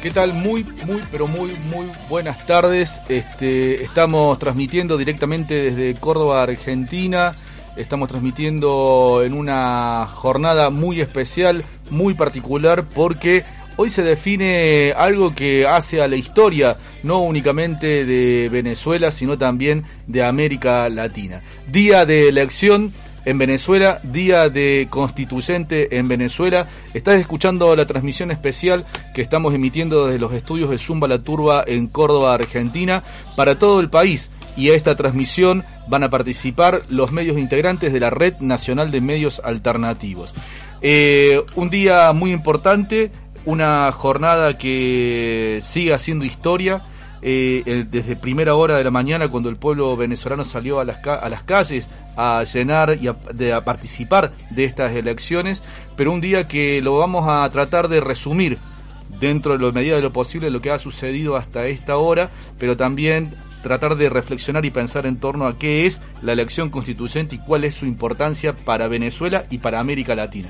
¿Qué tal? Muy buenas tardes. Estamos transmitiendo directamente desde Córdoba, Argentina. Estamos transmitiendo en una jornada muy especial, muy particular, porque hoy se define algo que hace a la historia, no únicamente de Venezuela, sino también de América Latina. Día de elección en Venezuela, día de constituyente en Venezuela. Estás escuchando la transmisión especial que estamos emitiendo desde los estudios de Zumba La Turba en Córdoba, Argentina, para todo el país. Y a esta transmisión van a participar los medios integrantes de la Red Nacional de Medios Alternativos. Un día muy importante, una jornada que sigue haciendo historia. Desde primera hora de la mañana, cuando el pueblo venezolano salió a las calles a llenar y a participar de estas elecciones, pero un día que lo vamos a tratar de resumir dentro de la medida de lo posible lo que ha sucedido hasta esta hora, pero también tratar de reflexionar y pensar en torno a qué es la elección constituyente y cuál es su importancia para Venezuela y para América Latina.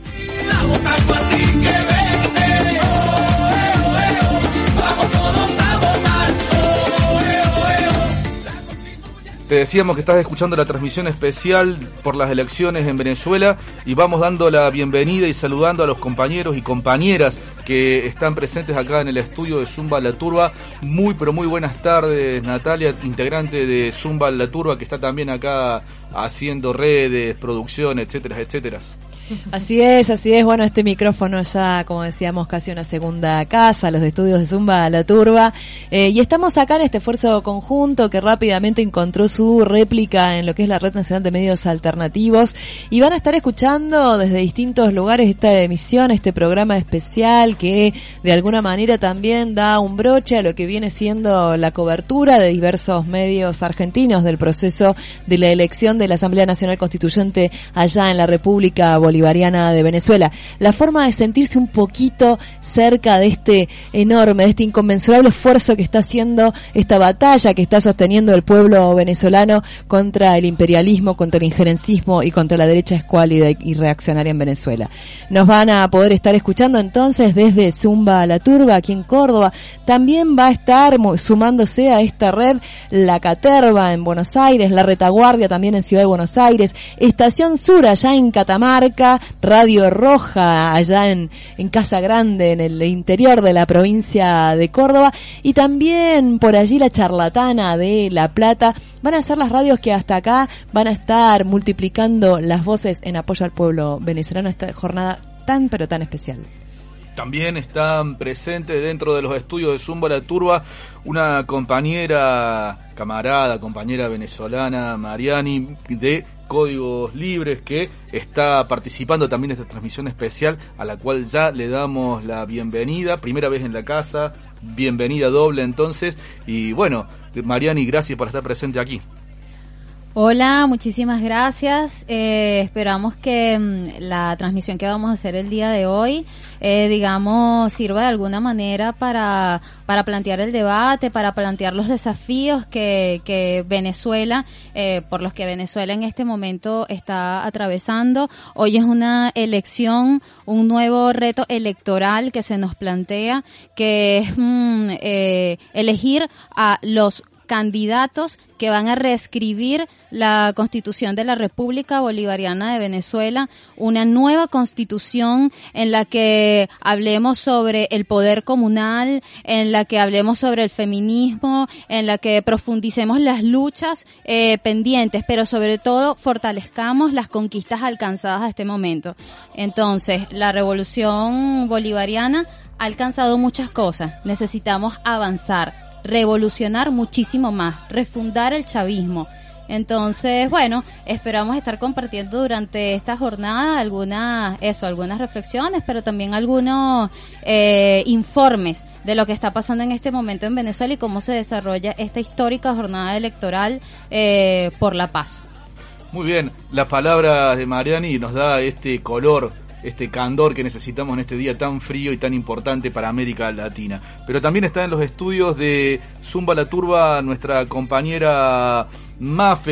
Te decíamos que estás escuchando la transmisión especial por las elecciones en Venezuela y vamos dando la bienvenida y saludando a los compañeros y compañeras que están presentes acá en el estudio de Zumba La Turba. Muy buenas tardes, Natalia, integrante de Zumba La Turba, que está también acá haciendo redes, producción, etcétera. Así es, bueno, este micrófono ya, como decíamos, casi una segunda casa, los estudios de Zumba La Turba, y estamos acá en este esfuerzo conjunto que rápidamente encontró su réplica en lo que es la Red Nacional de Medios Alternativos, y van a estar escuchando desde distintos lugares esta emisión, este programa especial que de alguna manera también da un broche a lo que viene siendo la cobertura de diversos medios argentinos del proceso de la elección de la Asamblea Nacional Constituyente allá en la República Bolivariana de Venezuela. La forma de sentirse un poquito cerca de este enorme, de este inconmensurable esfuerzo que está haciendo esta batalla que está sosteniendo el pueblo venezolano contra el imperialismo, contra el injerencismo y contra la derecha escuálida y reaccionaria en Venezuela. Nos van a poder estar escuchando entonces desde Zumba La Turba aquí en Córdoba. También va a estar sumándose a esta red La Caterva en Buenos Aires, La Retaguardia también en Ciudad de Buenos Aires, Estación Sur allá en Catamarca, Radio Roja allá en Casa Grande, en el interior de la provincia de Córdoba, y también por allí La Charlatana de La Plata. Van a ser las radios que hasta acá van a estar multiplicando las voces en apoyo al pueblo venezolano esta jornada tan pero tan especial. También están presentes dentro de los estudios de Zumba La Turba una compañera venezolana, Mariani, de Códigos Libres, que está participando también en esta transmisión especial, a la cual ya le damos la bienvenida, primera vez en la casa, bienvenida doble entonces, y bueno, Mariani, gracias por estar presente aquí. Hola, muchísimas gracias. Esperamos que la transmisión que vamos a hacer el día de hoy, sirva de alguna manera para plantear el debate, para plantear los desafíos que Venezuela, por los que Venezuela en este momento está atravesando. Hoy es una elección, un nuevo reto electoral que se nos plantea, que es elegir a los candidatos que van a reescribir la Constitución de la República Bolivariana de Venezuela, una nueva Constitución en la que hablemos sobre el poder comunal, en la que hablemos sobre el feminismo, en la que profundicemos las luchas pendientes, pero sobre todo fortalezcamos las conquistas alcanzadas a este momento. Entonces, la Revolución Bolivariana ha alcanzado muchas cosas, necesitamos avanzar, revolucionar muchísimo más, refundar el chavismo. Entonces, bueno, esperamos estar compartiendo durante esta jornada algunas reflexiones, pero también algunos informes de lo que está pasando en este momento en Venezuela y cómo se desarrolla esta histórica jornada electoral por la paz. Muy bien, las palabras de Mariani nos da este color, este candor que necesitamos en este día tan frío y tan importante para América Latina. Pero también está en los estudios de Zumba La Turba nuestra compañera Mafe,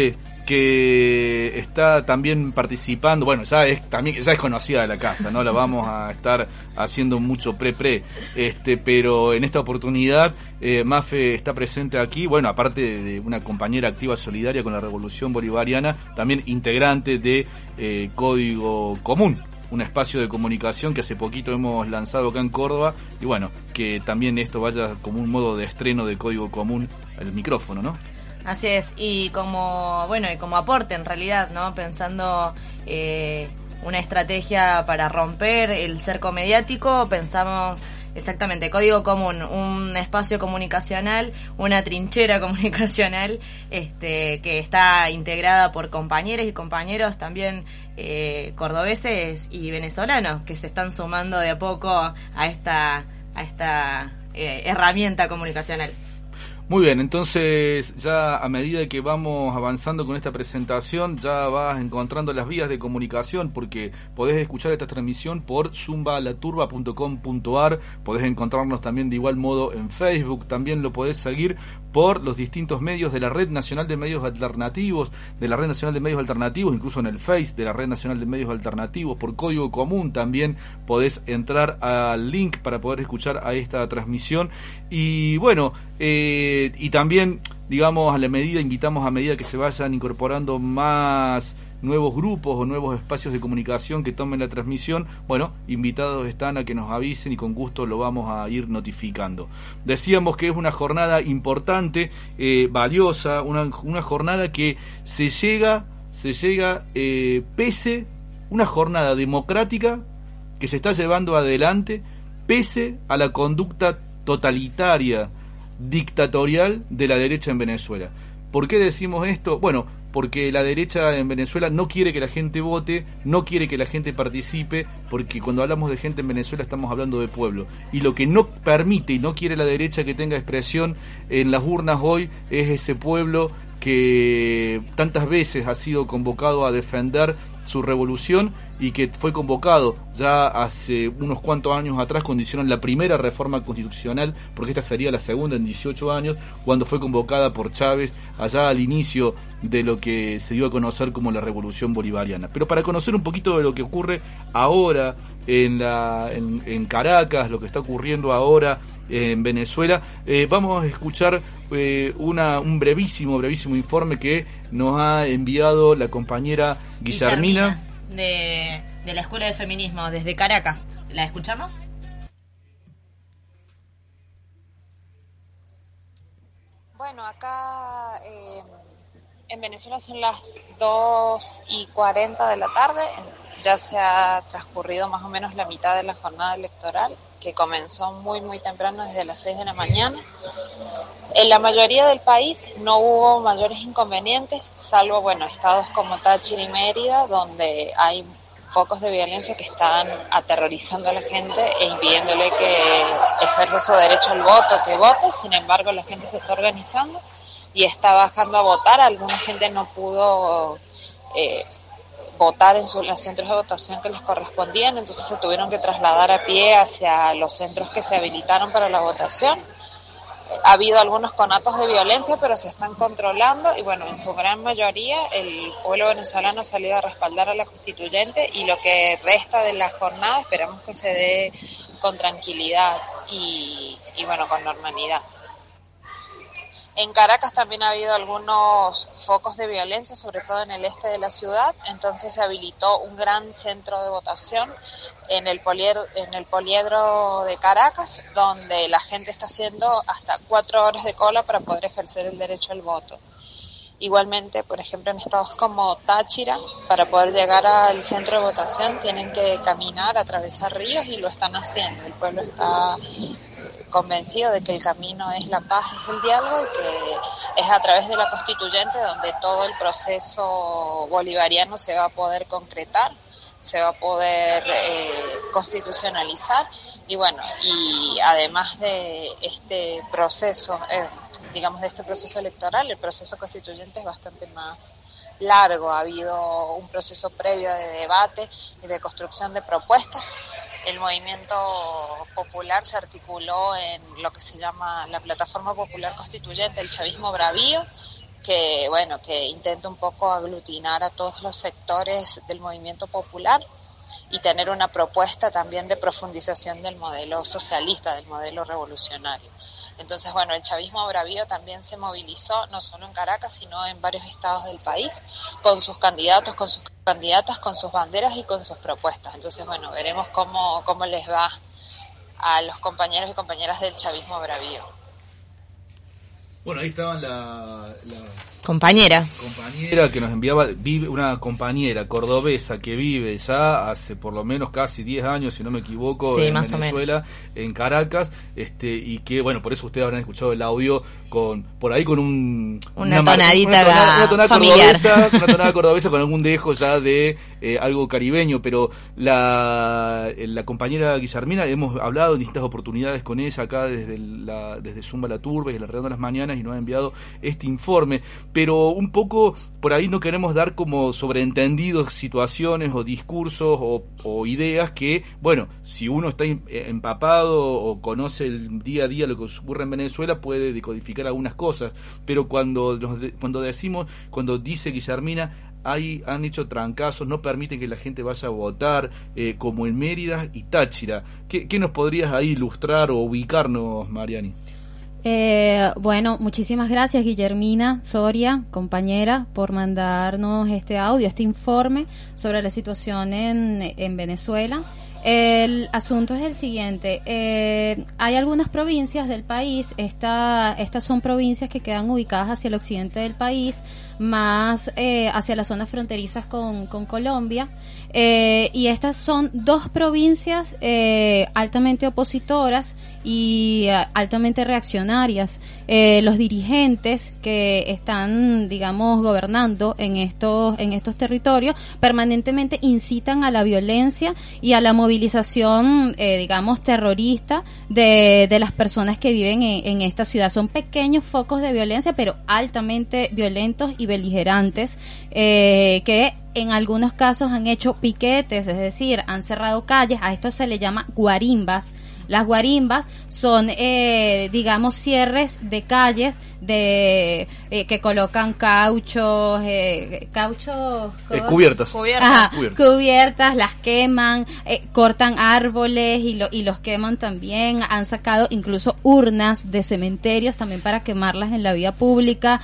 que está también participando, bueno, ya es conocida de la casa, no la vamos a estar haciendo mucho pero en esta oportunidad Mafe está presente aquí, bueno, aparte de una compañera activa solidaria con la Revolución Bolivariana, también integrante de Código Común, un espacio de comunicación que hace poquito hemos lanzado acá en Córdoba, y bueno, que también esto vaya como un modo de estreno de Código Común al micrófono, ¿no? Así es, y como aporte en realidad, ¿no? Pensando una estrategia para romper el cerco mediático, pensamos exactamente Código Común, un espacio comunicacional, una trinchera comunicacional que está integrada por compañeras y compañeros también cordobeses y venezolanos que se están sumando de a poco a esta herramienta comunicacional. Muy bien, entonces ya a medida que vamos avanzando con esta presentación, ya vas encontrando las vías de comunicación, porque podés escuchar esta transmisión por zumbalaturba.com.ar, podés encontrarnos también de igual modo en Facebook, también lo podés seguir por los distintos medios de la Red Nacional de Medios Alternativos, incluso en el Face de la Red Nacional de Medios Alternativos, por Código Común también podés entrar al link para poder escuchar a esta transmisión. Y bueno, y también, digamos, invitamos a medida que se vayan incorporando más nuevos grupos o nuevos espacios de comunicación que tomen la transmisión, bueno, invitados están a que nos avisen y con gusto lo vamos a ir notificando. Decíamos que es una jornada importante, valiosa, una jornada que se llega pese, una jornada democrática que se está llevando adelante pese a la conducta totalitaria, dictatorial de la derecha en Venezuela. ¿Por qué decimos esto? Bueno, porque la derecha en Venezuela no quiere que la gente vote, no quiere que la gente participe, porque cuando hablamos de gente en Venezuela estamos hablando de pueblo. Y lo que no permite y no quiere la derecha que tenga expresión en las urnas hoy es ese pueblo que tantas veces ha sido convocado a defender su revolución y que fue convocado ya hace unos cuantos años atrás cuando hicieron la primera reforma constitucional, porque esta sería la segunda en 18 años, cuando fue convocada por Chávez allá al inicio de lo que se dio a conocer como la Revolución Bolivariana. Pero para conocer un poquito de lo que ocurre ahora en Caracas, lo que está ocurriendo ahora en Venezuela, vamos a escuchar un brevísimo informe que nos ha enviado la compañera Guillermina de la Escuela de Feminismo desde Caracas. ¿La escuchamos? Bueno, acá en Venezuela son las 2:40 de la tarde. Ya se ha transcurrido más o menos la mitad de la jornada electoral, que comenzó muy muy temprano, desde las 6 de la mañana. En la mayoría del país no hubo mayores inconvenientes, salvo, estados como Táchira y Mérida, donde hay focos de violencia que están aterrorizando a la gente e impidiéndole que ejerza su derecho al voto, que vote. Sin embargo, la gente se está organizando y está bajando a votar. Alguna gente no pudo votar en los centros de votación que les correspondían, entonces se tuvieron que trasladar a pie hacia los centros que se habilitaron para la votación. Ha habido algunos conatos de violencia, pero se están controlando y en su gran mayoría el pueblo venezolano ha salido a respaldar a la constituyente, y lo que resta de la jornada esperamos que se dé con tranquilidad y con normalidad. En Caracas también ha habido algunos focos de violencia, sobre todo en el este de la ciudad, entonces se habilitó un gran centro de votación en el poliedro de Caracas, donde la gente está haciendo hasta 4 horas de cola para poder ejercer el derecho al voto. Igualmente, por ejemplo, en estados como Táchira, para poder llegar al centro de votación tienen que caminar, atravesar ríos, y lo están haciendo. El pueblo está convencido de que el camino es la paz, es el diálogo, y que es a través de la constituyente donde todo el proceso bolivariano se va a poder concretar, se va a poder constitucionalizar, y además de este proceso, de este proceso electoral, el proceso constituyente es bastante más largo. Ha habido un proceso previo de debate y de construcción de propuestas. El movimiento popular se articuló en lo que se llama la Plataforma Popular Constituyente, el chavismo bravío, que intenta un poco aglutinar a todos los sectores del movimiento popular y tener una propuesta también de profundización del modelo socialista, del modelo revolucionario. Entonces, el chavismo bravío también se movilizó, no solo en Caracas, sino en varios estados del país, con sus candidatos, con sus candidatas, con sus banderas y con sus propuestas. Entonces, veremos cómo les va a los compañeros y compañeras del chavismo bravío. Bueno, ahí estaban la compañera que nos enviaba, una compañera cordobesa que vive ya hace por lo menos casi 10 años, si no me equivoco, sí, en más Venezuela, en Caracas, y que, por eso ustedes habrán escuchado el audio por ahí con una tonada familiar. Una tonada cordobesa con algún dejo ya de algo caribeño, pero la compañera Guillermina, hemos hablado en distintas oportunidades con ella acá desde Zumba la Turba y el Redonda de las Mañanas, y nos ha enviado este informe, pero un poco por ahí no queremos dar como sobreentendidos situaciones o discursos o ideas que, si uno está empapado o conoce el día a día lo que ocurre en Venezuela, puede decodificar algunas cosas, pero cuando dice Guillermina, han hecho trancazos, no permiten que la gente vaya a votar, como en Mérida y Táchira. ¿Qué nos podrías ahí ilustrar o ubicarnos, Mariani? Muchísimas gracias, Guillermina Soria, compañera, por mandarnos este audio, este informe sobre la situación en Venezuela. El asunto es el siguiente: hay algunas provincias del país, estas son provincias que quedan ubicadas hacia el occidente del país, más hacia las zonas fronterizas con Colombia, y estas son dos provincias altamente opositoras y altamente reaccionarias. Los dirigentes que están, gobernando en estos territorios permanentemente incitan a la violencia y a la movilización, terrorista de las personas que viven en esta ciudad. Son pequeños focos de violencia, pero altamente violentos y beligerantes, que en algunos casos han hecho piquetes, es decir, han cerrado calles. A esto se le llama guarimbas. Las guarimbas son, cierres de calles que colocan cauchos, cubiertas. Cubiertas, las queman, cortan árboles y los queman también. Han sacado incluso urnas de cementerios también para quemarlas en la vía pública.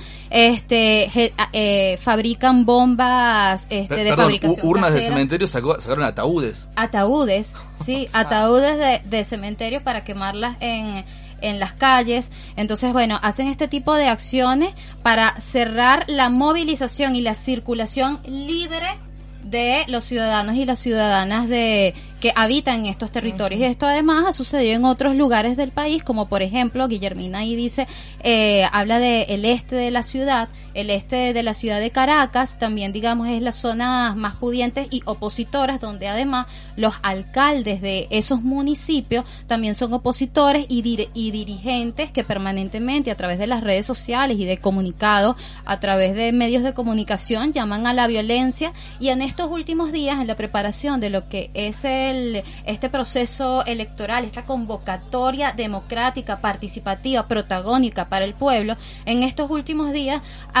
Fabrican bombas de fabricación urnas casera. De cementerios, sacaron ataúdes. Ataúdes de cementerios para quemarlas en las calles. Entonces, hacen este tipo de acciones para cerrar la movilización y la circulación libre de los ciudadanos y las ciudadanas que habitan en estos territorios. Y esto además ha sucedido en otros lugares del país, como por ejemplo, Guillermina ahí dice, habla de el este de la ciudad de Caracas, también es las zonas más pudientes y opositoras, donde además los alcaldes de esos municipios también son opositores y dirigentes que permanentemente a través de las redes sociales y de comunicados, a través de medios de comunicación, llaman a la violencia. Y en estos últimos días, en la preparación de lo que es este proceso electoral, esta convocatoria democrática, participativa, protagónica para el pueblo, en estos últimos días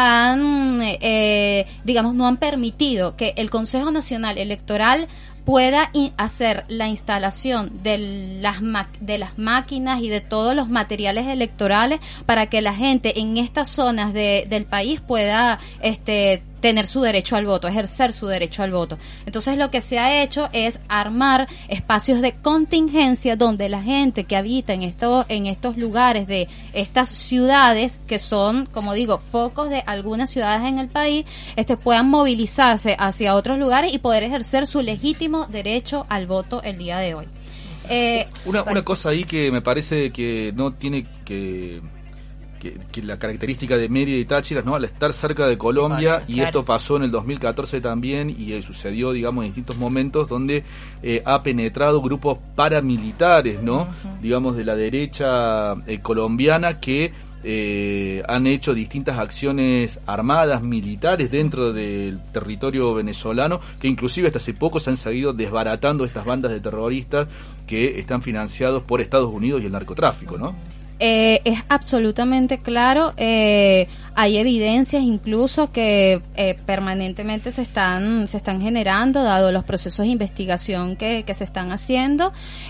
no han permitido que el Consejo Nacional Electoral pueda hacer la instalación de las máquinas y de todos los materiales electorales para que la gente en estas zonas del país pueda tener su derecho al voto, ejercer su derecho al voto. Entonces lo que se ha hecho es armar espacios de contingencia donde la gente que habita en estos lugares de estas ciudades, que son, como digo, focos de algunas ciudades en el país, puedan movilizarse hacia otros lugares y poder ejercer su legítimo derecho al voto el día de hoy. Una cosa ahí que me parece que no tiene que la característica de Mérida y Táchira, ¿no? Al estar cerca de Colombia, y esto pasó en el 2014 también, y sucedió, en distintos momentos donde ha penetrado grupos paramilitares, ¿no? De la derecha colombiana, que han hecho distintas acciones armadas, militares dentro del territorio venezolano, que inclusive hasta hace poco se han seguido desbaratando estas bandas de terroristas que están financiados por Estados Unidos y el narcotráfico, ¿no? Es absolutamente claro. Hay evidencias incluso que permanentemente se están generando, dado los procesos de investigación que se están haciendo,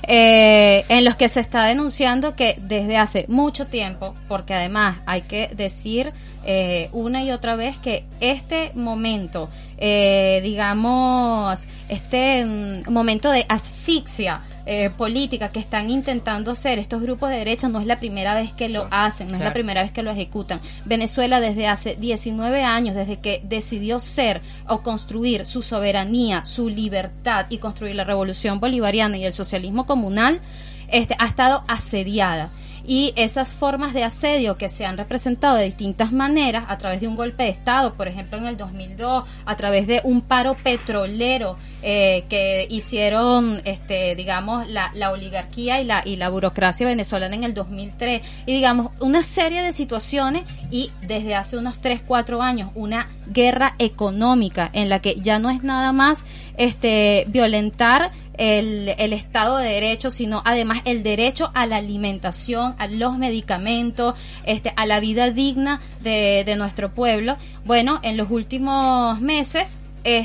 en los que se está denunciando que desde hace mucho tiempo, porque además hay que decir una y otra vez que este momento, digamos, momento de asfixia política que están intentando hacer estos grupos de derecha no es la primera vez que lo hacen, no es la primera vez que lo ejecutan. Venezuela desde hace 19 años, desde que decidió ser o construir su soberanía, su libertad y construir la revolución bolivariana y el socialismo comunal, ha estado asediada. Y esas formas de asedio que se han representado de distintas maneras, a través de un golpe de Estado, por ejemplo en el 2002, a través de un paro petrolero que hicieron, digamos, la oligarquía y la burocracia venezolana en el 2003, y digamos, una serie de situaciones, y desde hace unos 3-4 años, una guerra económica en la que ya no es nada más violentar el Estado de Derecho, sino además el derecho a la alimentación, a los medicamentos, a la vida digna de nuestro pueblo. Bueno, en los últimos meses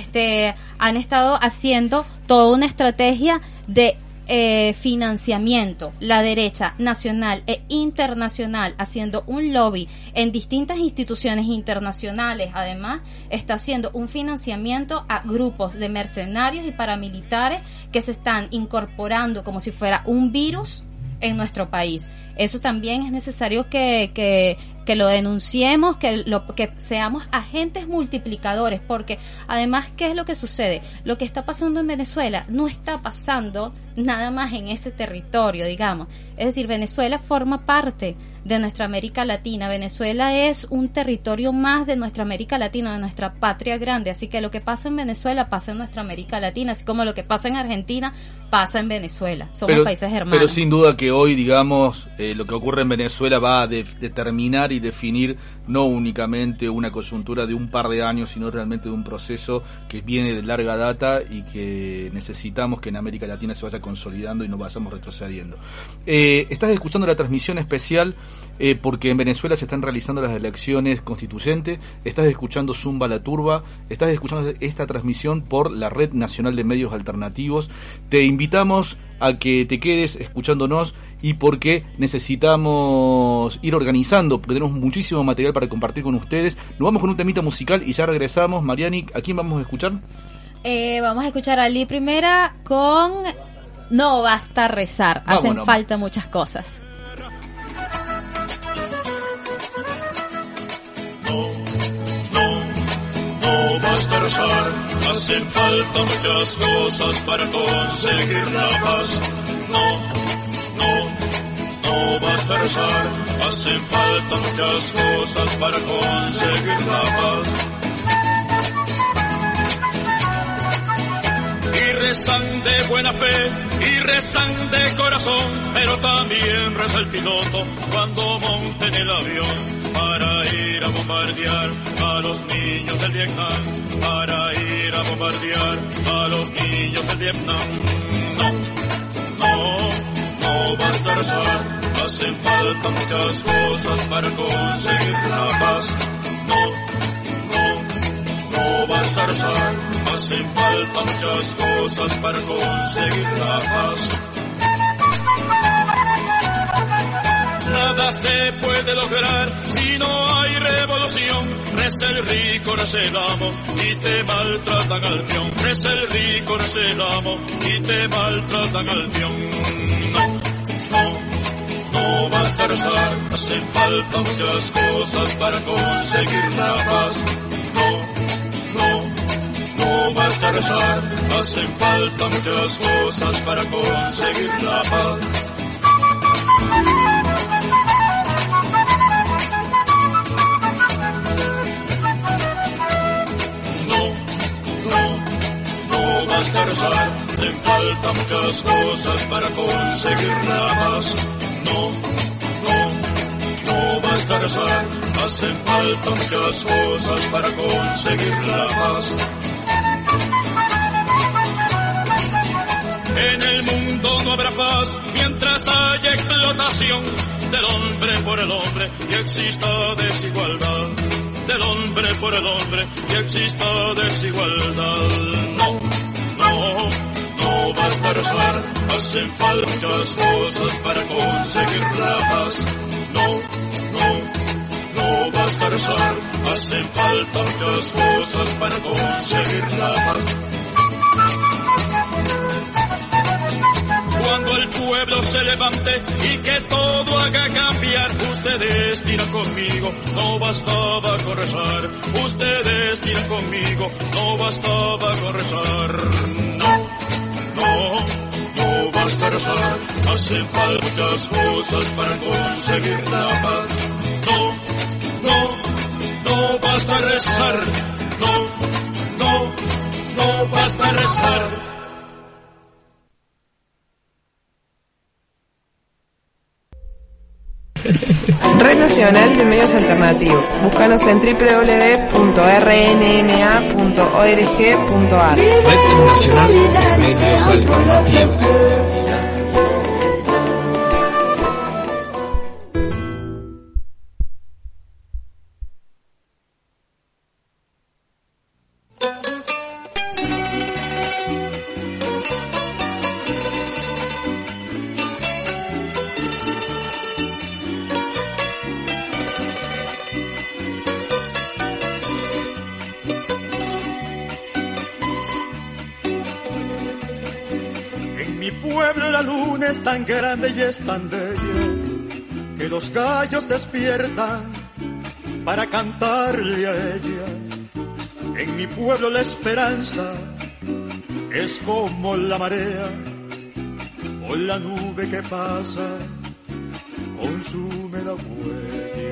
han estado haciendo toda una estrategia de financiamiento, la derecha nacional e internacional, haciendo un lobby en distintas instituciones internacionales. Además, está haciendo un financiamiento a grupos de mercenarios y paramilitares que se están incorporando como si fuera un virus en nuestro país. Eso también es necesario que lo denunciemos, que seamos agentes multiplicadores, porque además, ¿qué es lo que sucede? Lo que está pasando en Venezuela no está pasando nada más en ese territorio, digamos. Es decir, Venezuela forma parte de nuestra América Latina. Venezuela es un territorio más de nuestra América Latina, de nuestra patria grande. Así que lo que pasa en Venezuela pasa en nuestra América Latina, así como lo que pasa en Argentina pasa en Venezuela. Somos países hermanos. Pero sin duda que hoy, digamos, lo que ocurre en Venezuela va a determinar y definir no únicamente una coyuntura de un par de años, sino realmente de un proceso que viene de larga data y que necesitamos que en América Latina se vaya consolidando y no vayamos retrocediendo. Estás escuchando la transmisión especial porque en Venezuela se están realizando las elecciones constituyentes. Estás escuchando Zumba la Turba, estás escuchando esta transmisión por la Red Nacional de Medios Alternativos. Te invitamos a que te quedes escuchándonos, y porque necesitamos ir organizando, porque tenemos muchísimo material para compartir con ustedes. Nos vamos con un temita musical y ya regresamos. Mariani, ¿a quién vamos a escuchar? Vamos a escuchar a Lee Primera con No Basta Rezar. Hacen falta muchas cosas. No basta rezar, hacen falta muchas cosas para conseguir la paz. No basta rezar, hacen falta muchas cosas para conseguir la paz. Y rezan de buena fe, y rezan de corazón, pero también reza el piloto cuando monta en el avión para ir a bombardear a los niños del Vietnam, para ir a bombardear a los niños del Vietnam. No basta rezar, hacen falta muchas cosas para conseguir la paz. No basta rezar, hacen falta muchas cosas para conseguir la paz. Nada se puede lograr si no hay revolución. Reza el rico, reza el amo y te maltratan al peón. Reza el rico, reza el amo y te maltratan al peón. No basta rezar, hacen falta muchas cosas para conseguir la paz. No basta rezar, hacen falta muchas cosas para conseguir la paz. No basta rezar, hacen falta muchas cosas para conseguir la paz. No basta rezar, hacen falta muchas cosas para conseguir la paz. En el mundo no habrá paz mientras haya explotación. del hombre por el hombre y exista desigualdad, del hombre por el hombre y exista desigualdad. No, no, no basta rezar, hacen falta muchas cosas para conseguir la paz. No, no, no basta rezar, hacen falta muchas cosas para conseguir la paz. Cuando el pueblo se levante y que todo haga cambiar, ustedes dirán conmigo, no bastaba con rezar. Ustedes dirán conmigo, no bastaba con rezar. No, no, no basta rezar, hacen falta muchas cosas para conseguir la paz. No, no, no basta rezar. No, no, no basta rezar. Red Nacional de Medios Alternativos. Búscanos en www.rnma.org.ar. Red Nacional de Medios Alternativos. Tan grande y es tan bella que los gallos despiertan para cantarle a ella. En mi pueblo la esperanza es como la marea o la nube que pasa con su húmeda huella.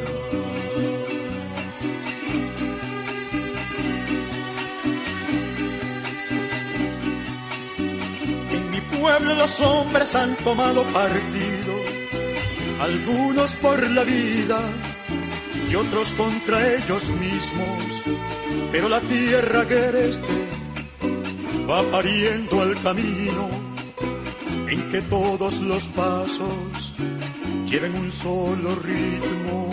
Pueblo los hombres han tomado partido, algunos por la vida y otros contra ellos mismos, pero la tierra agreste va pariendo el camino en que todos los pasos lleven un solo ritmo.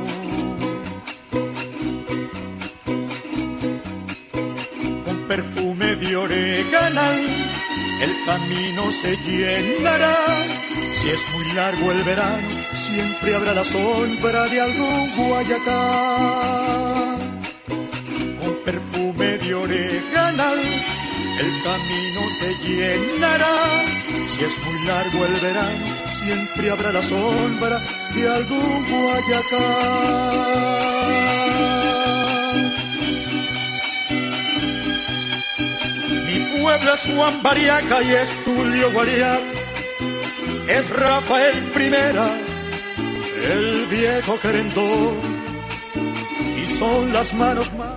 Con perfume de oreganal el camino se llenará. Si es muy largo el verano, siempre habrá la sombra de algún Guayacán. Con perfume de oreganal, el camino se llenará. Si es muy largo el verano, siempre habrá la sombra de algún Guayacán. Mi pueblo es Juan Bariaca y es Tulio Guariac, es Rafael Primera, el viejo querendón, y son las manos más.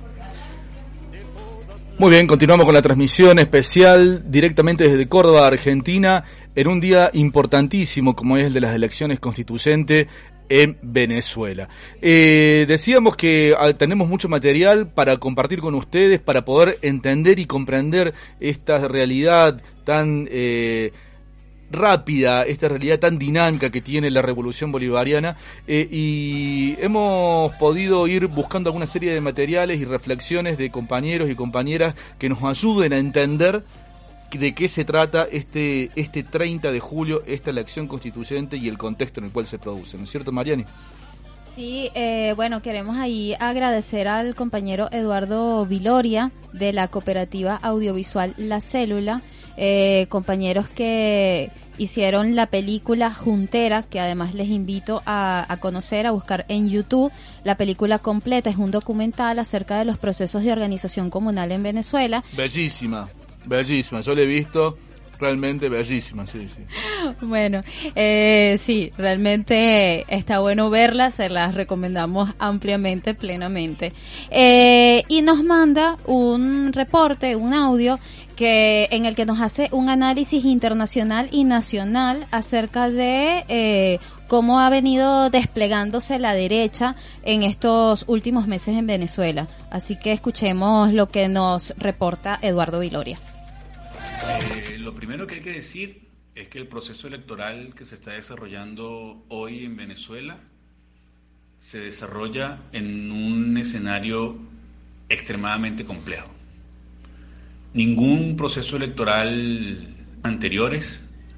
Muy bien, continuamos con la transmisión especial directamente desde Córdoba, Argentina, en un día importantísimo como es el de las elecciones constituyentes en Venezuela. Decíamos que tenemos mucho material para compartir con ustedes, para poder entender y comprender esta realidad tan rápida, esta realidad tan dinámica que tiene la revolución bolivariana, y hemos podido ir buscando alguna serie de materiales y reflexiones de compañeros y compañeras que nos ayuden a entender de qué se trata este 30 de julio, esta elección constituyente y el contexto en el cual se produce, ¿no es cierto, Mariani? Sí, bueno, queremos ahí agradecer al compañero Eduardo Viloria de la cooperativa audiovisual La Célula, compañeros que hicieron la película Juntera, que además les invito a conocer, a buscar en YouTube. La película completa es un documental acerca de los procesos de organización comunal en Venezuela. Bellísima, yo la he visto. Realmente bellísima, sí. Bueno, sí, realmente está bueno verla, se las recomendamos ampliamente, plenamente. Y nos manda un reporte, un audio, en el que nos hace un análisis internacional y nacional acerca de cómo ha venido desplegándose la derecha en estos últimos meses en Venezuela. Así que escuchemos lo que nos reporta Eduardo Viloria. Lo primero que hay que decir es que el proceso electoral que se está desarrollando hoy en Venezuela se desarrolla en un escenario extremadamente complejo. Ningún proceso electoral anteriores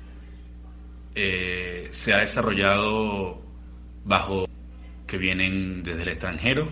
se ha desarrollado bajo que vienen desde el extranjero.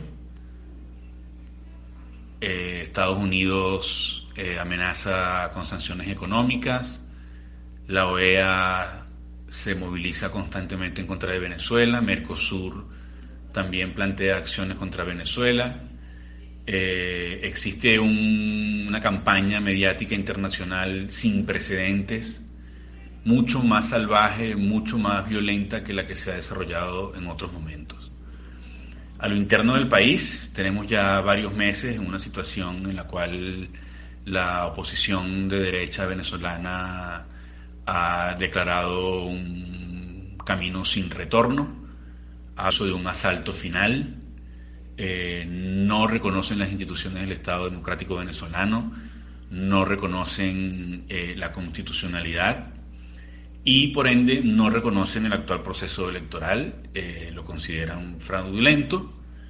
Estados Unidos amenaza con sanciones económicas. La OEA se moviliza constantemente en contra de Venezuela. Mercosur también plantea acciones contra Venezuela. Existe una campaña mediática internacional sin precedentes, mucho más salvaje, mucho más violenta que la que se ha desarrollado en otros momentos. A lo interno del país tenemos ya varios meses en una situación en la cual la oposición de derecha venezolana ha declarado un camino sin retorno, habla de un asalto final. No reconocen las instituciones del Estado Democrático Venezolano, no reconocen la constitucionalidad y por ende no reconocen el actual proceso electoral, lo consideran fraudulento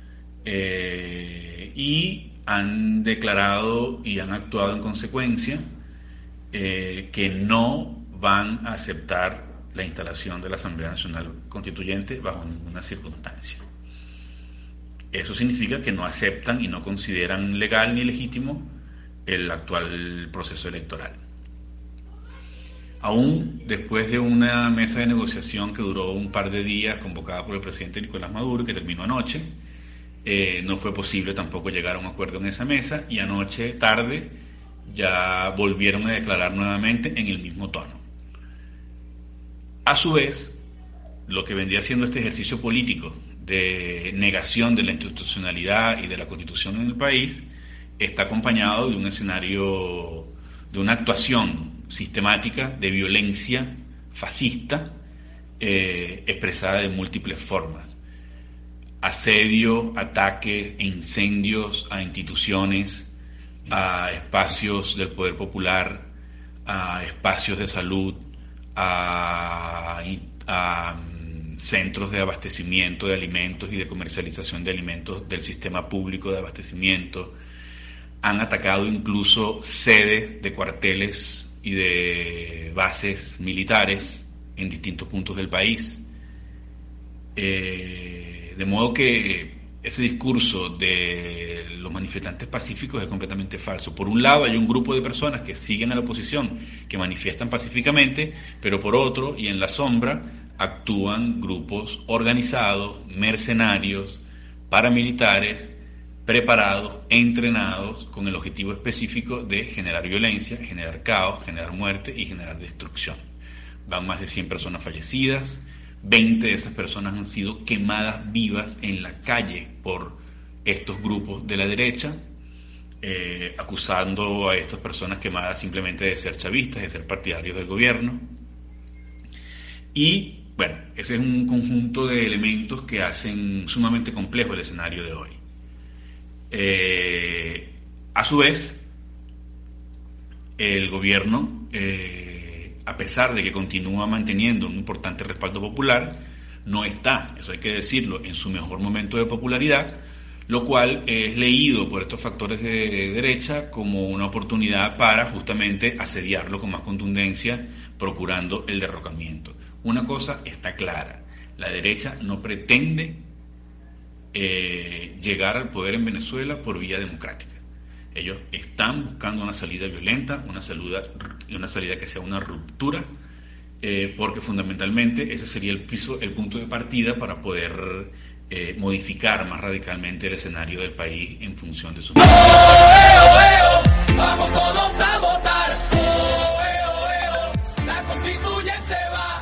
y han declarado y han actuado en consecuencia que no van a aceptar la instalación de la Asamblea Nacional Constituyente bajo ninguna circunstancia. Eso significa que no aceptan y no consideran legal ni legítimo el actual proceso electoral. Aún después de una mesa de negociación que duró un par de días, convocada por el presidente Nicolás Maduro, que terminó anoche, no fue posible tampoco llegar a un acuerdo en esa mesa, y anoche tarde ya volvieron a declarar nuevamente en el mismo tono. A su vez, lo que vendría siendo este ejercicio político de negación de la institucionalidad y de la Constitución en el país está acompañado de un escenario, de una actuación sistemática de violencia fascista expresada de múltiples formas: asedio, ataques e incendios a instituciones, a espacios del poder popular, a espacios de salud, a centros de abastecimiento de alimentos y de comercialización de alimentos del sistema público de abastecimiento. Han atacado incluso sedes de cuarteles y de bases militares en distintos puntos del país. De modo que ese discurso de los manifestantes pacíficos es completamente falso. Por un lado hay un grupo de personas que siguen a la oposición, que manifiestan pacíficamente, pero por otro, y en la sombra, actúan grupos organizados, mercenarios, paramilitares, preparados, entrenados con el objetivo específico de generar violencia, generar caos, generar muerte y generar destrucción. Van más de 100 personas fallecidas, 20 de esas personas han sido quemadas vivas en la calle por estos grupos de la derecha, acusando a estas personas quemadas simplemente de ser chavistas, de ser partidarios del gobierno. Y bueno, ese es un conjunto de elementos que hacen sumamente complejo el escenario de hoy. A su vez, el gobierno, a pesar de que continúa manteniendo un importante respaldo popular, no está, eso hay que decirlo, en su mejor momento de popularidad, lo cual es leído por estos factores de derecha como una oportunidad para justamente asediarlo con más contundencia, procurando el derrocamiento. Una cosa está clara: la derecha no pretende llegar al poder en Venezuela por vía democrática. Ellos están buscando una salida violenta, una salida que sea una ruptura, porque fundamentalmente ese sería el punto de partida para poder modificar más radicalmente el escenario del país en función de su... Vamos todos a votar. La constituyente va.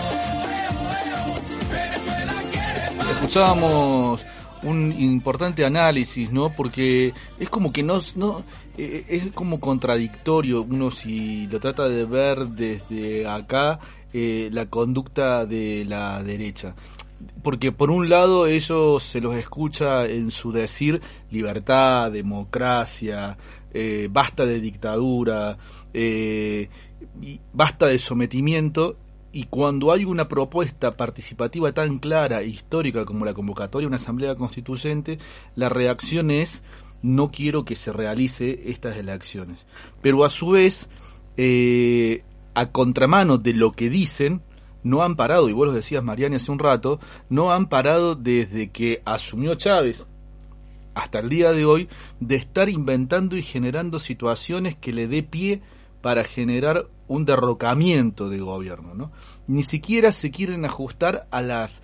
Venezuela quiere paz. Escuchábamos un importante análisis, ¿no? Porque es como que es como contradictorio uno si lo trata de ver desde acá, la conducta de la derecha. Porque por un lado ellos se los escucha en su decir libertad, democracia, basta de dictadura, y basta de sometimiento. Y cuando hay una propuesta participativa tan clara e histórica como la convocatoria de una asamblea constituyente, la reacción es: no quiero que se realice estas elecciones. Pero a su vez, a contramano de lo que dicen, no han parado, y vos lo decías, Mariani, hace un rato, no han parado desde que asumió Chávez hasta el día de hoy de estar inventando y generando situaciones que le dé pie para generar un derrocamiento de gobierno, ¿no? Ni siquiera se quieren ajustar a las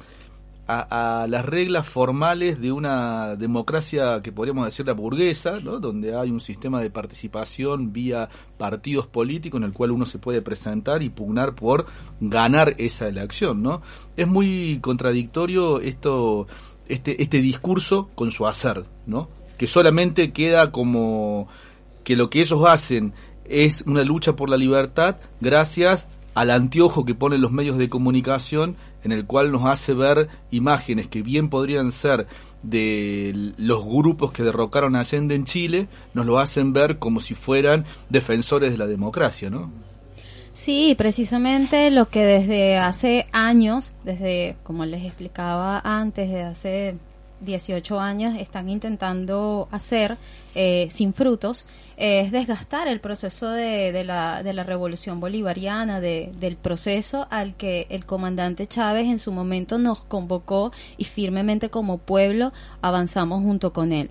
reglas formales de una democracia que podríamos decir la burguesa, ¿no? Donde hay un sistema de participación vía partidos políticos en el cual uno se puede presentar y pugnar por ganar esa elección, ¿no? Es muy contradictorio este discurso con su hacer, ¿no? Que solamente queda como que lo que ellos hacen es una lucha por la libertad gracias al anteojo que ponen los medios de comunicación, en el cual nos hace ver imágenes que bien podrían ser de los grupos que derrocaron a Allende en Chile, nos lo hacen ver como si fueran defensores de la democracia, ¿no? Sí, precisamente lo que desde hace años, desde, como les explicaba antes, desde hace 18 años están intentando hacer sin frutos, es desgastar el proceso de la revolución bolivariana, del proceso al que el comandante Chávez en su momento nos convocó y firmemente como pueblo avanzamos junto con él.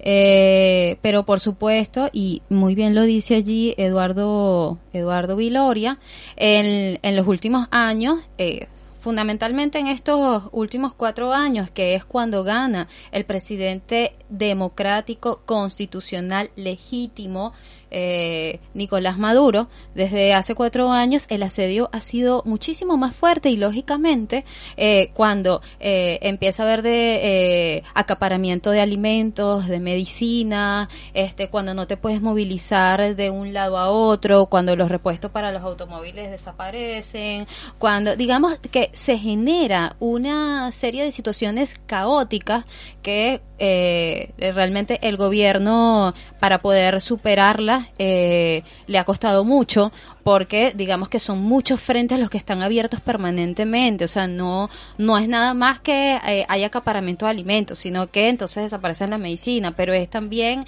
Pero por supuesto, y muy bien lo dice allí Eduardo Viloria, en los últimos años, fundamentalmente en estos últimos 4 años, que es cuando gana el presidente democrático, constitucional, legítimo, Nicolás Maduro, desde hace 4 años el asedio ha sido muchísimo más fuerte y lógicamente cuando empieza a haber de acaparamiento de alimentos, de medicina, cuando no te puedes movilizar de un lado a otro, cuando los repuestos para los automóviles desaparecen, cuando digamos que se genera una serie de situaciones caóticas que realmente el gobierno, para poder superarlas, le ha costado mucho, porque digamos que son muchos frentes los que están abiertos permanentemente. O sea, no es nada más que hay acaparamiento de alimentos, sino que entonces desaparece la medicina, pero es también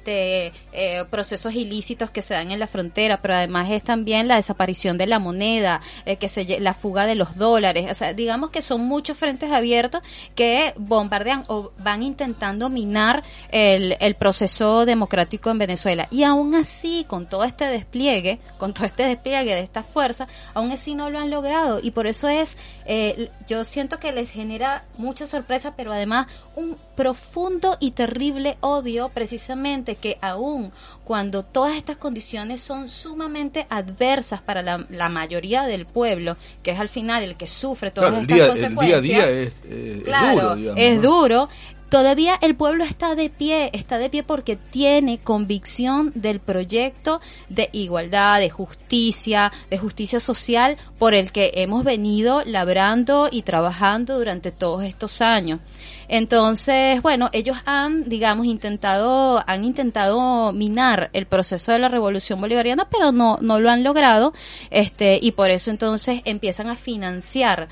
procesos ilícitos que se dan en la frontera, pero además es también la desaparición de la moneda, la fuga de los dólares. O sea, digamos que son muchos frentes abiertos que bombardean o van intentando minar el proceso democrático en Venezuela. Y aún así, con todo este despliegue de esta fuerza, aún así no lo han logrado, y por eso yo siento que les genera mucha sorpresa, pero además un profundo y terrible odio, precisamente que aún cuando todas estas condiciones son sumamente adversas para la mayoría del pueblo, que es al final el que sufre todas estas consecuencias, el día a día es duro, digamos, es, ¿no?, duro. Todavía el pueblo está de pie porque tiene convicción del proyecto de igualdad, de justicia social por el que hemos venido labrando y trabajando durante todos estos años. Entonces, bueno, ellos han intentado minar el proceso de la revolución bolivariana, pero no lo han logrado, y por eso entonces empiezan a financiar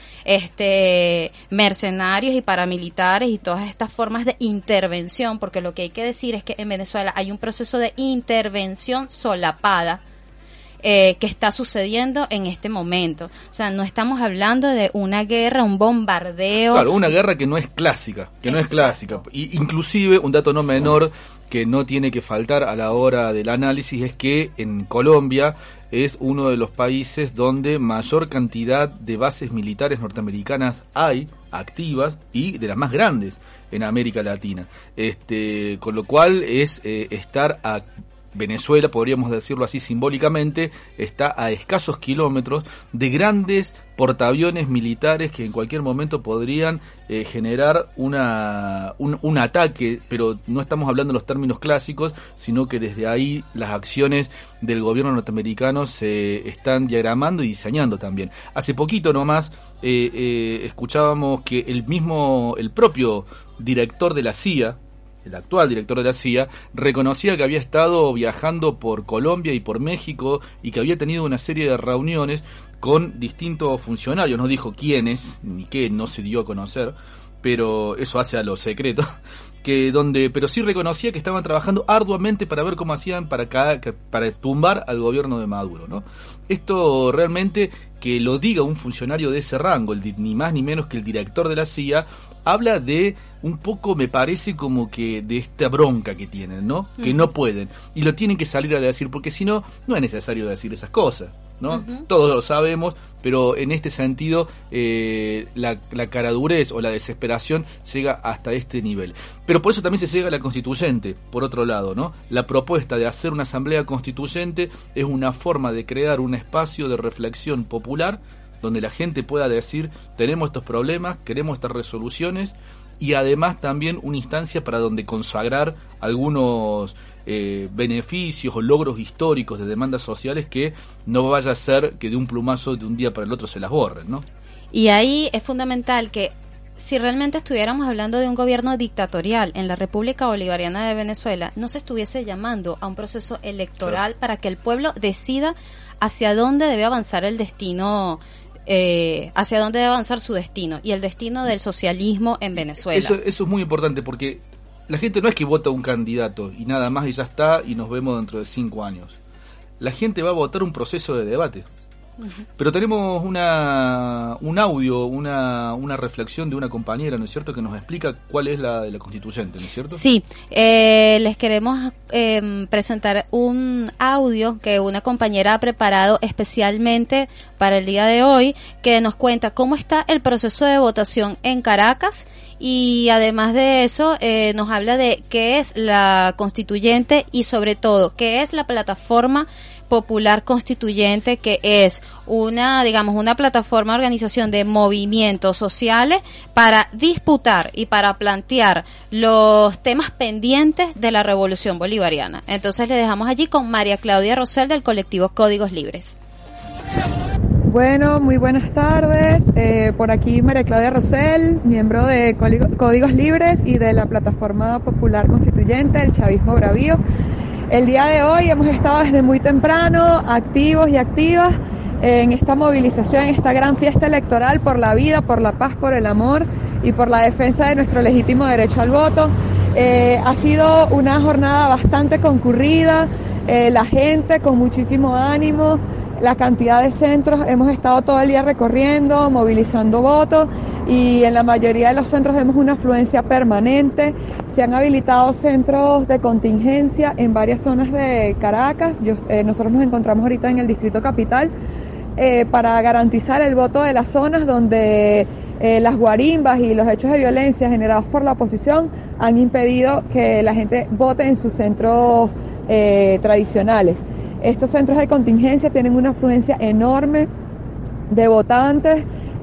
mercenarios y paramilitares y todas estas formas de intervención, porque lo que hay que decir es que en Venezuela hay un proceso de intervención solapada que está sucediendo en este momento. O sea, no estamos hablando de una guerra, un bombardeo. Claro, una guerra que no es clásica, Y inclusive, un dato no menor que no tiene que faltar a la hora del análisis es que en Colombia es uno de los países donde mayor cantidad de bases militares norteamericanas hay activas y de las más grandes en América Latina. Con lo cual es estar a Venezuela, podríamos decirlo así simbólicamente, está a escasos kilómetros de grandes portaaviones militares que en cualquier momento podrían generar un ataque, pero no estamos hablando en los términos clásicos, sino que desde ahí las acciones del gobierno norteamericano se están diagramando y diseñando también. Hace poquito nomás escuchábamos que el propio director de la CIA, el actual director de la CIA, reconocía que había estado viajando por Colombia y por México y que había tenido una serie de reuniones con distintos funcionarios. No dijo quiénes ni qué, no se dio a conocer, pero eso hace a lo secreto. Pero sí reconocía que estaban trabajando arduamente para ver cómo hacían para tumbar al gobierno de Maduro, ¿no? Esto realmente, que lo diga un funcionario de ese rango, ni más ni menos que el director de la CIA, habla de un poco, me parece, como que de esta bronca que tienen, ¿no? Que no pueden, y lo tienen que salir a decir, porque si no, no es necesario decir esas cosas, ¿no? Todos lo sabemos, pero en este sentido la caradurez o la desesperación llega hasta este nivel. Pero por eso también se llega a la constituyente, por otro lado, ¿no? La propuesta de hacer una asamblea constituyente es una forma de crear un espacio de reflexión popular donde la gente pueda decir, tenemos estos problemas, queremos estas resoluciones, y además también una instancia para donde consagrar algunos beneficios o logros históricos de demandas sociales que no vaya a ser que de un plumazo de un día para el otro se las borren, ¿no? Y ahí es fundamental que si realmente estuviéramos hablando de un gobierno dictatorial en la República Bolivariana de Venezuela, no se estuviese llamando a un proceso electoral para que el pueblo decida hacia dónde debe avanzar el destino, hacia dónde debe avanzar su destino y el destino del socialismo en Venezuela. Eso es muy importante, porque la gente no es que vota un candidato y nada más y ya está y nos vemos dentro de 5 años. La gente va a votar un proceso de debate. Pero tenemos un audio, una reflexión de una compañera, ¿no es cierto?, que nos explica cuál es la de la constituyente, ¿no es cierto? Sí, les queremos presentar un audio que una compañera ha preparado especialmente para el día de hoy, que nos cuenta cómo está el proceso de votación en Caracas, y además de eso nos habla de qué es la constituyente y sobre todo qué es la plataforma popular constituyente, que es una plataforma de organización de movimientos sociales para disputar y para plantear los temas pendientes de la revolución bolivariana. Entonces le dejamos allí con María Claudia Rosell del colectivo Códigos Libres. Bueno, muy buenas tardes. Por aquí María Claudia Rosell, miembro de Códigos Libres y de la plataforma popular constituyente, el Chavismo Bravío. El día de hoy hemos estado desde muy temprano activos y activas en esta movilización, en esta gran fiesta electoral por la vida, por la paz, por el amor y por la defensa de nuestro legítimo derecho al voto. Ha sido una jornada bastante concurrida, la gente con muchísimo ánimo, la cantidad de centros, hemos estado todo el día recorriendo, movilizando votos, y en la mayoría de los centros vemos una afluencia permanente. Se han habilitado centros de contingencia en varias zonas de Caracas. Nosotros nos encontramos ahorita en el Distrito Capital para garantizar el voto de las zonas donde las guarimbas y los hechos de violencia generados por la oposición han impedido que la gente vote en sus centros tradicionales. Estos centros de contingencia tienen una afluencia enorme de votantes,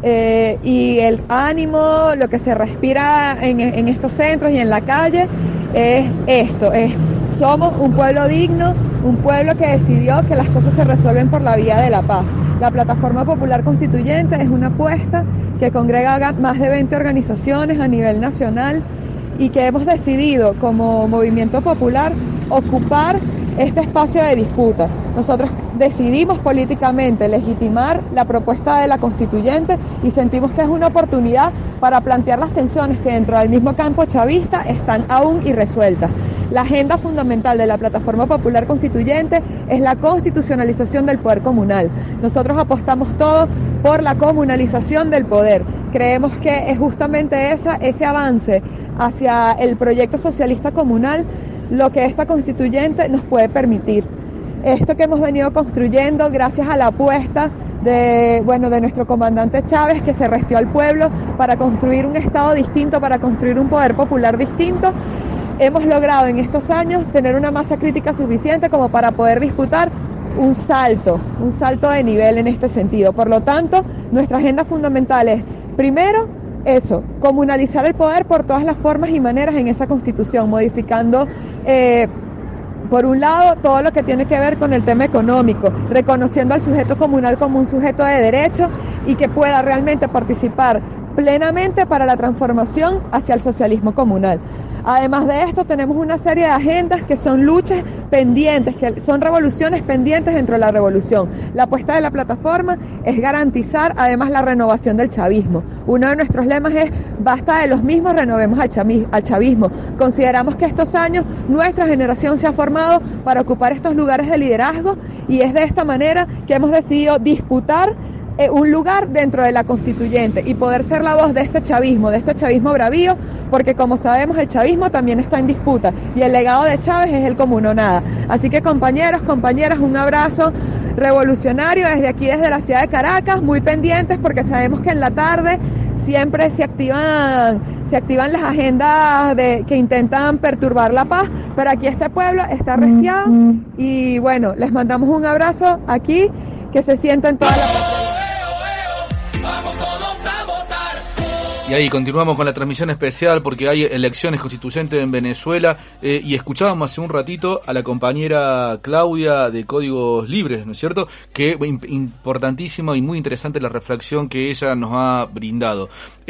y el ánimo, lo que se respira en estos centros y en la calle es esto, somos un pueblo digno, un pueblo que decidió que las cosas se resuelven por la vía de la paz. La Plataforma Popular Constituyente es una apuesta que congrega más de 20 organizaciones a nivel nacional y que hemos decidido como movimiento popular ocupar este espacio de disputa. Nosotros decidimos políticamente legitimar la propuesta de la constituyente y sentimos que es una oportunidad para plantear las tensiones que dentro del mismo campo chavista están aún irresueltas. La agenda fundamental de la Plataforma Popular Constituyente es la constitucionalización del poder comunal. Nosotros apostamos todos por la comunalización del poder. Creemos que es justamente ese avance hacia el proyecto socialista comunal lo que esta constituyente nos puede permitir. Esto que hemos venido construyendo gracias a la apuesta de nuestro comandante Chávez, que se restió al pueblo para construir un Estado distinto, para construir un poder popular distinto, hemos logrado en estos años tener una masa crítica suficiente como para poder disputar un salto de nivel en este sentido. Por lo tanto, nuestra agenda fundamental es, primero, comunalizar el poder por todas las formas y maneras en esa constitución, modificando por un lado todo lo que tiene que ver con el tema económico, reconociendo al sujeto comunal como un sujeto de derecho y que pueda realmente participar plenamente para la transformación hacia el socialismo comunal. Además de esto, tenemos una serie de agendas que son luchas pendientes, que son revoluciones pendientes dentro de la revolución. La apuesta de la plataforma es garantizar además la renovación del chavismo. Uno de nuestros lemas es basta de los mismos, renovemos al chavismo. Consideramos que estos años nuestra generación se ha formado para ocupar estos lugares de liderazgo y es de esta manera que hemos decidido disputar un lugar dentro de la constituyente y poder ser la voz de este chavismo bravío, porque como sabemos el chavismo también está en disputa y el legado de Chávez es el común o nada. Así que compañeros, compañeras, un abrazo revolucionario desde aquí, desde la ciudad de Caracas, muy pendientes porque sabemos que en la tarde siempre se activan las agendas que intentan perturbar la paz, pero aquí este pueblo está arreciado y bueno, les mandamos un abrazo aquí, que se sienten toda la paz. Vamos todos a votar. Y ahí continuamos con la transmisión especial porque hay elecciones constituyentes en Venezuela y escuchábamos hace un ratito a la compañera Claudia de Códigos Libres, ¿no es cierto? Que importantísima y muy interesante la reflexión que ella nos ha brindado.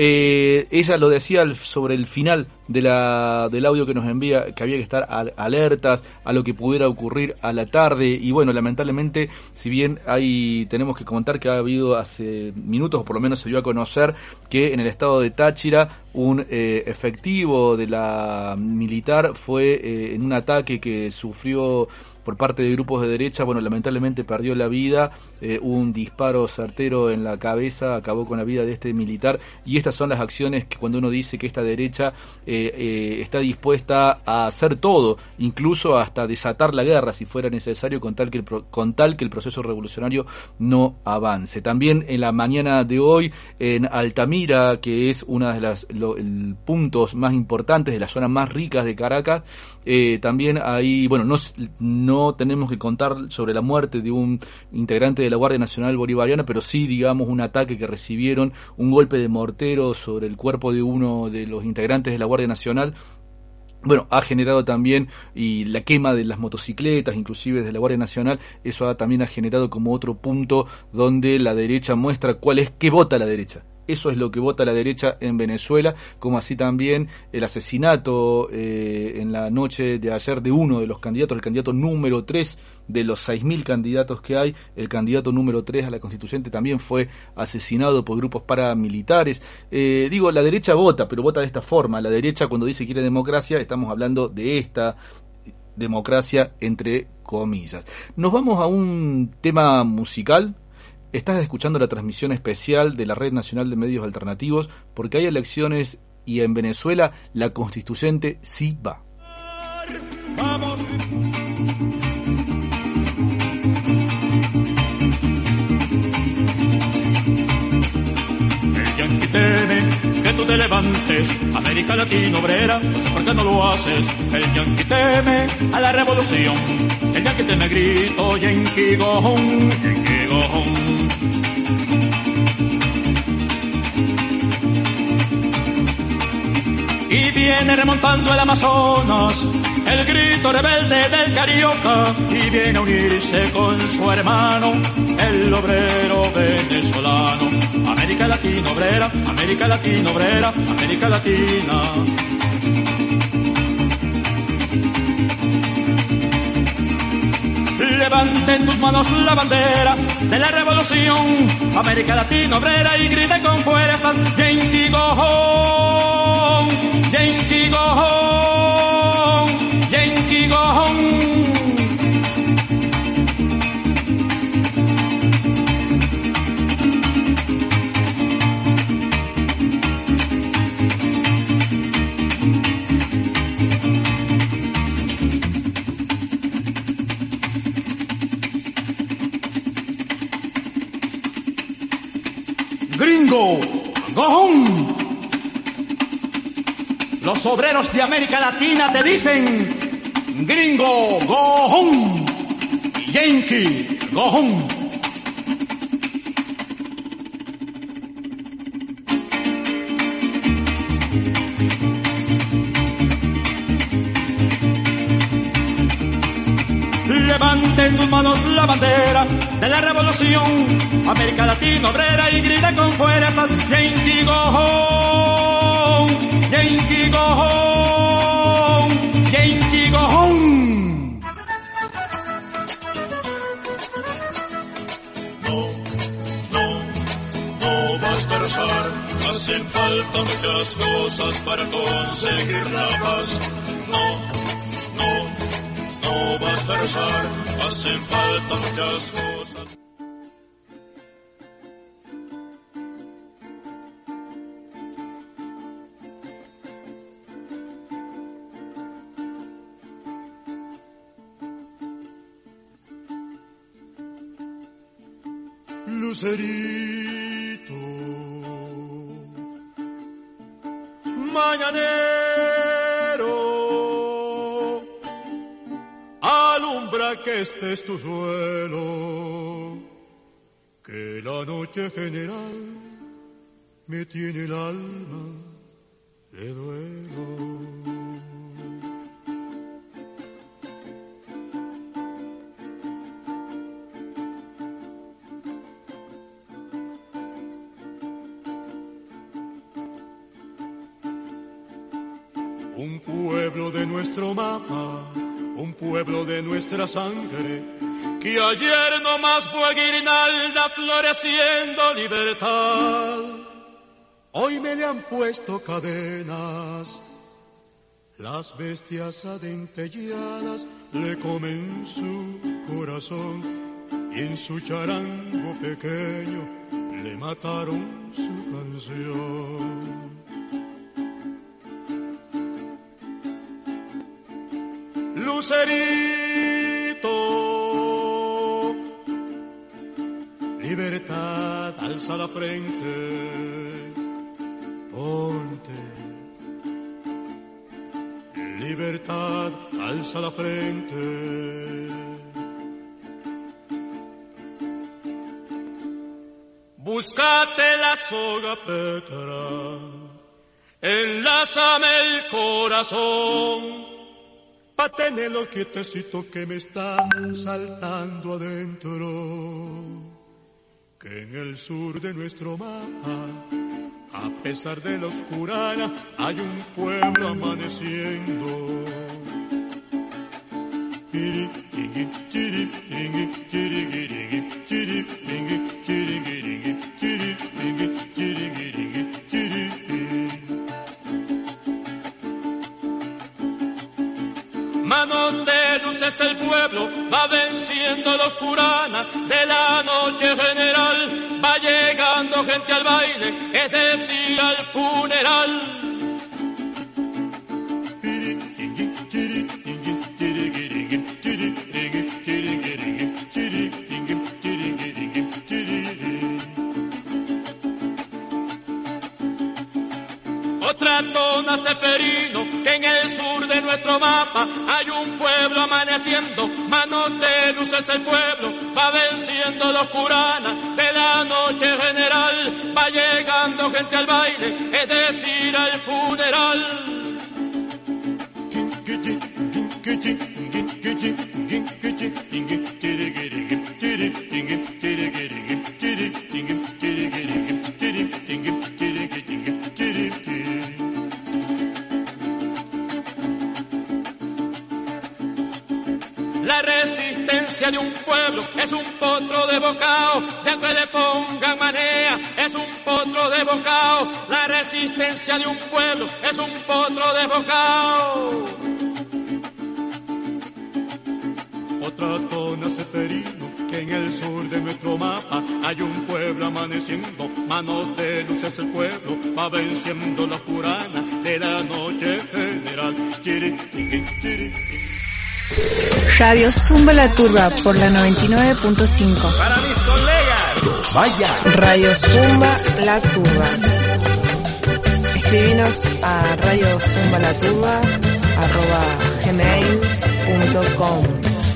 Ella lo decía sobre el final del audio que nos envía, que había que estar alertas a lo que pudiera ocurrir a la tarde y bueno, lamentablemente, si bien tenemos que comentar que ha habido hace minutos, o por lo menos se dio a conocer que en el estado de Táchira un efectivo de la militar fue en un ataque que sufrió por parte de grupos de derecha, bueno, lamentablemente perdió la vida, un disparo certero en la cabeza acabó con la vida de este militar, y estas son las acciones que cuando uno dice que esta derecha está dispuesta a hacer todo, incluso hasta desatar la guerra si fuera necesario, con tal que el proceso revolucionario no avance. También en la mañana de hoy en Altamira, que es uno de los puntos más importantes de las zonas más ricas de Caracas, también ahí, bueno, no tenemos que contar sobre la muerte de un integrante de la Guardia Nacional Bolivariana, pero sí, digamos, un ataque que recibieron, un golpe de mortero sobre el cuerpo de uno de los integrantes de la Guardia Nacional. Bueno, ha generado también, y la quema de las motocicletas, inclusive de la Guardia Nacional, eso también ha generado como otro punto donde la derecha muestra qué vota la derecha. Eso es lo que vota la derecha en Venezuela, como así también el asesinato en la noche de ayer de uno de los candidatos, el candidato número 3 de los 6.000 candidatos que hay, el candidato número 3 a la constituyente también fue asesinado por grupos paramilitares. La derecha vota, pero vota de esta forma. La derecha, cuando dice que quiere democracia, estamos hablando de esta democracia entre comillas. Nos vamos a un tema musical. Estás escuchando la transmisión especial de la Red Nacional de Medios Alternativos porque hay elecciones y en Venezuela la constituyente sí va. Vamos. El yanqui teme que tú te levantes, América Latina obrera, no sé por qué no lo haces. El yanqui teme a la revolución, el yanqui teme grito, yanqui gojón, yanqui gojón. Y viene remontando el Amazonas, el grito rebelde del carioca, y viene a unirse con su hermano, el obrero venezolano. América Latina obrera, América Latina obrera, América Latina. Levanten tus manos la bandera de la revolución, América Latina obrera, y griten con fuerza, Yankee go home, Yankee go home, Yankee go home. Gringo, go home. Los obreros de América Latina te dicen, gringo, go home. Yankee, go home. Levanten tus manos la bandera de la revolución, América Latina obrera, y grita con fuerza, Yankee go home, Yankee go home. muchas cosas para conseguir la paz. No basta rezar, hacen falta muchas cosas. Lucerito mañanero, alumbra que este es tu suelo, que la noche general me tiene el alma de duelo. Un pueblo de nuestro mapa, un pueblo de nuestra sangre, que ayer nomás fue guirnalda floreciendo libertad. Hoy me le han puesto cadenas, las bestias adempelladas le comen su corazón, y en su charango pequeño le mataron su canción. Lucerito, libertad, alza la frente, ponte. Libertad, alza la frente. Búscate la soga Petra, enlázame el corazón, pa' tenerlo quietecito que me está saltando adentro. Que en el sur de nuestro mapa, a pesar de la oscurana, hay un pueblo amaneciendo. Manos de luces el pueblo va venciendo la oscurana de la noche general, va llegando gente al baile, es decir, al funeral. Otra tona Seferino, que en el sur de nuestro mapa hay un pueblo amaneciendo, manos de luces el pueblo va venciendo la oscurana de la noche general, va llegando gente al baile, es decir, al funeral. La resistencia de un pueblo es un potro de bocao, de aunque le pongan manea, es un potro de bocao. La resistencia de un pueblo es un potro de bocao. Otra tona Seferino, que en el sur de nuestro mapa hay un pueblo amaneciendo, manos de luces el pueblo va venciendo la oscurana de la noche general. Chiri, chiri, chiri. Radio Zumba La Turba por la 99.5. Para mis colegas, vaya. Radio Zumba La Turba. Escribinos a radiozumbalatuba@gmail.com.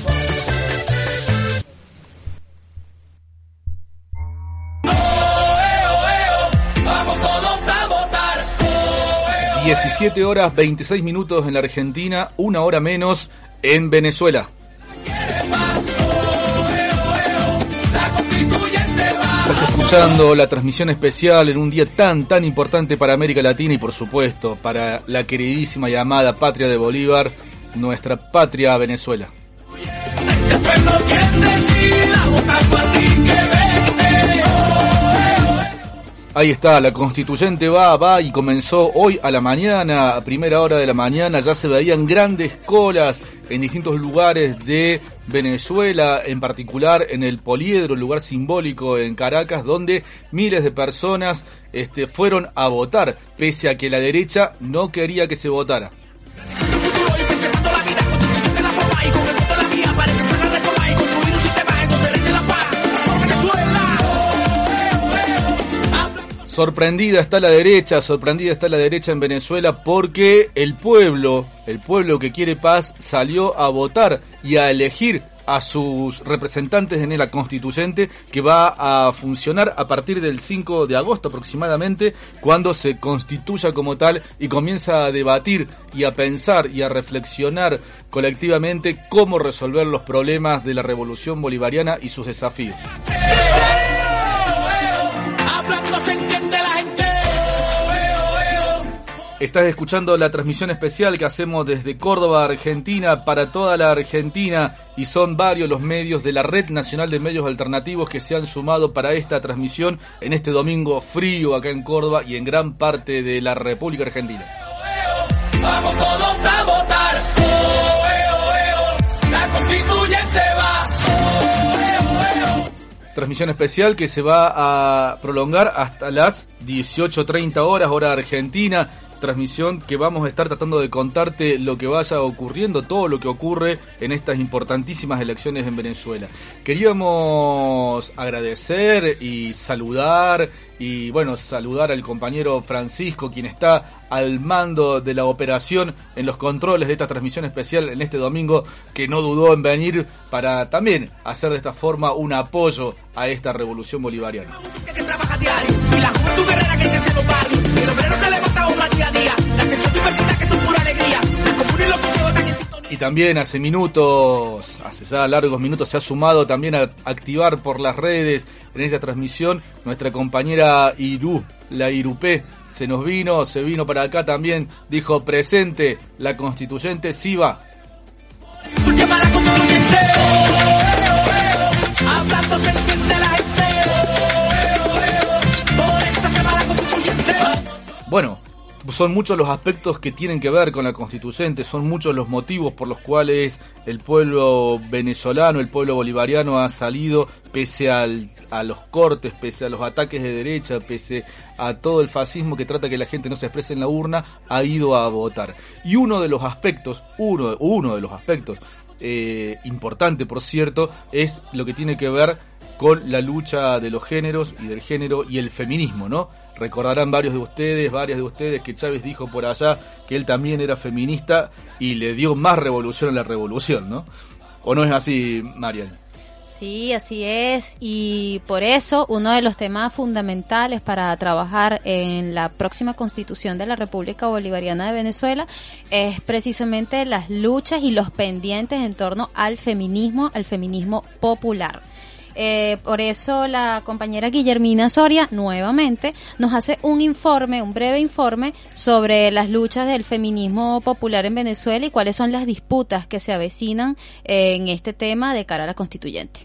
vamos todos a votar. 17 horas 26 minutos en la Argentina, 1 hora menos en Venezuela. Estás escuchando la transmisión especial en un día tan importante para América Latina y por supuesto para la queridísima y amada patria de Bolívar, nuestra patria Venezuela. Ahí está, la constituyente va y comenzó hoy a la mañana, a primera hora de la mañana, ya se veían grandes colas en distintos lugares de Venezuela, en particular en el Poliedro, el lugar simbólico en Caracas, donde miles de personas fueron a votar, pese a que la derecha no quería que se votara. Sorprendida está la derecha en Venezuela porque el pueblo que quiere paz salió a votar y a elegir a sus representantes en la constituyente, que va a funcionar a partir del 5 de agosto aproximadamente, cuando se constituya como tal y comienza a debatir y a pensar y a reflexionar colectivamente cómo resolver los problemas de la revolución bolivariana y sus desafíos. Estás escuchando la transmisión especial que hacemos desde Córdoba, Argentina, para toda la Argentina, y son varios los medios de la Red Nacional de Medios Alternativos que se han sumado para esta transmisión en este domingo frío acá en Córdoba y en gran parte de la República Argentina. Vamos todos a votar, la constituyente va. Transmisión especial que se va a prolongar hasta las 18:30 horas, hora argentina. Transmisión que vamos a estar tratando de contarte lo que vaya ocurriendo, todo lo que ocurre en estas importantísimas elecciones en Venezuela. Queríamos agradecer y saludar al compañero Francisco, quien está al mando de la operación en los controles de esta transmisión especial en este domingo, que no dudó en venir para también hacer de esta forma un apoyo a esta revolución bolivariana. Y también hace ya largos minutos, se ha sumado también a activar por las redes en esta transmisión nuestra compañera Irú, la Irupé, se vino para acá también, dijo presente, la constituyente sí va. Bueno, son muchos los aspectos que tienen que ver con la constituyente, son muchos los motivos por los cuales el pueblo venezolano, el pueblo bolivariano ha salido, pese a los cortes, pese a los ataques de derecha, pese a todo el fascismo que trata que la gente no se exprese en la urna, ha ido a votar. Y uno de los aspectos importante, por cierto, es lo que tiene que ver con la lucha de los géneros y del género y el feminismo, ¿no? Recordarán varias de ustedes que Chávez dijo por allá que él también era feminista y le dio más revolución a la revolución, ¿no? ¿O no es así, Marian? Sí, así es, y por eso uno de los temas fundamentales para trabajar en la próxima Constitución de la República Bolivariana de Venezuela es precisamente las luchas y los pendientes en torno al feminismo popular. Por eso la compañera Guillermina Soria nuevamente nos hace un breve informe sobre las luchas del feminismo popular en Venezuela y cuáles son las disputas que se avecinan en este tema de cara a la constituyente.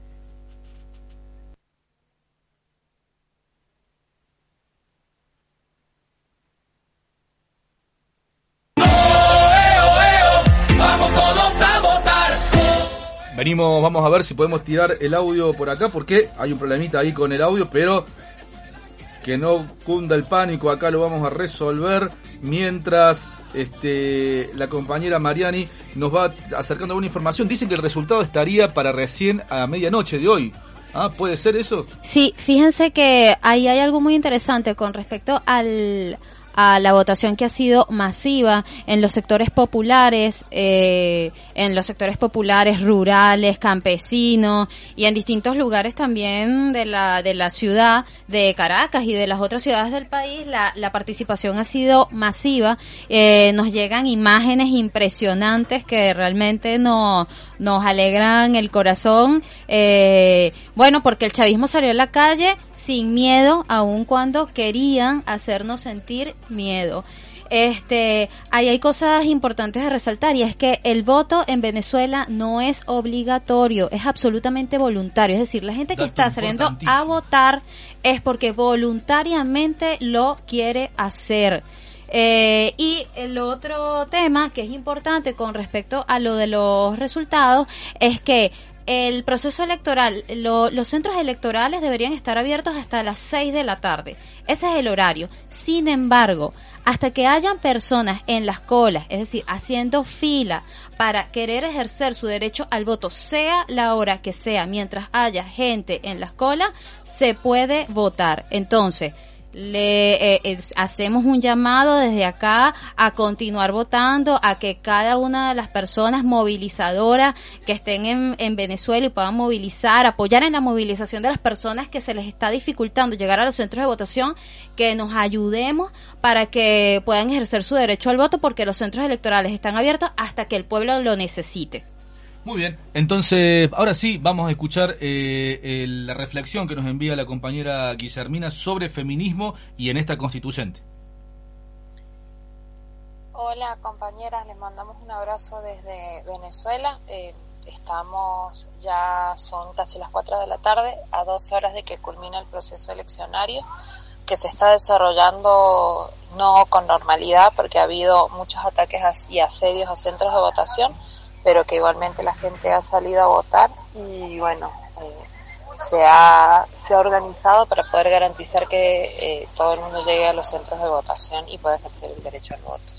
Vamos todos a votar. Vamos a ver si podemos tirar el audio por acá, porque hay un problemita ahí con el audio, pero que no cunda el pánico, acá lo vamos a resolver mientras la compañera Mariani nos va acercando alguna información. Dicen que el resultado estaría para recién a medianoche de hoy. ¿Puede ser eso? Sí, fíjense que ahí hay algo muy interesante con respecto a la votación que ha sido masiva en los sectores populares, rurales, campesinos y en distintos lugares también de la ciudad de Caracas y de las otras ciudades del país. La participación ha sido masiva. Nos llegan imágenes impresionantes que realmente nos alegran el corazón. Porque el chavismo salió a la calle sin miedo, aun cuando querían hacernos sentir miedo. Ahí hay cosas importantes a resaltar, y es que el voto en Venezuela no es obligatorio, es absolutamente voluntario. Es decir, la gente que está saliendo a votar es porque voluntariamente lo quiere hacer. Y el otro tema que es importante con respecto a lo de los resultados es que el proceso electoral, los centros electorales deberían estar abiertos hasta las 6 de la tarde. Ese es el horario. Sin embargo, hasta que hayan personas en las colas, es decir, haciendo fila para querer ejercer su derecho al voto, sea la hora que sea, mientras haya gente en las colas, se puede votar. Entonces, hacemos un llamado desde acá a continuar votando, a que cada una de las personas movilizadoras que estén en Venezuela y puedan movilizar, apoyar en la movilización de las personas que se les está dificultando llegar a los centros de votación, que nos ayudemos para que puedan ejercer su derecho al voto, porque los centros electorales están abiertos hasta que el pueblo lo necesite. Muy bien, entonces ahora sí vamos a escuchar la reflexión que nos envía la compañera Guillermina sobre feminismo y en esta constituyente. Hola compañeras, les mandamos un abrazo desde Venezuela. Son casi las 4 de la tarde, a 2 horas de que culmine el proceso eleccionario, que se está desarrollando no con normalidad porque ha habido muchos ataques y asedios a centros de votación, pero que igualmente la gente ha salido a votar y bueno, se ha organizado para poder garantizar que todo el mundo llegue a los centros de votación y pueda ejercer el derecho al voto.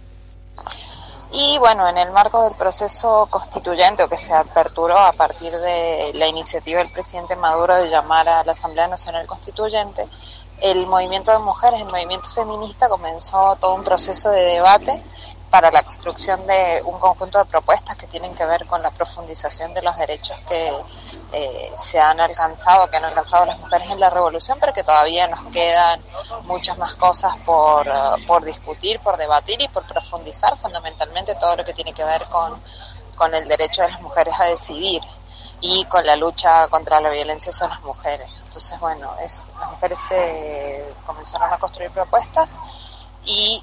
Y bueno, en el marco del proceso constituyente, o que se aperturó a partir de la iniciativa del presidente Maduro de llamar a la Asamblea Nacional Constituyente, el movimiento de mujeres, el movimiento feminista, comenzó todo un proceso de debate para la construcción de un conjunto de propuestas que tienen que ver con la profundización de los derechos que que han alcanzado las mujeres en la revolución, pero que todavía nos quedan muchas más cosas por discutir, por debatir y por profundizar, fundamentalmente todo lo que tiene que ver con el derecho de las mujeres a decidir y con la lucha contra la violencia hacia las mujeres. Entonces, bueno, las mujeres comenzaron a construir propuestas y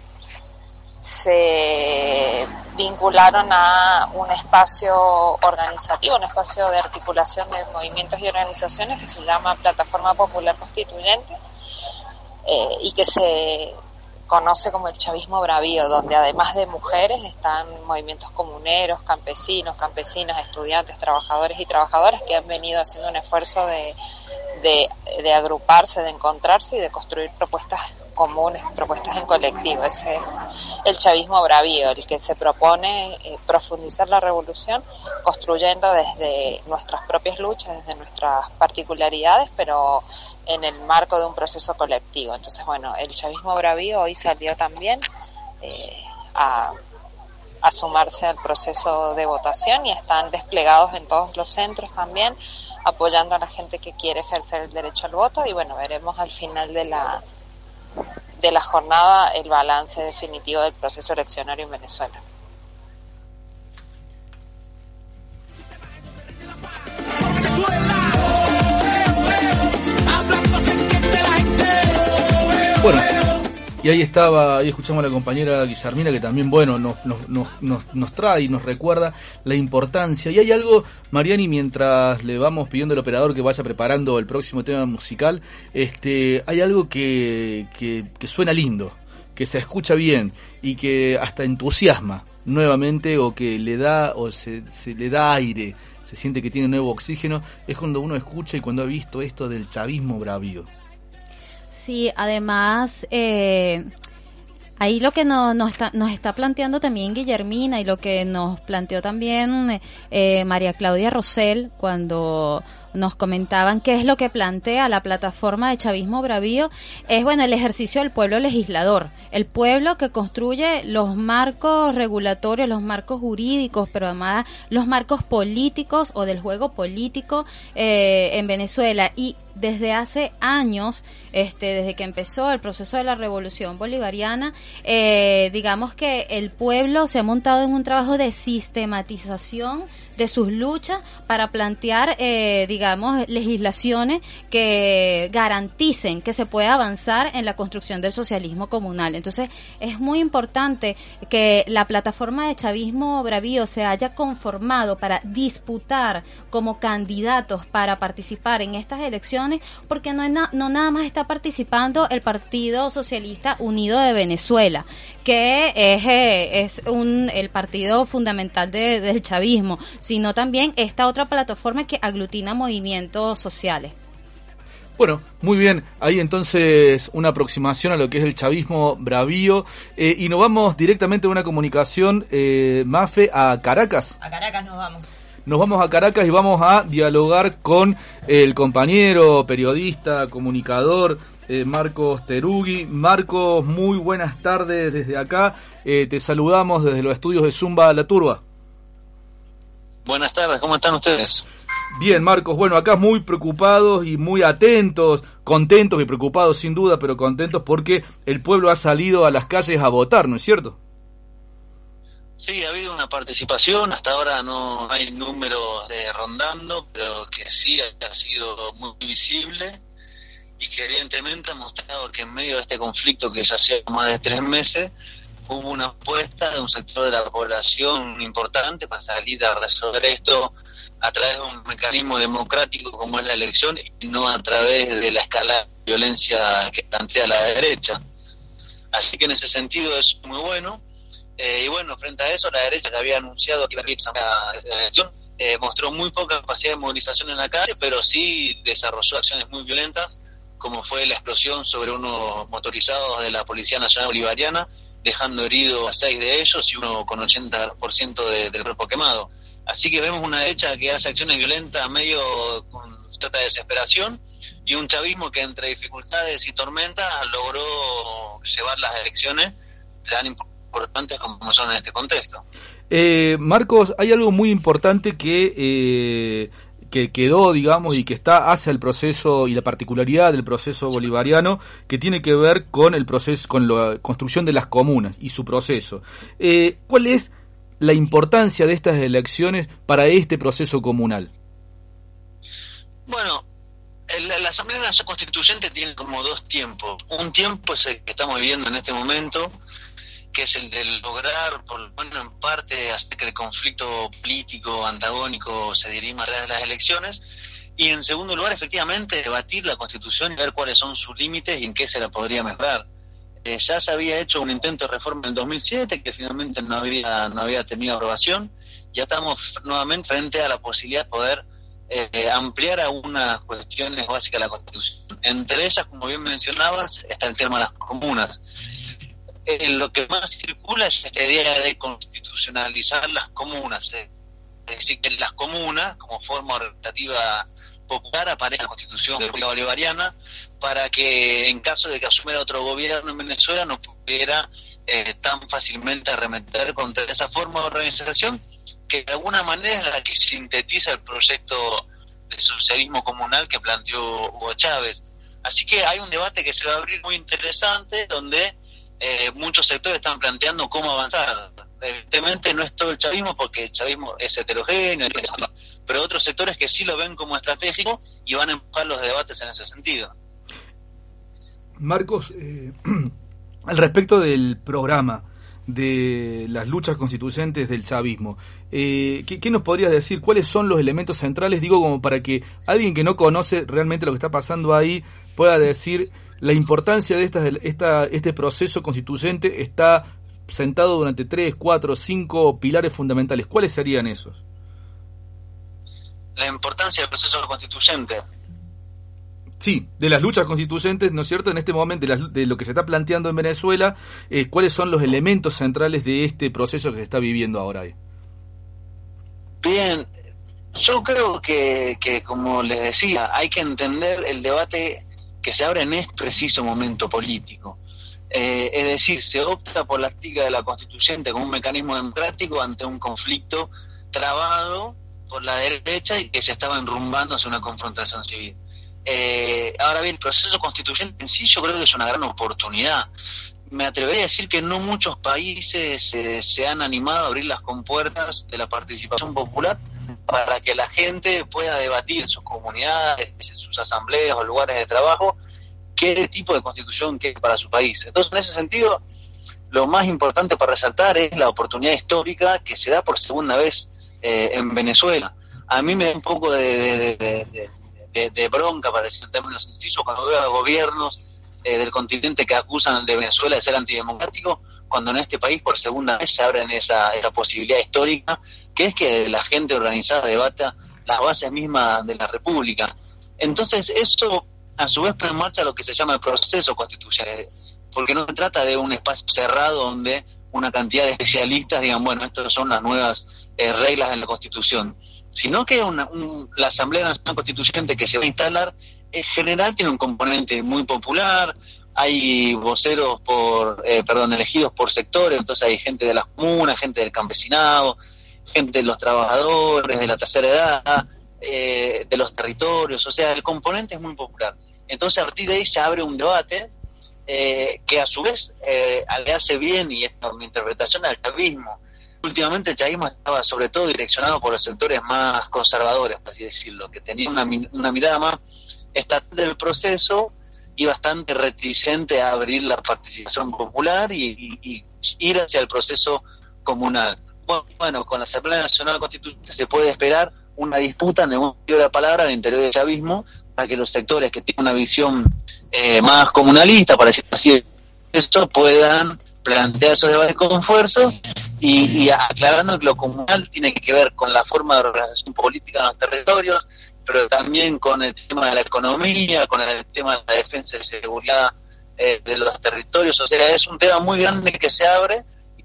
se vincularon a un espacio organizativo, un espacio de articulación de movimientos y organizaciones que se llama Plataforma Popular Constituyente y que se conoce como el chavismo bravío, donde además de mujeres están movimientos comuneros, campesinos, campesinas, estudiantes, trabajadores y trabajadoras que han venido haciendo un esfuerzo de agruparse, de encontrarse y de construir propuestas comunes, propuestas en colectivo. Ese es el chavismo bravío, el que se propone profundizar la revolución construyendo desde nuestras propias luchas, desde nuestras particularidades, pero en el marco de un proceso colectivo. Entonces, bueno, el chavismo bravío hoy salió también a sumarse al proceso de votación y están desplegados en todos los centros también, apoyando a la gente que quiere ejercer el derecho al voto. Y bueno, veremos al final de la jornada el balance definitivo del proceso eleccionario en Venezuela. Bueno, y ahí escuchamos a la compañera Guillermina, que también, bueno, nos trae y nos recuerda la importancia. Y hay algo, Mariani, mientras le vamos pidiendo al operador que vaya preparando el próximo tema musical, hay algo que suena lindo, que se escucha bien y que hasta entusiasma nuevamente, o que le da, o se le da aire, se siente que tiene nuevo oxígeno, es cuando uno escucha y cuando ha visto esto del chavismo bravío. Sí, además, ahí lo que nos está planteando también Guillermina y lo que nos planteó también María Claudia Rosell cuando nos comentaban qué es lo que plantea la plataforma de chavismo bravío, es bueno el ejercicio del pueblo legislador, el pueblo que construye los marcos regulatorios, los marcos jurídicos, pero además los marcos políticos o del juego político en Venezuela. Y desde hace años, desde que empezó el proceso de la Revolución Bolivariana, digamos que el pueblo se ha montado en un trabajo de sistematización de sus luchas para plantear, digamos, legislaciones que garanticen que se pueda avanzar en la construcción del socialismo comunal. Entonces, es muy importante que la plataforma de Chavismo Bravío se haya conformado para disputar como candidatos para participar en estas elecciones, porque no nada más está participando el Partido Socialista Unido de Venezuela, que es el partido fundamental del chavismo, sino también esta otra plataforma que aglutina movimientos sociales. Bueno, muy bien, ahí entonces una aproximación a lo que es el chavismo bravío, y nos vamos directamente a una comunicación, Mafe, a Caracas. A Caracas nos vamos. Nos vamos a Caracas y vamos a dialogar con el compañero, periodista, comunicador, Marcos Terugui. Marcos, muy buenas tardes desde acá. Te saludamos desde los estudios de Zumba La Turba. Buenas tardes, ¿cómo están ustedes? Bien, Marcos, bueno, acá muy preocupados y muy atentos, contentos y preocupados sin duda, pero contentos porque el pueblo ha salido a las calles a votar, ¿no es cierto? Sí, ha habido una participación, hasta ahora no hay números rondando, pero que sí ha sido muy visible y que evidentemente ha mostrado que en medio de este conflicto que ya lleva más de 3 meses, hubo una apuesta de un sector de la población importante para salir a resolver esto a través de un mecanismo democrático como es la elección y no a través de la escalada de violencia que plantea la derecha. Así que en ese sentido es muy bueno. Y bueno, frente a eso, la derecha que había anunciado que iba a la elección mostró muy poca capacidad de movilización en la calle, pero sí desarrolló acciones muy violentas, como fue la explosión sobre unos motorizados de la Policía Nacional Bolivariana, dejando herido a 6 de ellos y uno con 80% del cuerpo quemado. Así que vemos una derecha que hace acciones violentas medio con cierta desesperación y un chavismo que entre dificultades y tormentas logró llevar las elecciones tan importantes como son en este contexto. Marcos, hay algo muy importante que quedó, digamos, y que está hacia el proceso y la particularidad del proceso bolivariano, que tiene que ver con el proceso, con la construcción de las comunas y su proceso. ¿Cuál es la importancia de estas elecciones para este proceso comunal? Bueno, la Asamblea Nacional Constituyente tiene como 2 tiempos. Un tiempo es el que estamos viviendo en este momento, que es el de lograr, por lo menos en parte, hacer que el conflicto político antagónico se dirima a través de las elecciones, y en segundo lugar, efectivamente, debatir la Constitución y ver cuáles son sus límites y en qué se la podría mejorar. Ya se había hecho un intento de reforma en 2007 que finalmente no había tenido aprobación. Ya estamos nuevamente frente a la posibilidad de poder ampliar algunas cuestiones básicas de la Constitución. Entre ellas, como bien mencionabas, está el tema de las comunas. Lo que más circula es esta idea de constitucionalizar las comunas, es decir, que las comunas, como forma organizativa popular, aparezca en la Constitución de la República Bolivariana, para que en caso de que asumiera otro gobierno en Venezuela no pudiera tan fácilmente arremeter contra esa forma de organización, que de alguna manera es la que sintetiza el proyecto de socialismo comunal que planteó Hugo Chávez. Así que hay un debate que se va a abrir muy interesante, donde muchos sectores están planteando cómo avanzar. Evidentemente no es todo el chavismo, porque el chavismo es heterogéneo, pero otros sectores que sí lo ven como estratégico y van a empujar los debates en ese sentido. Marcos, al respecto del programa de las luchas constituyentes del chavismo, ¿qué nos podrías decir? ¿Cuáles son los elementos centrales? Digo, como para que alguien que no conoce realmente lo que está pasando ahí pueda decir la importancia de este proceso constituyente. Está sentado durante 3, 4, 5 pilares fundamentales. ¿Cuáles serían esos? La importancia del proceso constituyente. Sí, de las luchas constituyentes, ¿no es cierto? En este momento, de lo que se está planteando en Venezuela, ¿cuáles son los elementos centrales de este proceso que se está viviendo ahora ahí? Bien, yo creo que como les decía, hay que entender el debate que se abre en este preciso momento político. Es decir, se opta por la práctica de la constituyente como un mecanismo democrático ante un conflicto trabado por la derecha y que se estaba enrumbando hacia una confrontación civil. Ahora bien, el proceso constituyente en sí yo creo que es una gran oportunidad. Me atrevería a decir que no muchos países se han animado a abrir las compuertas de la participación popular para que la gente pueda debatir en sus comunidades, en sus asambleas o lugares de trabajo, qué tipo de constitución quiere para su país. Entonces, en ese sentido, lo más importante para resaltar es la oportunidad histórica que se da por segunda vez en Venezuela. A mí me da un poco de bronca, para decir en términos sencillos, cuando veo a gobiernos del continente que acusan de Venezuela de ser antidemocrático, cuando en este país por segunda vez se abren esa posibilidad histórica, que es que la gente organizada debata las bases mismas de la República. Entonces eso a su vez pone en marcha lo que se llama el proceso constitucional, porque no se trata de un espacio cerrado donde una cantidad de especialistas digan, bueno, estas son las nuevas reglas en la Constitución, sino que la Asamblea Nacional Constituyente que se va a instalar en general tiene un componente muy popular. Hay voceros elegidos por sectores, entonces hay gente de las comunas, gente del campesinado, gente de los trabajadores, de la tercera edad, de los territorios, o sea, el componente es muy popular. Entonces a partir de ahí se abre un debate que a su vez le hace bien, y esta es mi interpretación, al chavismo. Últimamente el chavismo estaba sobre todo direccionado por los sectores más conservadores, por así decirlo, que tenían una mirada más estatal del proceso y bastante reticente a abrir la participación popular y ir hacia el proceso comunal. Bueno, con la Asamblea Nacional Constituyente se puede esperar una disputa, en el de la palabra, al interior del chavismo, para que los sectores que tienen una visión más comunalista, para decir así, eso puedan plantear esos debates con esfuerzo y aclarando que lo comunal tiene que ver con la forma de organización política en los territorios, pero también con el tema de la economía, con el tema de la defensa y seguridad de los territorios. O sea, es un tema muy grande que se abre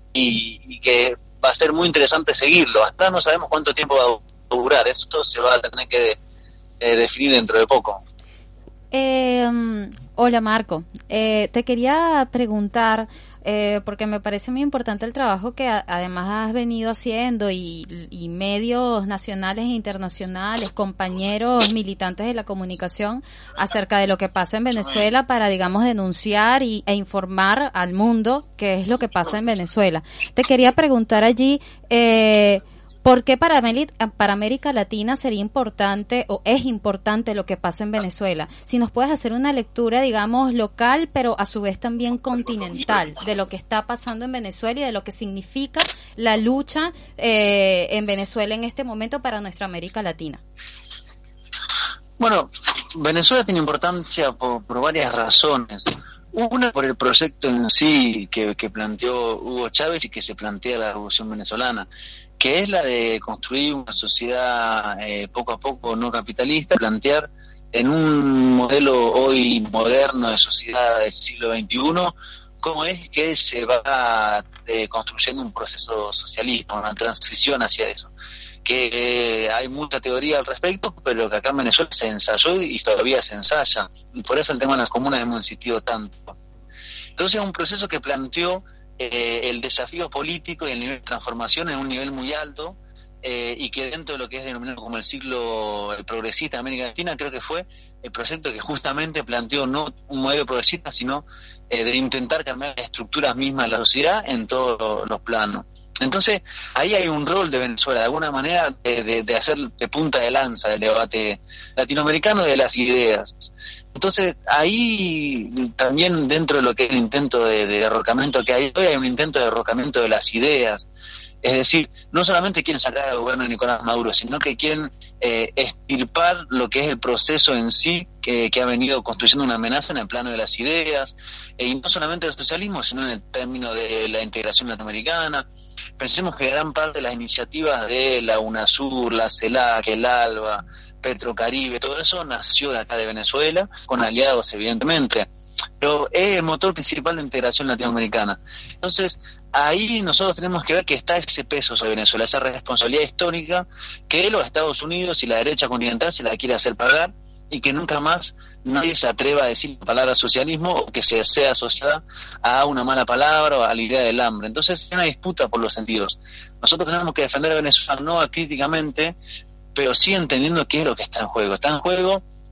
y que va a ser muy interesante seguirlo. Hasta no sabemos cuánto tiempo va a durar, esto se va a tener que definir dentro de poco. Hola Marco, te quería preguntar, porque me parece muy importante el trabajo que además has venido haciendo y medios nacionales e internacionales, compañeros militantes de la comunicación acerca de lo que pasa en Venezuela para, digamos, denunciar e informar al mundo qué es lo que pasa en Venezuela. Te quería preguntar allí, ¿por qué para América Latina sería importante o es importante lo que pasa en Venezuela? Si nos puedes hacer una lectura, digamos, local, pero a su vez también continental, de lo que está pasando en Venezuela y de lo que significa la lucha en Venezuela en este momento para nuestra América Latina. Bueno, Venezuela tiene importancia por varias razones. Una, por el proyecto en sí que planteó Hugo Chávez y que se plantea la Revolución Venezolana, que es la de construir una sociedad poco a poco no capitalista, plantear en un modelo hoy moderno de sociedad del siglo XXI cómo es que se va construyendo un proceso socialista, una transición hacia eso. Que hay mucha teoría al respecto, pero que acá en Venezuela se ensayó y todavía se ensaya. Y por eso el tema de las comunas hemos insistido tanto. Entonces es un proceso que planteó el desafío político y el nivel de transformación en un nivel muy alto, y que dentro de lo que es denominado como el ciclo progresista de América Latina, creo que fue el proyecto que justamente planteó no un modelo progresista, sino de intentar cambiar las estructuras mismas de la sociedad en todos los planos. Entonces, ahí hay un rol de Venezuela, de alguna manera, de hacer de punta de lanza del debate latinoamericano de las ideas. Entonces, ahí también dentro de lo que es el intento de derrocamiento que hay hoy, hay un intento de derrocamiento de las ideas. Es decir, no solamente quieren sacar al gobierno de Nicolás Maduro, sino que quieren extirpar lo que es el proceso en sí que ha venido construyendo una amenaza en el plano de las ideas, y no solamente del socialismo, sino en el término de la integración latinoamericana. Pensemos que gran parte de las iniciativas de la UNASUR, la CELAC, el ALBA, Petrocaribe, todo eso nació de acá de Venezuela, con aliados evidentemente, pero es el motor principal de integración latinoamericana. Entonces, ahí nosotros tenemos que ver que está ese peso sobre Venezuela, esa responsabilidad histórica que los Estados Unidos y la derecha continental se la quiere hacer pagar, y que nunca más nadie se atreva a decir la palabra socialismo o que se sea asociada a una mala palabra o a la idea del hambre. Entonces es una disputa por los sentidos. Nosotros tenemos que defender a Venezuela no acríticamente, pero sí entendiendo qué es lo que está en juego. Está en juego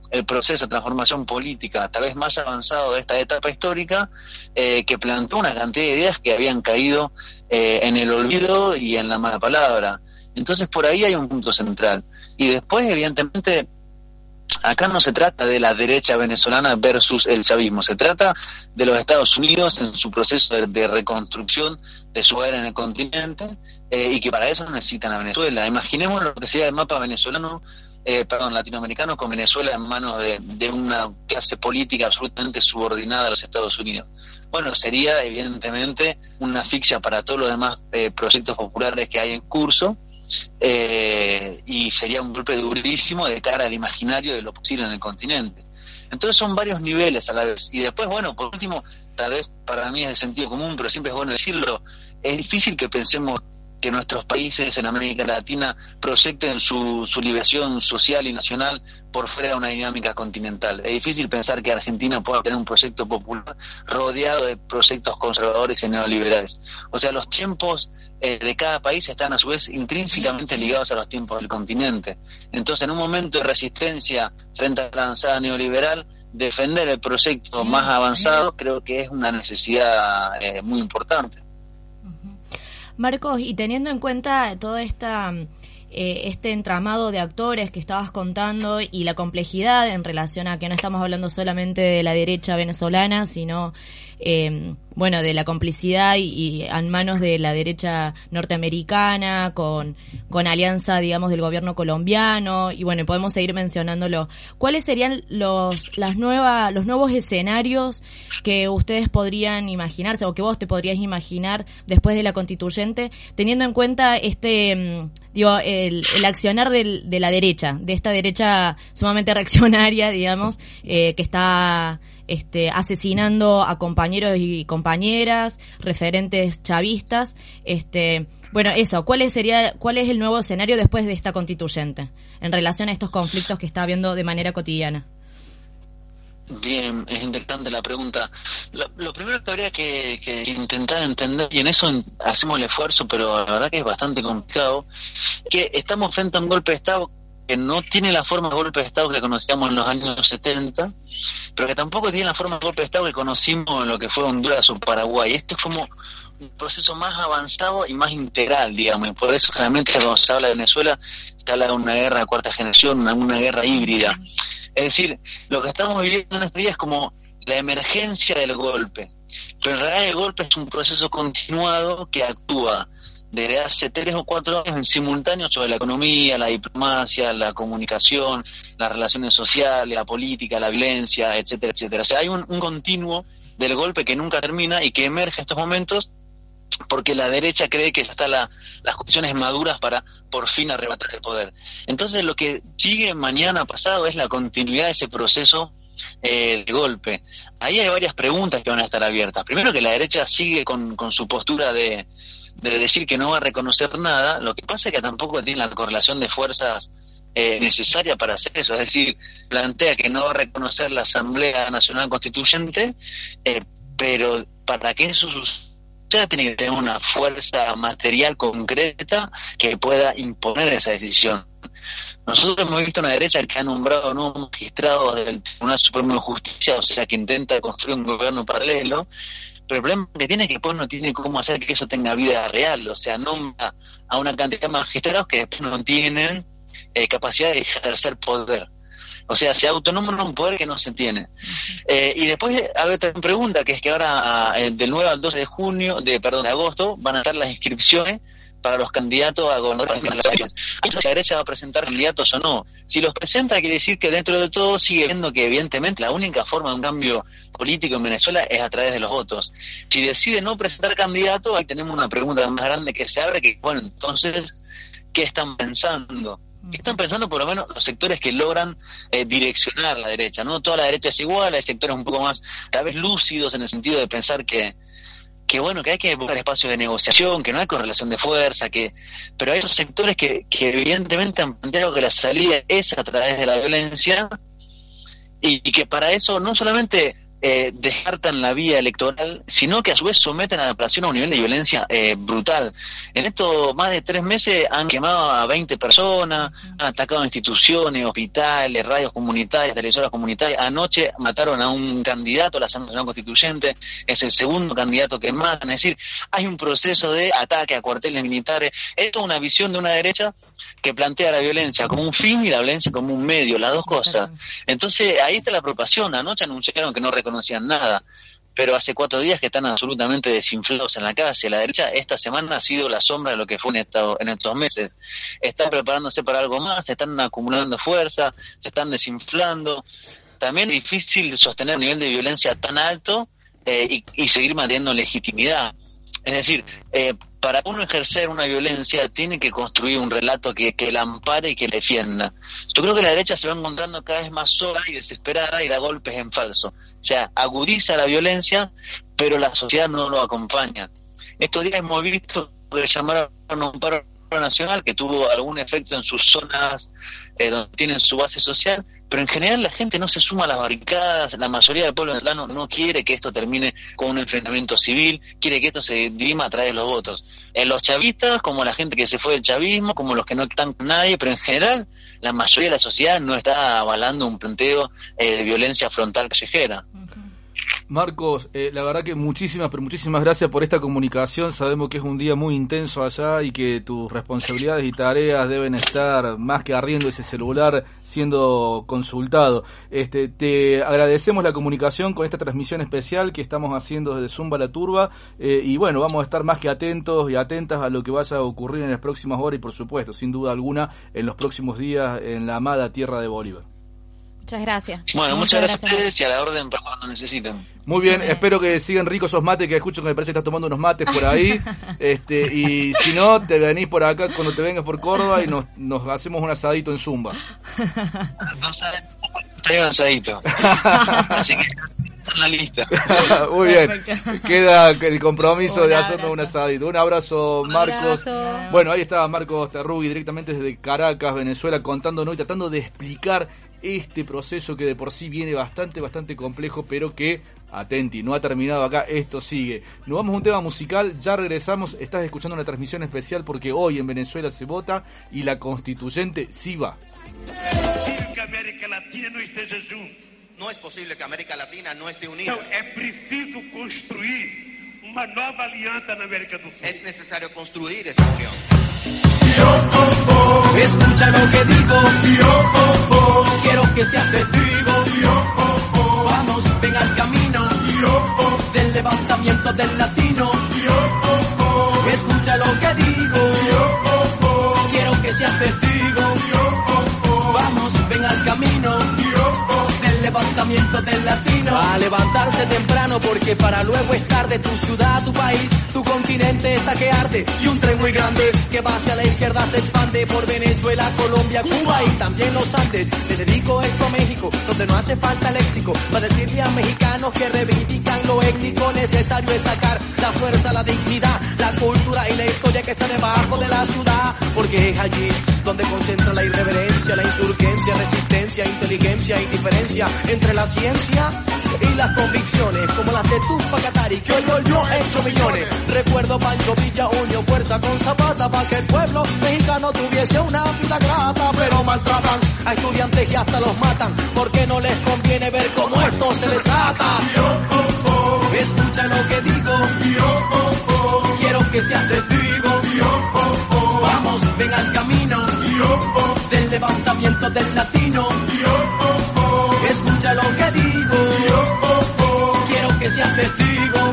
el proceso de transformación política tal vez más avanzado de esta etapa histórica, que planteó una cantidad de ideas que habían caído en el olvido y en la mala palabra. Entonces por ahí hay un punto central. Y después, evidentemente, acá no se trata de la derecha venezolana versus el chavismo, se trata de los Estados Unidos en su proceso de reconstrucción de su era en el continente, y que para eso necesitan a Venezuela. Imaginemos lo que sería el mapa venezolano, latinoamericano, con Venezuela en manos de una clase política absolutamente subordinada a los Estados Unidos. Bueno, sería evidentemente una asfixia para todos los demás proyectos populares que hay en curso, y sería un golpe durísimo de cara al imaginario de lo posible en el continente. Entonces son varios niveles a la vez. Y después, bueno, por último, tal vez para mí es de sentido común, pero siempre es bueno decirlo, es difícil que pensemos que nuestros países en América Latina proyecten su liberación social y nacional por fuera de una dinámica continental. Es difícil pensar que Argentina pueda tener un proyecto popular rodeado de proyectos conservadores y neoliberales. O sea, los tiempos de cada país están a su vez intrínsecamente ligados a los tiempos del continente. Entonces, en un momento de resistencia frente a la avanzada neoliberal, defender el proyecto más avanzado creo que es una necesidad muy importante. Marcos, y teniendo en cuenta toda este entramado de actores que estabas contando y la complejidad en relación a que no estamos hablando solamente de la derecha venezolana, sino de la complicidad y en manos de la derecha norteamericana con alianza, digamos, del gobierno colombiano, y bueno, podemos seguir mencionándolo. ¿Cuáles serían los nuevos escenarios que ustedes podrían imaginarse, o que vos te podrías imaginar después de la constituyente, teniendo en cuenta el accionar de la derecha, de esta derecha sumamente reaccionaria, digamos, que está asesinando a compañeros y compañeras, referentes chavistas? ¿Cuál es el nuevo escenario después de esta constituyente en relación a estos conflictos que está habiendo de manera cotidiana? Bien, es interesante la pregunta. Lo primero que habría que intentar entender, y en eso hacemos el esfuerzo, pero la verdad que es bastante complicado, que estamos frente a un golpe de Estado que no tiene la forma de golpe de Estado que conocíamos en los años 70, pero que tampoco tiene la forma de golpe de Estado que conocimos en lo que fue Honduras o Paraguay. Esto es como un proceso más avanzado y más integral, digamos, y por eso generalmente cuando se habla de Venezuela se habla de una guerra de cuarta generación, una guerra híbrida. Es decir, lo que estamos viviendo en estos días es como la emergencia del golpe, pero en realidad el golpe es un proceso continuado que actúa desde hace 3 o 4 años en simultáneo sobre la economía, la diplomacia, la comunicación, las relaciones sociales, la política, la violencia, etcétera, etcétera. O sea, hay un continuo del golpe que nunca termina y que emerge en estos momentos porque la derecha cree que ya están las condiciones maduras para por fin arrebatar el poder. Entonces lo que sigue mañana pasado es la continuidad de ese proceso de golpe. Ahí hay varias preguntas que van a estar abiertas. Primero, que la derecha sigue con su postura de decir que no va a reconocer nada. Lo que pasa es que tampoco tiene la correlación de fuerzas necesaria para hacer eso. Es decir, plantea que no va a reconocer la Asamblea Nacional Constituyente, pero para que eso suceda tiene que tener una fuerza material concreta que pueda imponer esa decisión. Nosotros hemos visto una derecha que ha nombrado nuevos magistrados del Tribunal Supremo de Justicia, o sea, que intenta construir un gobierno paralelo, pero el problema que tiene es que después no tiene cómo hacer que eso tenga vida real. O sea, nombra a una cantidad de magistrados que después no tienen capacidad de ejercer poder. O sea, se autonombra un poder que no se tiene. Y después hay otra pregunta, que es que ahora del 9 al 12 de agosto van a estar las inscripciones para los candidatos a gobernador de las elecciones. La derecha va a presentar candidatos o no. Si los presenta, quiere decir que dentro de todo sigue viendo que evidentemente la única forma de un cambio político en Venezuela es a través de los votos. Si decide no presentar candidatos, ahí tenemos una pregunta más grande que se abre, que bueno, entonces, ¿qué están pensando? ¿Qué están pensando por lo menos los sectores que logran direccionar la derecha? No toda la derecha es igual, hay sectores un poco más, tal vez lúcidos en el sentido de pensar que bueno, que hay que buscar espacios de negociación, que no hay correlación de fuerza, pero hay otros sectores que evidentemente han planteado que la salida es a través de la violencia y que para eso no solamente descartan la vía electoral, sino que a su vez someten a la población a un nivel de violencia brutal. En estos más de 3 meses han quemado a 20 personas, han atacado instituciones, hospitales, radios comunitarias, televisoras comunitarias. Anoche mataron a un candidato a la Asamblea Nacional Constituyente, es el segundo candidato que matan. Es decir, hay un proceso de ataque a cuarteles militares. Esto es una visión de una derecha que plantea la violencia como un fin y la violencia como un medio, las dos cosas. Entonces ahí está la preocupación. Anoche anunciaron que no reconocían nada, pero hace 4 días que están absolutamente desinflados en la calle. La derecha esta semana ha sido la sombra de lo que fue en estos meses. Están preparándose para algo más, están acumulando fuerza, se están desinflando. También es difícil sostener un nivel de violencia tan alto y seguir manteniendo legitimidad. Es decir, para uno ejercer una violencia tiene que construir un relato que la ampare y que la defienda. Yo creo que la derecha se va encontrando cada vez más sola y desesperada y da golpes en falso. O sea, agudiza la violencia, pero la sociedad no lo acompaña. Estos días hemos visto que llamaron a un paro nacional que tuvo algún efecto en sus zonas donde tienen su base social, pero en general la gente no se suma a las barricadas. La mayoría del pueblo venezolano no quiere que esto termine con un enfrentamiento civil, quiere que esto se dirima a través de los votos. Los chavistas, como la gente que se fue del chavismo, como los que no están con nadie, pero en general la mayoría de la sociedad no está avalando un planteo de violencia frontal callejera. Marcos, la verdad que muchísimas gracias por esta comunicación. Sabemos que es un día muy intenso allá y que tus responsabilidades y tareas deben estar más que ardiendo ese celular siendo consultado. Te agradecemos la comunicación con esta transmisión especial que estamos haciendo desde Zumba La Turba, y bueno, vamos a estar más que atentos y atentas a lo que vaya a ocurrir en las próximas horas y por supuesto, sin duda alguna, en los próximos días en la amada tierra de Bolívar. Muchas gracias. Bueno, muchas gracias a ustedes y a la orden para cuando necesiten. Muy bien, espero que sigan ricos esos mates, que escucho que me parece que estás tomando unos mates por ahí. Y si no, te venís por acá cuando te vengas por Córdoba y nos hacemos un asadito en Zumba. Traigo un asadito. Así que en la lista. Muy bien, queda el compromiso de hacernos un asadito. Un abrazo, Marcos. Bueno, ahí estaba Marcos Terrugui directamente desde Caracas, Venezuela, contándonos y tratando de explicar este proceso que de por sí viene bastante complejo, pero que, atenti, no ha terminado acá, esto sigue. Nos vamos a un tema musical, ya regresamos. Estás escuchando una transmisión especial porque hoy en Venezuela se vota y la constituyente sí va. Que América Latina no esteja junto. No es posible que América Latina no esté unida. Então, é preciso construir uma nova aliança na América do Sul. Es necesario construir esa unión. Escucha lo que digo, quiero que seas testigo. Vamos, ven al camino del levantamiento del latino. Escucha lo que digo, quiero que seas testigo. Vamos, ven al camino del levantamiento del latino. A levantarse temprano porque para luego es tarde. Tu ciudad, tu país, tu continente está que arde. Y un tren muy grande que va hacia la izquierda se expande por Venezuela, Colombia, Cuba y también los Andes. Le dedico esto a México, donde no hace falta léxico, para decirle a mexicanos que reivindican lo étnico. Necesario es sacar la fuerza, la dignidad, la cultura y la historia que está debajo de la ciudad, porque es allí donde concentra la irreverencia, la insurgencia, resistencia, inteligencia y diferencia entre la ciencia y las convicciones, como las de Tupac Katari, que hoy volvió hecho millones. Recuerdo Pancho Villa unió fuerza con Zapata para que el pueblo mexicano tuviese una vida grata, pero maltratan a estudiantes y hasta los matan, porque no les conviene ver cómo esto se desata. Escucha lo que digo, quiero que seas testigo. Vamos, ven al camino del levantamiento del latino. Escucha lo que digo, quiero que seas testigo.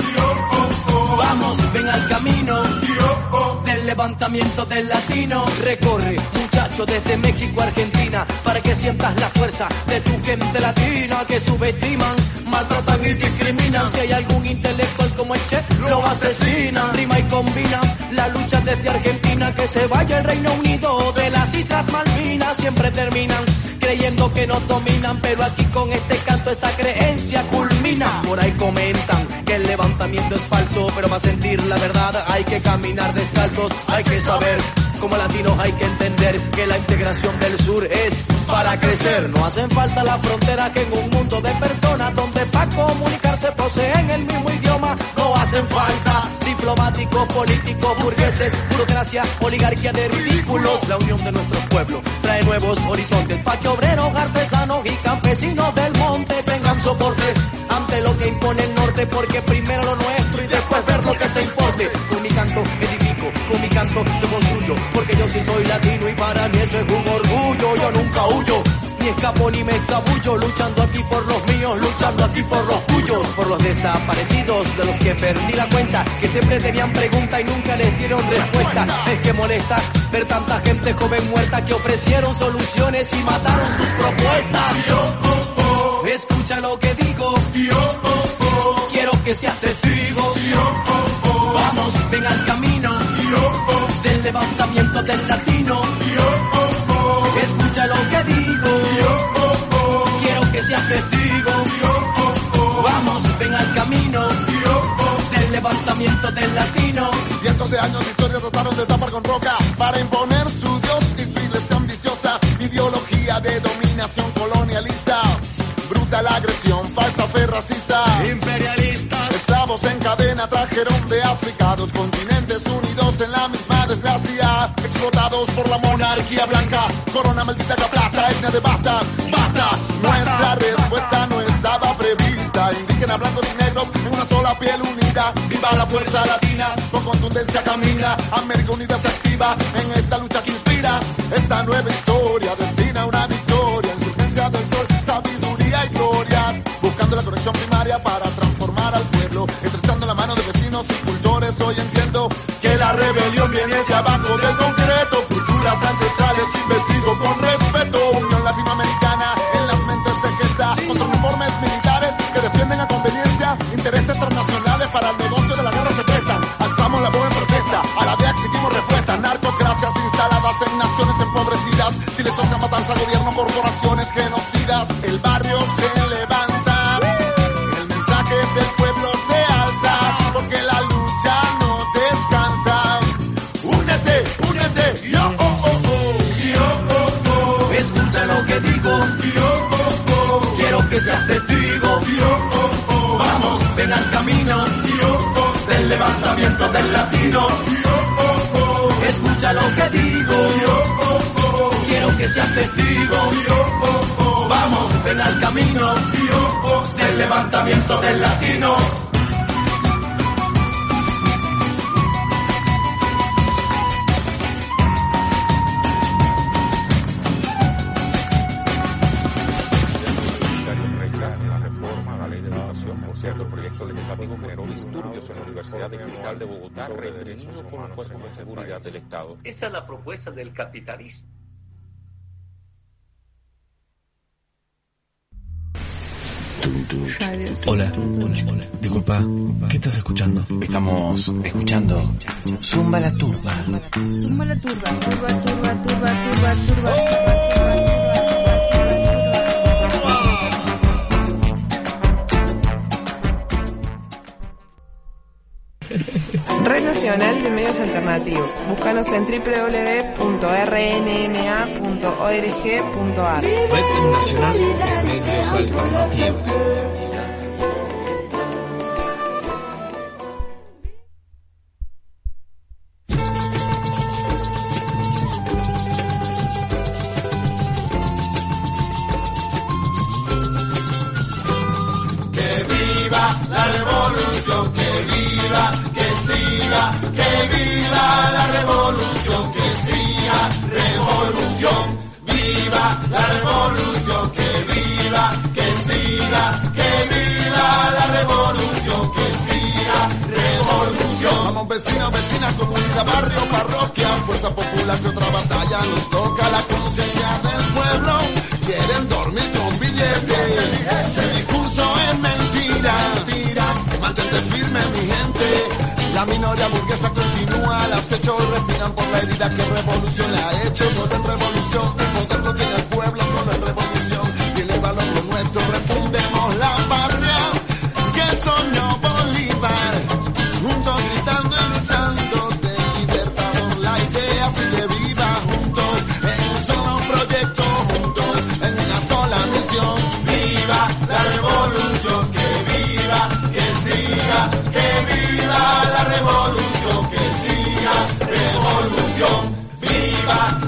Vamos, ven al camino del levantamiento del latino. Recorre, muchacho, desde México a Argentina, para que sientas la fuerza de tu gente latina, que subestiman, maltratan y discriminan. Si hay algún intelectual como el Che, lo asesinan. Rima y combina la lucha desde Argentina, que se vaya el Reino Unido de las Islas Malvinas. Siempre terminan creyendo que nos dominan, pero aquí con este canto esa creencia culmina. Por ahí comentan que el levantamiento es falso, pero para sentir la verdad hay que caminar descalzos. Hay que saber Como latinos hay que entender que la integración del sur es para crecer. No hacen falta las fronteras que en un mundo de personas donde para comunicarse poseen el mismo idioma. No hacen falta diplomáticos, políticos, burgueses, burocracia, oligarquía de ridículos. La unión de nuestros pueblos trae nuevos horizontes para que obreros, artesanos y campesinos del monte tengan soporte ante lo que impone el norte, porque primero lo nuestro y después ver lo que se importe. Con mi canto edifico, con mi canto yo construyo, porque yo sí soy latino y para mí eso es un orgullo. Yo nunca huyo, ni escapo ni me escabullo, luchando aquí por los míos, luchando aquí por los tuyos, por los desaparecidos, de los que perdí la cuenta, que siempre tenían pregunta y nunca les dieron respuesta. Es que molesta ver tanta gente joven muerta que ofrecieron soluciones y mataron sus propuestas. Escucha lo que digo, quiero que seas testigo. Vamos, ven al camino del levantamiento del latino. Escucha lo que digo, quiero que seas testigo. Vamos, ven al camino del levantamiento del latino. Cientos de años de historia trataron de tapar con roca para imponer su Dios y su iglesia ambiciosa. Ideología de dominación colonialista, brutal agresión, falsa fe racista. Imperialistas, esclavos en cadena trajeron de África 2 continentes unidos en la misma desgracia. Explotados por la monarquía blanca, corona maldita que aplasta, etnia de basta, basta. Nuestra respuesta no estaba prevista. Indígenas, blancos y negros en una sola piel unida. Viva la fuerza latina, con contundencia camina. América Unida se activa en esta lucha que inspira. Esta nueva historia destina una victoria. Insurgencia del sol, sabiduría y gloria. Buscando la conexión primaria para transformar al pueblo. Estrechando la mano de vecinos y cultores. Hoy entiendo que la rebelión viene de abajo del concreto. Culturas ancestrales investigo con respeto. Unión latinoamericana en las mentes se queda. Contra uniformes militares que defienden a conveniencia intereses transnacionales para el negocio de la guerra secreta. Alzamos la voz en protesta, a la DEA exigimos respuesta. Narcocracias instaladas en naciones empobrecidas. Silenciosa matanza, gobierno, corporaciones genocidas. El barrio se levanta, el mensaje del pueblo se alza, porque la lucha no descansa. Únete, únete, yo, escucha lo que digo, quiero que seas testigo. Vamos, ven al camino del levantamiento del latino. Escucha lo que digo, quiero que seas testigo. Vamos, ven al camino del levantamiento del latino. El proyecto legislativo generó disturbios en la Universidad Distrital de Bogotá, reprimido por los cuerpos de seguridad del Estado. Esta es la propuesta del capitalismo. Hola. Disculpa, ¿qué estás escuchando? Estamos escuchando Zumba la Turba. Zumba la Turba, turba. Red Nacional de Medios Alternativos. Búscanos en www.rnma.org.ar. Red Nacional de Medios Alternativos. Que viva la revolución, que siga revolución. Viva la revolución, que viva, que siga, que viva la revolución, que siga revolución. Vamos vecinos, vecinas, comunidad, barrio, parroquia, fuerza popular que otra batalla nos toca. La conciencia del pueblo, quieren dormir con billetes. Ese discurso es mentira, mantente firme mi gente. La minoría burguesa continúa al acecho, respiran por la herida que revolución le ha hecho. Solo en revolución, el poder lo tiene el pueblo, solo en revolución tiene valor lo nuestro. Refundemos la patria que soñó Bolívar, juntos gritando y luchando de libertador. La idea sigue viva.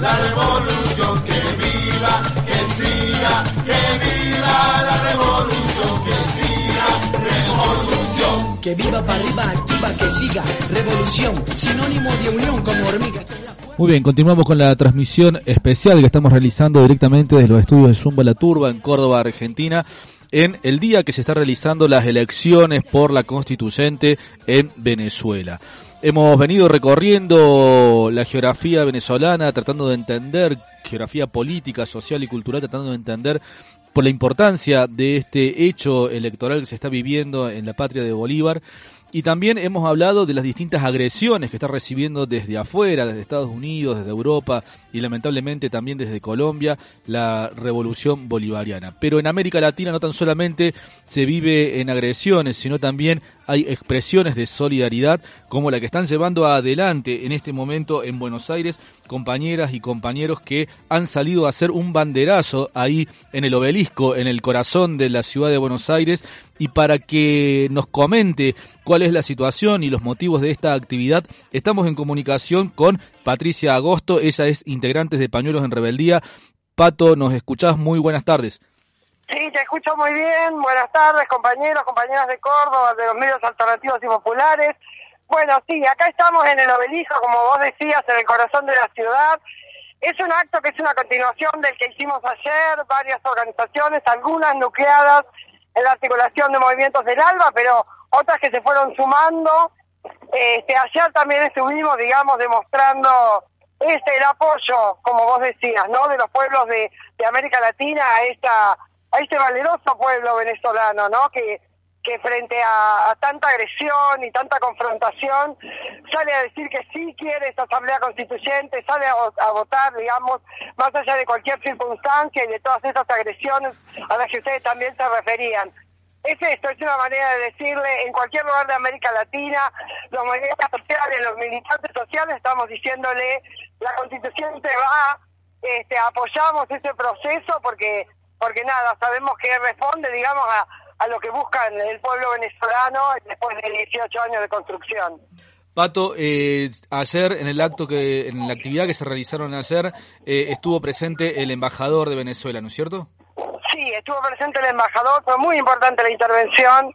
la revolución, que viva, que siga, que viva la revolución, que siga, revolución. Que viva para arriba, activa, que siga, revolución, sinónimo de unión como hormiga. Muy bien, continuamos con la transmisión especial que estamos realizando directamente desde los estudios de Zumba La Turba en Córdoba, Argentina, en el día que se está realizando las elecciones por la constituyente en Venezuela. Hemos venido recorriendo la geografía venezolana, tratando de entender, geografía política, social y cultural, tratando de entender por la importancia de este hecho electoral que se está viviendo en la patria de Bolívar. Y también hemos hablado de las distintas agresiones que está recibiendo desde afuera, desde Estados Unidos, desde Europa y lamentablemente también desde Colombia, la revolución bolivariana. Pero en América Latina no tan solamente se vive en agresiones, sino también hay expresiones de solidaridad como la que están llevando adelante en este momento en Buenos Aires compañeras y compañeros que han salido a hacer un banderazo ahí en el obelisco, en el corazón de la ciudad de Buenos Aires. Y para que nos comente cuál es la situación y los motivos de esta actividad, estamos en comunicación con Patricia Agosto. Ella es integrante de Pañuelos en Rebeldía. Pato, ¿nos escuchás? Muy buenas tardes. Sí, te escucho muy bien. Buenas tardes, compañeros, compañeras de Córdoba, de los medios alternativos y populares. Bueno, sí, acá estamos en el obelisco, como vos decías, en el corazón de la ciudad. Es un acto que es una continuación del que hicimos ayer, varias organizaciones, algunas nucleadas en la articulación de movimientos del ALBA, pero otras que se fueron sumando. Ayer también estuvimos, digamos, demostrando el apoyo, como vos decías, ¿no?, de los pueblos de América Latina a este valeroso pueblo venezolano, ¿no?, que frente a tanta agresión y tanta confrontación sale a decir que sí quiere esta asamblea constituyente, sale a votar, digamos, más allá de cualquier circunstancia y de todas esas agresiones a las que ustedes también se referían. Es esto, es una manera de decirle, en cualquier lugar de América Latina, los movimientos sociales, los militantes sociales, estamos diciéndole, la constituyente va, apoyamos ese proceso porque nada, sabemos que responde, digamos, a lo que buscan el pueblo venezolano después de 18 años de construcción. Pato, ayer en la actividad que se realizaron ayer, estuvo presente el embajador de Venezuela, ¿no es cierto? Sí, estuvo presente el embajador, fue muy importante la intervención,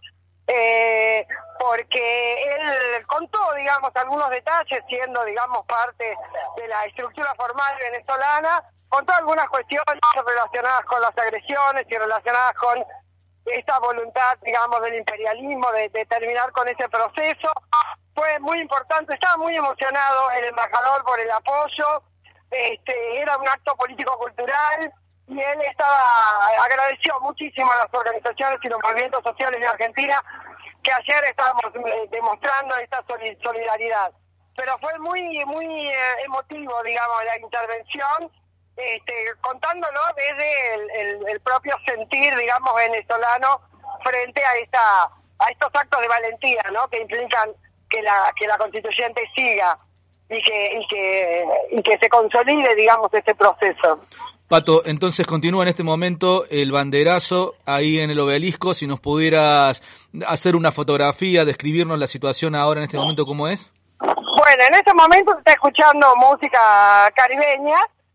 porque él contó, digamos, algunos detalles, siendo, digamos, parte de la estructura formal venezolana, contó algunas cuestiones relacionadas con las agresiones y relacionadas con esta voluntad, digamos, del imperialismo de terminar con ese proceso. Fue muy importante, estaba muy emocionado el embajador por el apoyo, era un acto político-cultural y él agradeció muchísimo a las organizaciones y los movimientos sociales de Argentina que ayer estábamos demostrando esta solidaridad. Pero fue muy emotivo, digamos, la intervención, contándolo desde el propio sentir, digamos, venezolano frente a estos actos de valentía, ¿no?, que implican que la constituyente siga y que se consolide, digamos, este proceso. Pato, entonces continúa en este momento el banderazo ahí en el obelisco. Si nos pudieras hacer una fotografía, describirnos la situación ahora en este momento, ¿cómo es? Bueno, en este momento se está escuchando música caribeña.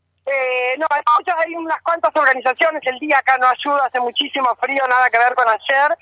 Hay unas cuantas organizaciones, el día acá no ayuda, hace muchísimo frío, nada que ver con ayer,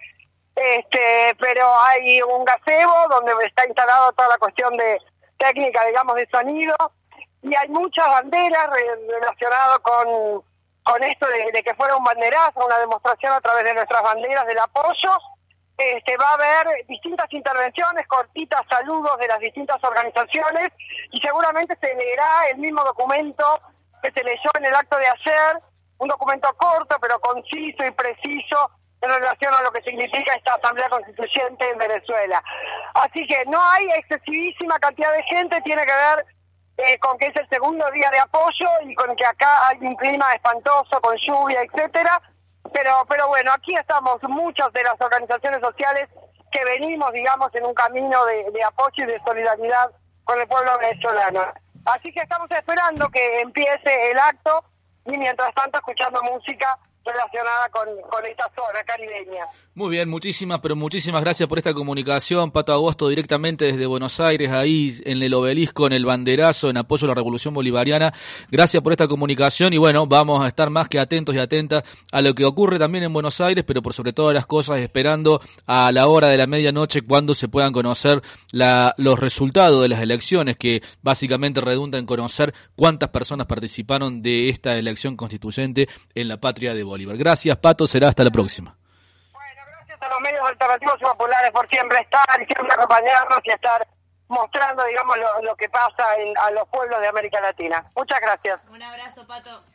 pero hay un gazebo donde está instalado toda la cuestión de técnica, digamos, de sonido, y hay muchas banderas relacionadas con esto de que fuera un banderazo, una demostración a través de nuestras banderas del apoyo. Va a haber distintas intervenciones, cortitas saludos de las distintas organizaciones, y seguramente se leerá el mismo documento que se leyó en el acto de ayer, un documento corto pero conciso y preciso en relación a lo que significa esta asamblea constituyente en Venezuela. Así que no hay excesivísima cantidad de gente, tiene que ver con que es el segundo día de apoyo y con que acá hay un clima espantoso con lluvia, etcétera. Pero bueno, aquí estamos muchas de las organizaciones sociales que venimos, digamos, en un camino de apoyo y de solidaridad con el pueblo venezolano. Así que estamos esperando que empiece el acto y mientras tanto escuchando música relacionada con esta zona caribeña. Muy bien, muchísimas gracias por esta comunicación, Pato Agosto, directamente desde Buenos Aires, ahí en el obelisco, en el banderazo, en apoyo a la Revolución Bolivariana. Gracias por esta comunicación y bueno, vamos a estar más que atentos y atentas a lo que ocurre también en Buenos Aires, pero por sobre todas las cosas esperando a la hora de la medianoche cuando se puedan conocer los resultados de las elecciones, que básicamente redunda en conocer cuántas personas participaron de esta elección constituyente en la patria de Bolívar. Gracias, Pato, será hasta la próxima. A los medios alternativos y populares por siempre estar y siempre acompañarnos y estar mostrando, digamos, lo que pasa a los pueblos de América Latina. Muchas gracias. Un abrazo, Pato.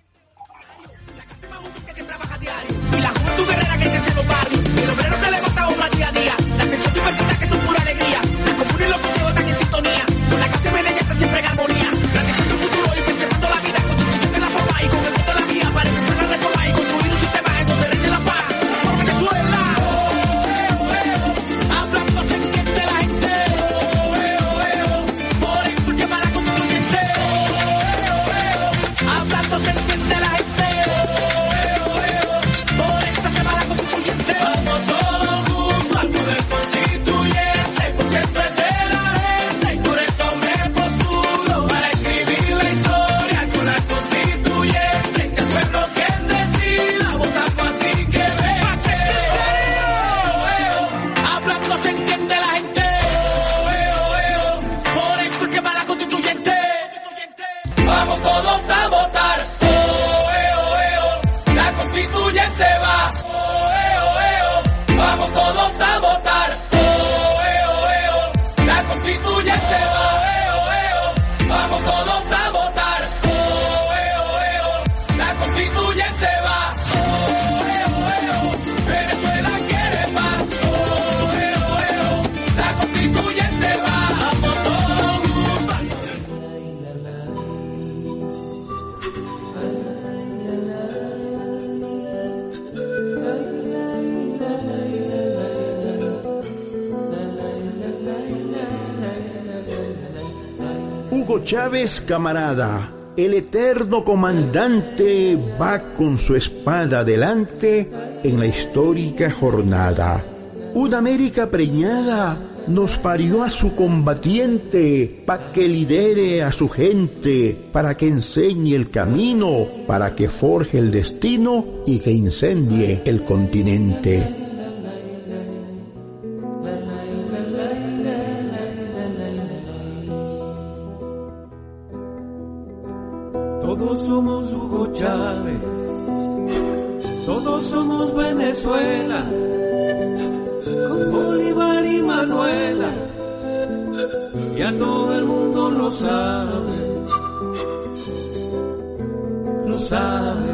Y la juventud guerrera que crece en los barrios, el obrero que levanta obra día a día, la sección diversidad que son pura alegría, las comunas y los consejos están en sintonía, con la clase media está siempre en armonía, planteando el futuro y preservando la vida, construyendo en la forma y con el voto la guía, para impulsar la reforma y construir un sistema en donde reine la paz. Por Venezuela, hablando se entiende la gente, por eso lleva la constituyente, hablando se entiende la gente. Vamos todos juntos al poder constituyente, porque esto es de la gente y por eso me posturo para escribir la historia con la constituyente. Si el pueblo quien decida, votamos así que vence. Hablando se entiende la gente, por eso es que va la constituyente. Vamos todos a votar, la constituyente va. Vamos todos a votar, la constituyente va, vamos todos a votar, la constituyente va, Venezuela quiere paz, la constituyente va, vamos todos Hugo Chávez, camarada, el eterno comandante va con su espada adelante en la histórica jornada. Una América preñada nos parió a su combatiente, pa' que lidere a su gente, para que enseñe el camino, para que forje el destino y que incendie el continente. Todos somos Hugo Chávez, todos somos Venezuela, con Bolívar y Manuela, ya todo el mundo lo sabe, lo sabe.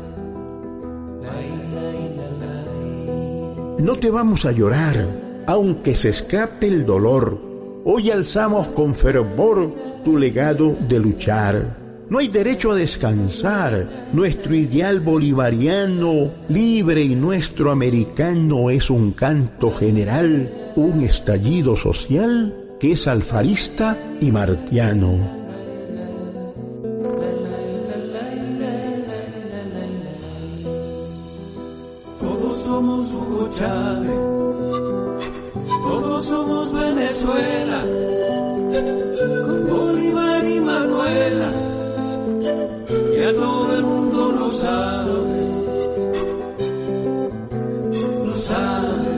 No te vamos a llorar, aunque se escape el dolor, hoy alzamos con fervor tu legado de luchar. No hay derecho a descansar, nuestro ideal bolivariano, libre y nuestro americano es un canto general, un estallido social que es alfarista y martiano. Todos somos Hugo Chávez, todos somos Venezuela, con Bolívar y Manuela. Ya todo el mundo lo sabe, lo sabe.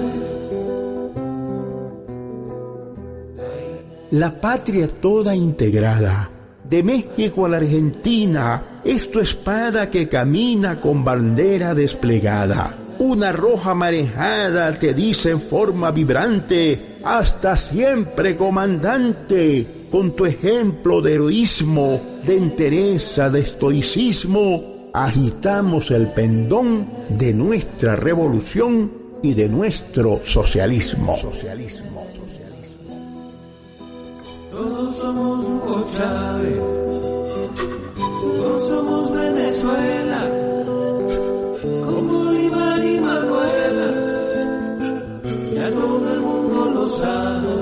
La patria toda integrada, de México a la Argentina, es tu espada que camina con bandera desplegada. Una roja marejada te dice en forma vibrante, hasta siempre, comandante. Con tu ejemplo de heroísmo, de entereza, de estoicismo, agitamos el pendón de nuestra revolución y de nuestro socialismo. Todos somos Hugo Chávez, todos somos Venezuela, con Bolívar y Manuela, ya todo el mundo lo sabe.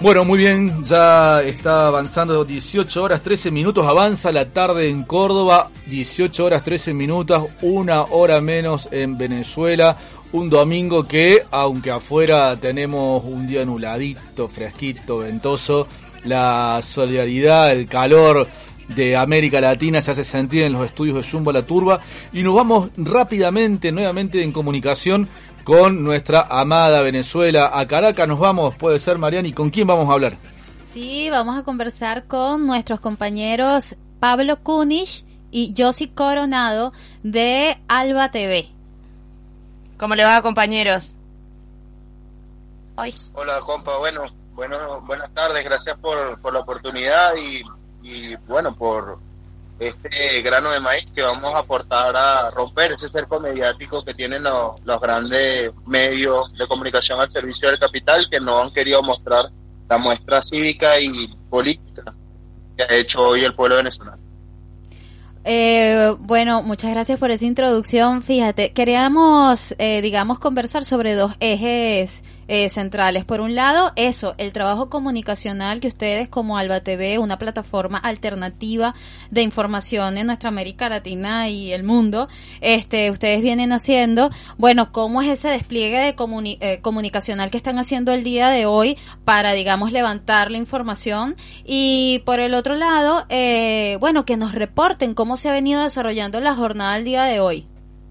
Bueno, muy bien, ya está avanzando 18 horas 13 minutos, avanza la tarde en Córdoba, 18 horas 13 minutos, 1 hora menos en Venezuela, un domingo que, aunque afuera tenemos un día nubladito, fresquito, ventoso, la solidaridad, el calor de América Latina se hace sentir en los estudios de Zumba La Turba, y nos vamos rápidamente, nuevamente en comunicación con nuestra amada Venezuela. A Caracas nos vamos, puede ser, Mariani. ¿Con quién vamos a hablar? Sí, vamos a conversar con nuestros compañeros Pablo Kunich y Josi Coronado de Alba TV. ¿Cómo le va, compañeros? Hoy. Hola, compa. Buenas tardes. Gracias por la oportunidad y bueno, por este grano de maíz que vamos a aportar a romper ese cerco mediático que tienen los grandes medios de comunicación al servicio del capital, que no han querido mostrar la muestra cívica y política que ha hecho hoy el pueblo venezolano. Bueno, muchas gracias por esa introducción. Fíjate, queríamos, conversar sobre dos ejes centrales. Por un lado, el trabajo comunicacional que ustedes como Alba TV, una plataforma alternativa de información en nuestra América Latina y el mundo, ustedes vienen haciendo. Bueno, ¿cómo es ese despliegue de comunicacional que están haciendo el día de hoy para, levantar la información? Y por el otro lado, que nos reporten cómo se ha venido desarrollando la jornada del día de hoy.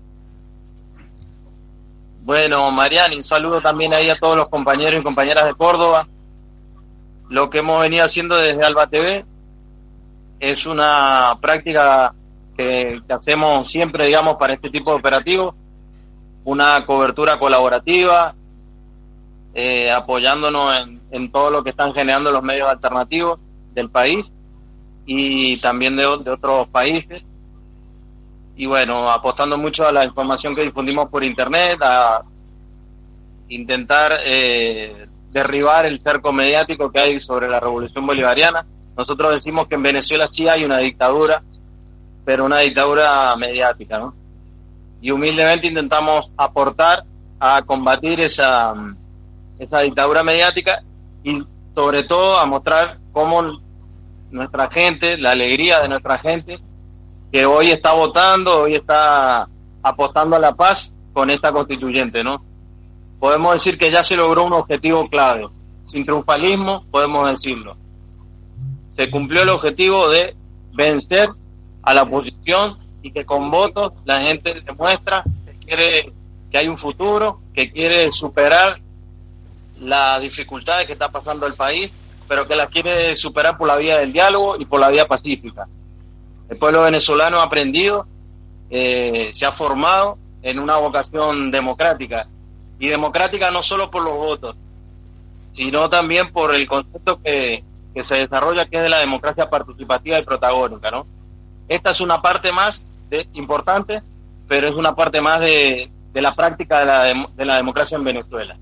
Bueno, Mariani, un saludo también ahí a todos los compañeros y compañeras de Córdoba. Lo que hemos venido haciendo desde Alba TV es una práctica que hacemos siempre, para este tipo de operativos, una cobertura colaborativa, apoyándonos en todo lo que están generando los medios alternativos del país y también de otros países. Y bueno, apostando mucho a la información que difundimos por internet, a intentar derribar el cerco mediático que hay sobre la revolución bolivariana. Nosotros decimos que en Venezuela sí hay una dictadura, pero una dictadura mediática, ¿no? Y humildemente intentamos aportar a combatir esa dictadura mediática y sobre todo a mostrar cómo nuestra gente, la alegría de nuestra gente, que hoy está votando, hoy está apostando a la paz con esta constituyente, ¿no? Podemos decir que ya se logró un objetivo clave. Sin triunfalismo, podemos decirlo. Se cumplió el objetivo de vencer a la oposición y que con votos la gente demuestra que hay un futuro, que quiere superar las dificultades que está pasando el país, pero que las quiere superar por la vía del diálogo y por la vía pacífica. El pueblo venezolano ha aprendido, se ha formado en una vocación democrática, y democrática no solo por los votos, sino también por el concepto que se desarrolla, que es de la democracia participativa y protagónica, ¿no? Esta es una parte más importante, pero es una parte más de la práctica de la democracia en Venezuela.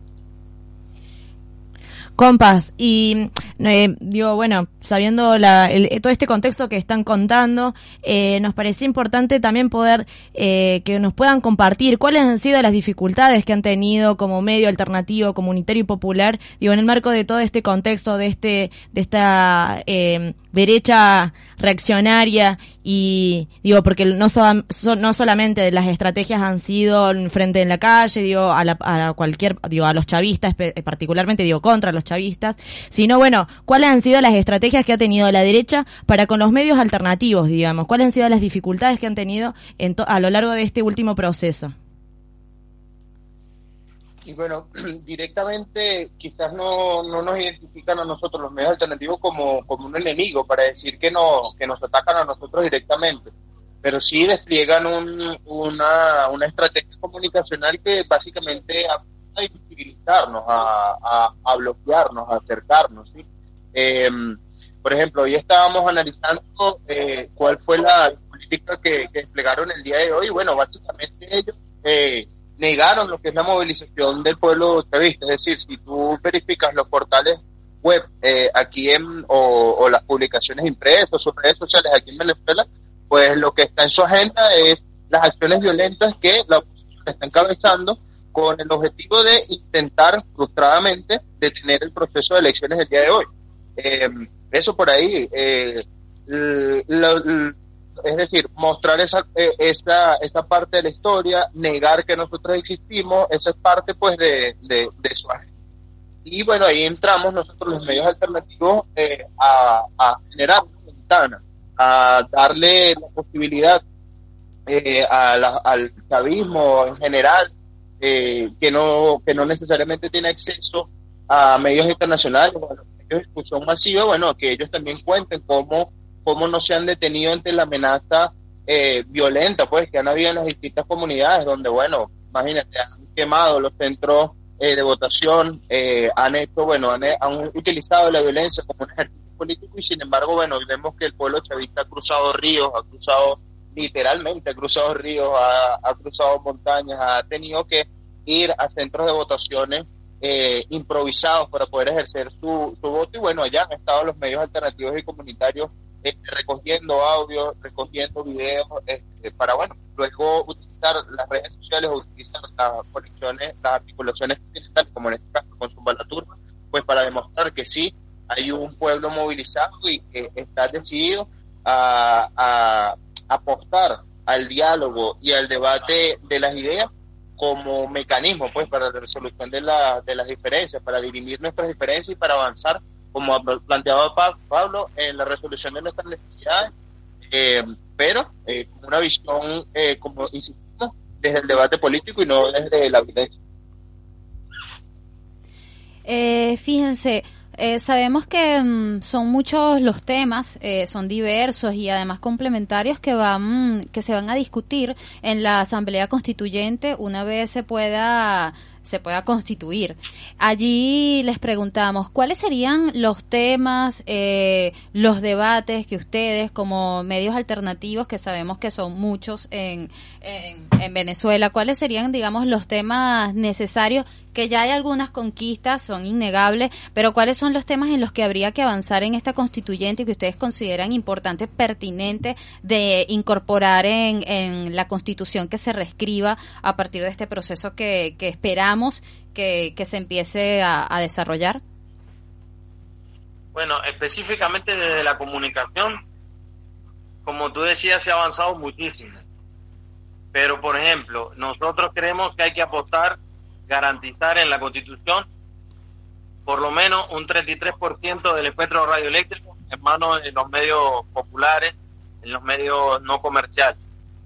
Compas, y sabiendo todo este contexto que están contando, nos parecía importante también poder que nos puedan compartir cuáles han sido las dificultades que han tenido como medio alternativo, comunitario y popular, en el marco de todo este contexto de esta derecha reaccionaria, y porque no solamente las estrategias han sido frente en la calle, a los chavistas particularmente, contra los chavistas, sino cuáles han sido las estrategias que ha tenido la derecha para con los medios alternativos, cuáles han sido las dificultades que han tenido a lo largo de este último proceso. Y bueno, directamente quizás no nos identifican a nosotros los medios alternativos como un enemigo para decir que nos atacan a nosotros directamente, pero sí despliegan una estrategia comunicacional que básicamente a visibilizarnos, a bloquearnos, a acercarnos, ¿sí? Por ejemplo, hoy estábamos analizando cuál fue la política que desplegaron el día de hoy. Bueno, básicamente ellos negaron lo que es la movilización del pueblo chavista. Es decir, si tú verificas los portales web aquí o las publicaciones impresas o redes sociales aquí en Venezuela, pues lo que está en su agenda es las acciones violentas que la oposición está encabezando con el objetivo de intentar frustradamente detener el proceso de elecciones del día de hoy. Eso por ahí, es decir, mostrar esta parte de la historia, negar que nosotros existimos, esa es parte pues de su agenda. Y bueno, ahí entramos nosotros los medios alternativos a generar una ventana, a darle la posibilidad al chavismo en general, que no necesariamente tiene acceso a medios internacionales, a los medios de discusión masiva, bueno, que ellos también cuenten cómo no se han detenido ante la amenaza violenta pues que han habido en las distintas comunidades, donde, bueno, imagínate, han quemado los centros de votación, han utilizado la violencia como un ejercicio político, y sin embargo, bueno, hoy vemos que el pueblo chavista ha cruzado ríos, ha cruzado ríos, ha cruzado montañas, ha tenido que ir a centros de votaciones improvisados para poder ejercer su voto, y bueno, allá han estado los medios alternativos y comunitarios recogiendo audios, recogiendo videos, para, bueno, luego utilizar las redes sociales o utilizar las articulaciones continentales, como en este caso con Zumba la Turba, pues para demostrar que sí, hay un pueblo movilizado y que está decidido a apostar al diálogo y al debate de las ideas como mecanismo pues para la resolución de las diferencias, para dirimir nuestras diferencias y para avanzar, como ha planteado Pablo, en la resolución de nuestras necesidades, pero con una visión, como insistimos, desde el debate político y no desde la violencia. Fíjense, sabemos que son muchos los temas, son diversos y además complementarios que se van a discutir en la Asamblea Constituyente una vez se pueda constituir. Allí les preguntamos cuáles serían los temas, los debates que ustedes como medios alternativos, que sabemos que son muchos en Venezuela, cuáles serían, digamos, los temas necesarios, que ya hay algunas conquistas, son innegables, pero cuáles son los temas en los que habría que avanzar en esta constituyente y que ustedes consideran importantes, pertinentes de incorporar en la constitución que se reescriba a partir de este proceso que esperamos que se empiece a desarrollar. Bueno, específicamente desde la comunicación, como tú decías, se ha avanzado muchísimo. Pero, por ejemplo, nosotros creemos que hay que apostar, garantizar en la Constitución por lo menos un 33% del espectro radioeléctrico en manos de los medios populares, en los medios no comerciales.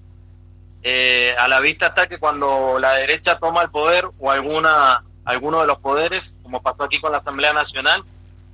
A la vista está que cuando la derecha toma el poder o alguno de los poderes, como pasó aquí con la Asamblea Nacional,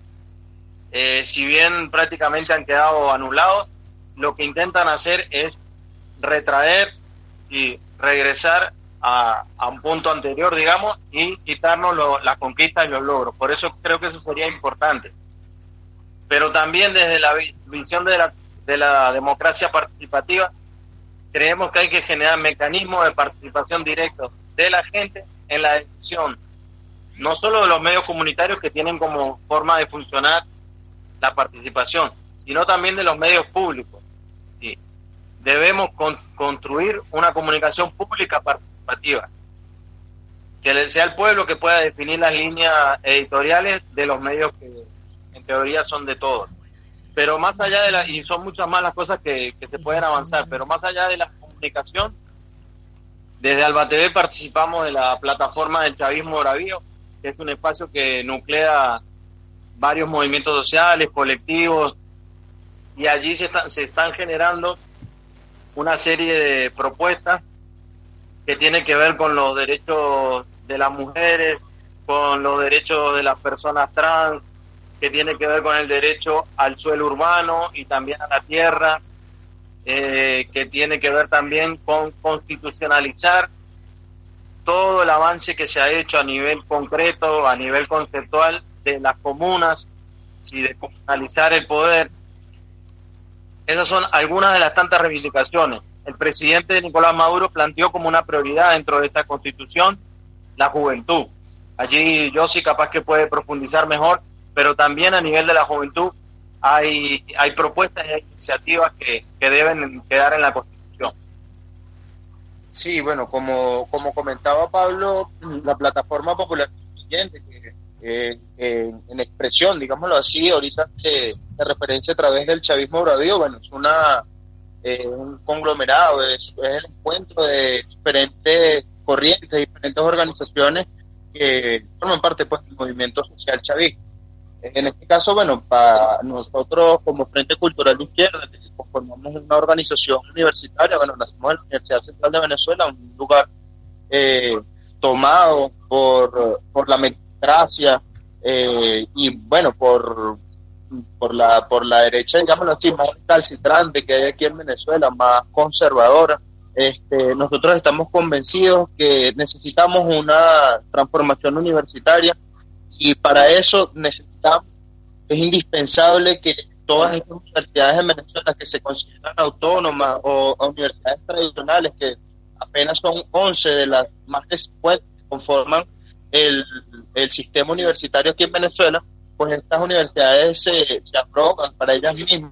si bien prácticamente han quedado anulados, lo que intentan hacer es retraer y regresar a un punto anterior, digamos, y quitarnos las conquistas y los logros. Por eso creo que eso sería importante. Pero también desde la visión de la democracia participativa, creemos que hay que generar mecanismos de participación directa de la gente en la decisión, no solo de los medios comunitarios que tienen como forma de funcionar la participación, sino también de los medios públicos. ¿Sí? Debemos construir una comunicación pública participativa, que sea el pueblo que pueda definir las líneas editoriales de los medios que en teoría son de todos. Pero más allá y son muchas más las cosas que se pueden avanzar, pero más allá de la comunicación, desde Alba TV participamos de la plataforma del Chavismo Bravío, que es un espacio que nuclea varios movimientos sociales, colectivos, y allí se están generando una serie de propuestas que tienen que ver con los derechos de las mujeres, con los derechos de las personas trans, que tiene que ver con el derecho al suelo urbano y también a la tierra, que tiene que ver también con constitucionalizar todo el avance que se ha hecho a nivel concreto, a nivel conceptual de las comunas, y de comunalizar el poder. Esas son algunas de las tantas reivindicaciones. El presidente Nicolás Maduro planteó como una prioridad dentro de esta constitución la juventud. Allí yo sí capaz que puede profundizar mejor, pero también a nivel de la juventud hay propuestas y hay iniciativas que deben quedar en la Constitución. Sí, bueno, como comentaba Pablo, la plataforma popular constituyente, que en expresión, digámoslo así, ahorita se referencia a través del chavismo bravío, bueno, es un conglomerado, es el encuentro de diferentes corrientes, diferentes organizaciones que forman parte pues del movimiento social chavista. En este caso, bueno, para nosotros como Frente Cultural de Izquierda, que conformamos una organización universitaria, bueno, nacimos en la Universidad Central de Venezuela, un lugar tomado por la meritocracia y bueno, por la derecha, digámoslo así, más recalcitrante que hay aquí en Venezuela, más conservadora. Nosotros estamos convencidos que necesitamos una transformación universitaria y para eso es indispensable que todas estas universidades en Venezuela que se consideran autónomas o universidades tradicionales, que apenas son 11 de las más de 50 que conforman el sistema universitario aquí en Venezuela, pues estas universidades se arrogan para ellas mismas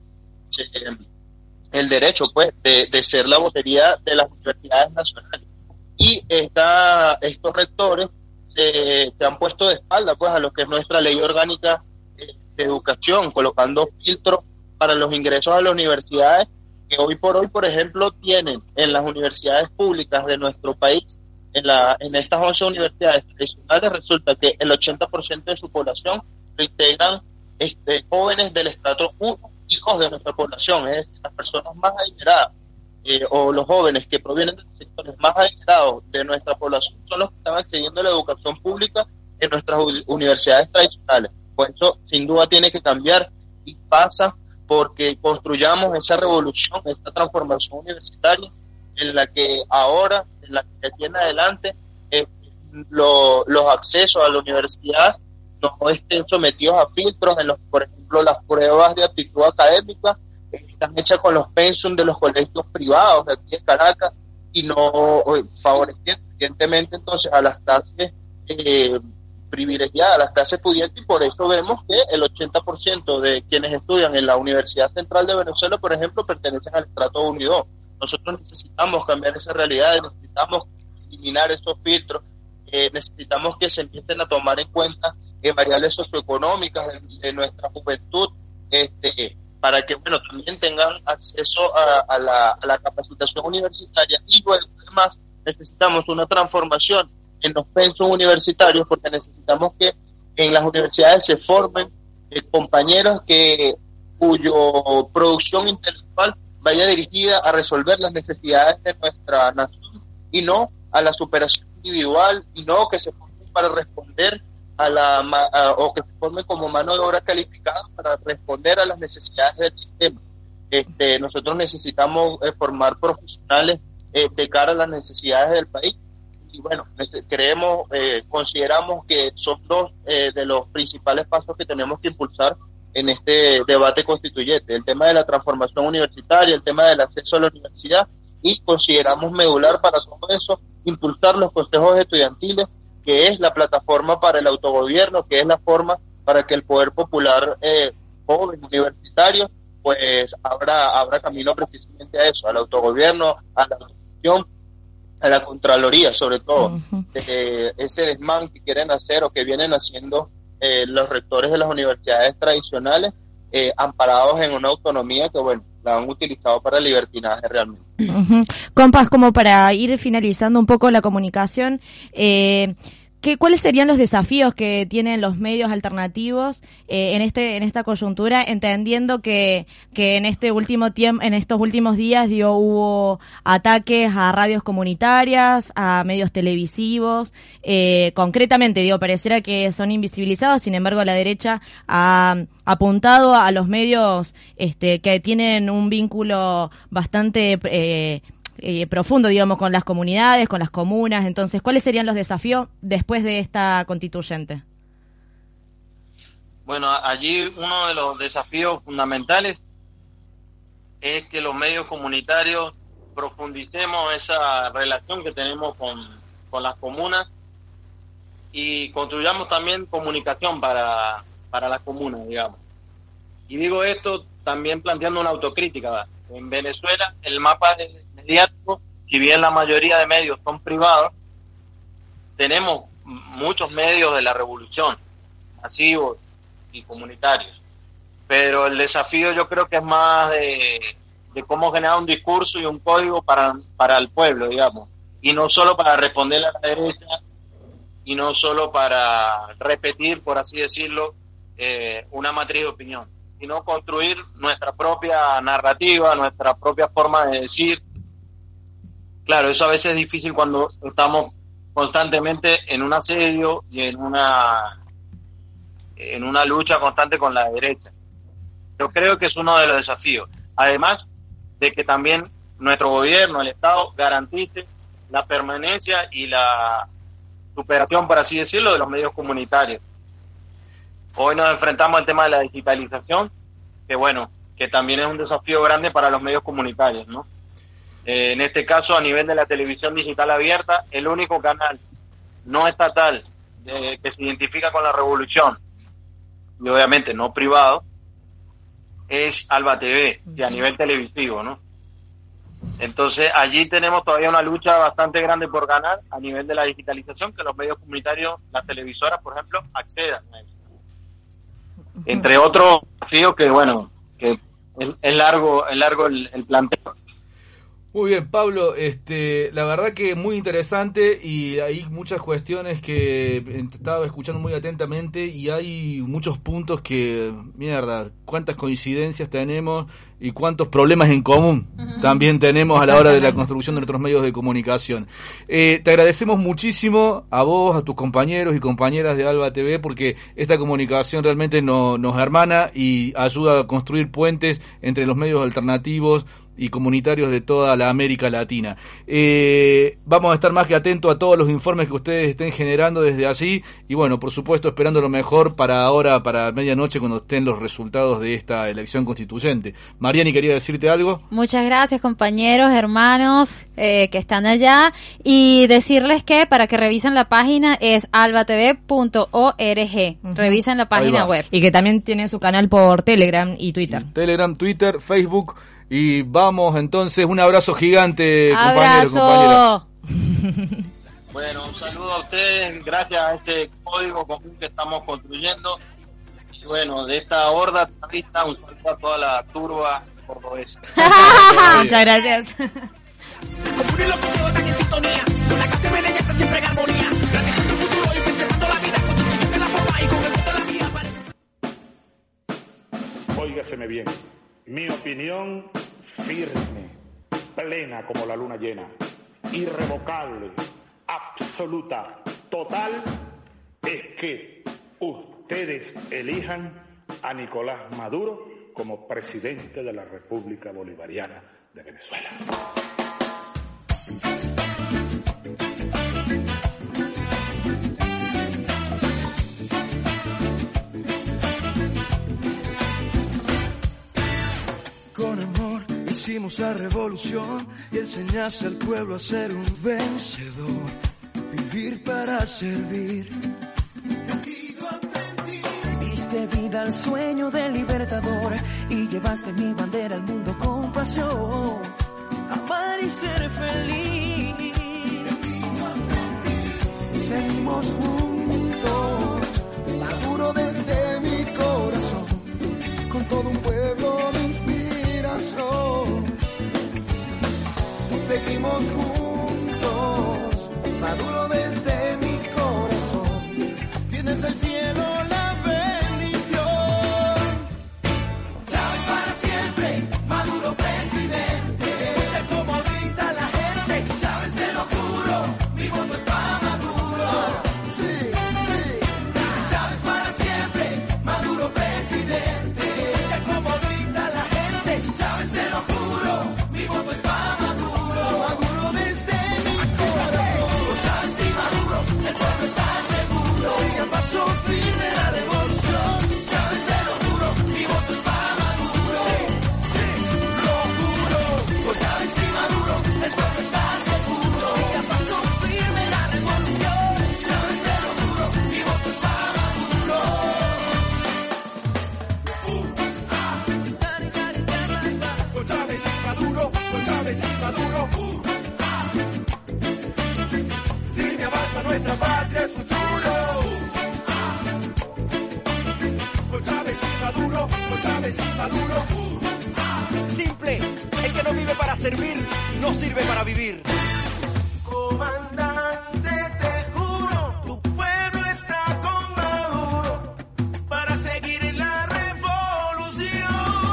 el derecho pues de ser la vocería de las universidades nacionales. Y estos rectores se han puesto de espalda pues a lo que es nuestra ley orgánica de educación, colocando filtros para los ingresos a las universidades que hoy por hoy, por ejemplo, tienen en las universidades públicas de nuestro país, en estas 11 universidades tradicionales, resulta que el 80% de su población lo integran jóvenes del estrato 1, hijos de nuestra población, es decir, las personas más adineradas o los jóvenes que provienen de los sectores más adinerados de nuestra población son los que están accediendo a la educación pública en nuestras universidades tradicionales. Pues eso sin duda tiene que cambiar y pasa porque construyamos esa revolución, esta transformación universitaria en la que ahora, en la que de aquí en adelante, los accesos a la universidad no estén sometidos a filtros en los que, por ejemplo, las pruebas de aptitud académica están hechas con los pensum de los colegios privados de aquí de Caracas y no favoreciendo evidentemente entonces a las clases privilegiadas, las clases pudientes, y por eso vemos que el 80% de quienes estudian en la Universidad Central de Venezuela, por ejemplo, pertenecen al estrato 1 y 2. Nosotros necesitamos cambiar esa realidad, necesitamos eliminar esos filtros, necesitamos que se empiecen a tomar en cuenta variables socioeconómicas de nuestra juventud, para que bueno también tengan acceso a la capacitación universitaria. Y luego además necesitamos una transformación en los pensos universitarios, porque necesitamos que en las universidades se formen compañeros cuyo producción intelectual vaya dirigida a resolver las necesidades de nuestra nación y no a la superación individual, y no que se formen para responder o que se formen como mano de obra calificada para responder a las necesidades del sistema. Nosotros necesitamos formar profesionales de cara a las necesidades del país, y bueno, consideramos que son dos de los principales pasos que tenemos que impulsar en este debate constituyente: el tema de la transformación universitaria, el tema del acceso a la universidad, y consideramos medular para todo eso impulsar los consejos estudiantiles, que es la plataforma para el autogobierno, que es la forma para que el poder popular joven universitario pues abra camino precisamente a eso, al autogobierno, a la autogestión, a la Contraloría sobre todo. Ese desmán que quieren hacer o que vienen haciendo los rectores de las universidades tradicionales, amparados en una autonomía que bueno, la han utilizado para libertinaje realmente. Compas, como para ir finalizando un poco la comunicación, ¿cuáles serían los desafíos que tienen los medios alternativos en esta coyuntura, entendiendo que en estos últimos días hubo ataques a radios comunitarias, a medios televisivos, concretamente pareciera que son invisibilizados, sin embargo la derecha ha apuntado a los medios que tienen un vínculo bastante profundo, con las comunidades, con las comunas? Entonces, ¿cuáles serían los desafíos después de esta constituyente? Bueno, allí uno de los desafíos fundamentales es que los medios comunitarios profundicemos esa relación que tenemos con las comunas y construyamos también comunicación para las comunas, digamos. Y digo esto también planteando una autocrítica, ¿verdad? En Venezuela el mapa mediático si bien la mayoría de medios son privados, tenemos muchos medios de la revolución, masivos y comunitarios. Pero el desafío yo creo que es más de cómo generar un discurso y un código para el pueblo, digamos, y no solo para responder a la derecha, y no solo para repetir, por así decirlo, una matriz de opinión, sino construir nuestra propia narrativa, nuestra propia forma de decir. Claro, eso a veces es difícil cuando estamos constantemente en un asedio y en una lucha constante con la derecha. Yo creo que es uno de los desafíos. Además de que también nuestro gobierno, el Estado, garantice la permanencia y la superación, por así decirlo, de los medios comunitarios. Hoy nos enfrentamos al tema de la digitalización, que bueno, que también es un desafío grande para los medios comunitarios, ¿no? En este caso, a nivel de la televisión digital abierta, el único canal no estatal que se identifica con la revolución, y obviamente no privado, es Alba TV, y a nivel televisivo, ¿no? Entonces, allí tenemos todavía una lucha bastante grande por ganar a nivel de la digitalización, que los medios comunitarios, las televisoras, por ejemplo, accedan a eso. Entre otros desafíos que, bueno, que es largo el planteo. Muy bien, Pablo, la verdad que muy interesante, y hay muchas cuestiones que he estado escuchando muy atentamente, y hay muchos puntos que, mierda, cuántas coincidencias tenemos y cuántos problemas en común también tenemos a la hora de la construcción de nuestros medios de comunicación. Te agradecemos muchísimo a vos, a tus compañeros y compañeras de Alba TV, porque esta comunicación realmente nos hermana y ayuda a construir puentes entre los medios alternativos y comunitarios de toda la América Latina. Vamos a estar más que atentos a todos los informes que ustedes estén generando desde allí, y bueno, por supuesto, esperando lo mejor para ahora, para medianoche, cuando estén los resultados de esta elección constituyente. Mariani, ¿quería decirte algo? Muchas gracias, compañeros, hermanos que están allá, y decirles que para que revisen la página es albatv.org. Revisen la página web. Y que también tiene su canal por Telegram y Twitter. Telegram, Twitter, Facebook. Y vamos entonces, un abrazo gigante, compañeros. Bueno, un saludo a ustedes, gracias a ese código común que estamos construyendo. Y bueno, de esta horda terrorista, un saludo a toda la turba cordobesa. Muchas gracias. Óigaseme bien. Mi opinión firme, plena como la luna llena, irrevocable, absoluta, total, es que ustedes elijan a Nicolás Maduro como presidente de la República Bolivariana de Venezuela. Con amor hicimos la revolución y enseñaste al pueblo a ser un vencedor, vivir para servir. Diste vida al sueño del libertador y llevaste mi bandera al mundo con pasión, amar y ser feliz. Seguimos juntos, Maduro desde mi corazón, con todo un pueblo de inspiración. Seguimos juntos, Maduro desde mi corazón, tienes del cielo la bendición. Chávez para siempre, Maduro presidente. Escucha como grita la gente, Chávez se lo juro, mi voto es para Maduro. Sí, sí. Chávez para siempre, Maduro presidente. Escucha como grita la gente, Chávez se lo juro, mi voto es para Maduro. Maduro desde mi corazón. Chávez y Maduro. servir, no sirve para vivir. Comandante, te juro, tu pueblo está con Maduro para seguir la revolución.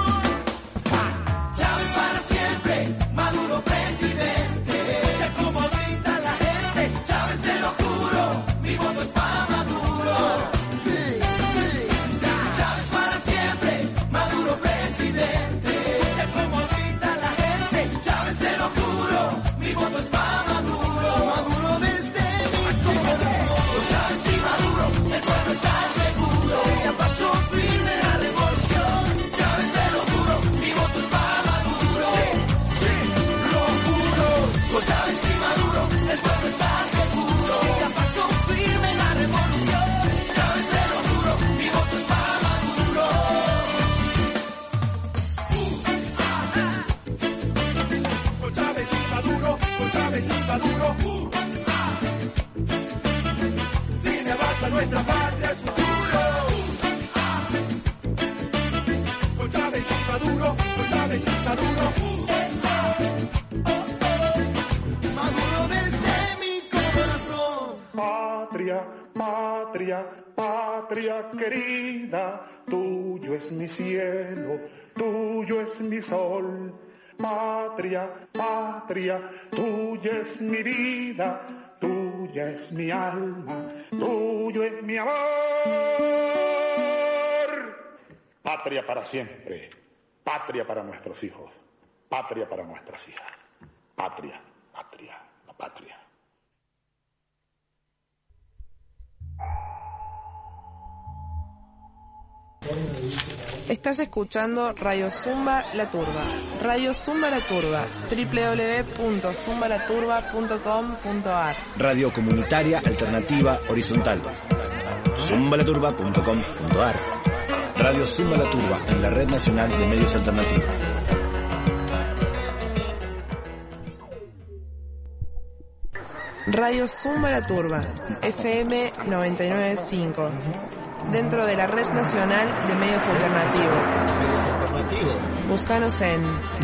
Chávez para siempre, Maduro presidente. Ya como grita la gente, Chávez se lo juro, mi voto es para Maduro. Sí, sí. Chávez para siempre, Maduro presidente. Ya como grita la gente, Chávez se lo juro, mi voto es para Maduro. Maduro desde mi corazón. Con Chávez y Maduro, el pueblo está seguro. Si ya pasó firme la revolución, Chávez se lo juro, mi voto es para Maduro. Sí, sí, lo juro. Con Chávez y Maduro, el pueblo está seguro. Si ya pasó firme la revolución, Chávez se lo juro, mi voto es para Maduro. Con Chávez y Maduro, con Chávez y Maduro. Firme avanza nuestra patria, el futuro. Con Chávez y Maduro, con Chávez y Maduro. Maduro desde mi corazón. Patria, patria, patria querida, tuyo es mi cielo, tuyo es mi sol. Patria, patria, tuya es mi vida, tuya es mi alma, tuyo es mi amor. Patria para siempre, patria para nuestros hijos, patria para nuestras hijas. Patria, patria, la patria. Estás escuchando Radio Zumba La Turba. Radio Zumba La Turba. www.zumbalaturba.com.ar. Radio comunitaria alternativa horizontal. Zumbalaturba.com.ar. Radio Zumba La Turba en la Red Nacional de Medios Alternativos. Radio Zumba La Turba. FM 99.5. Dentro de la Red Nacional de Medios Alternativos. Búscanos en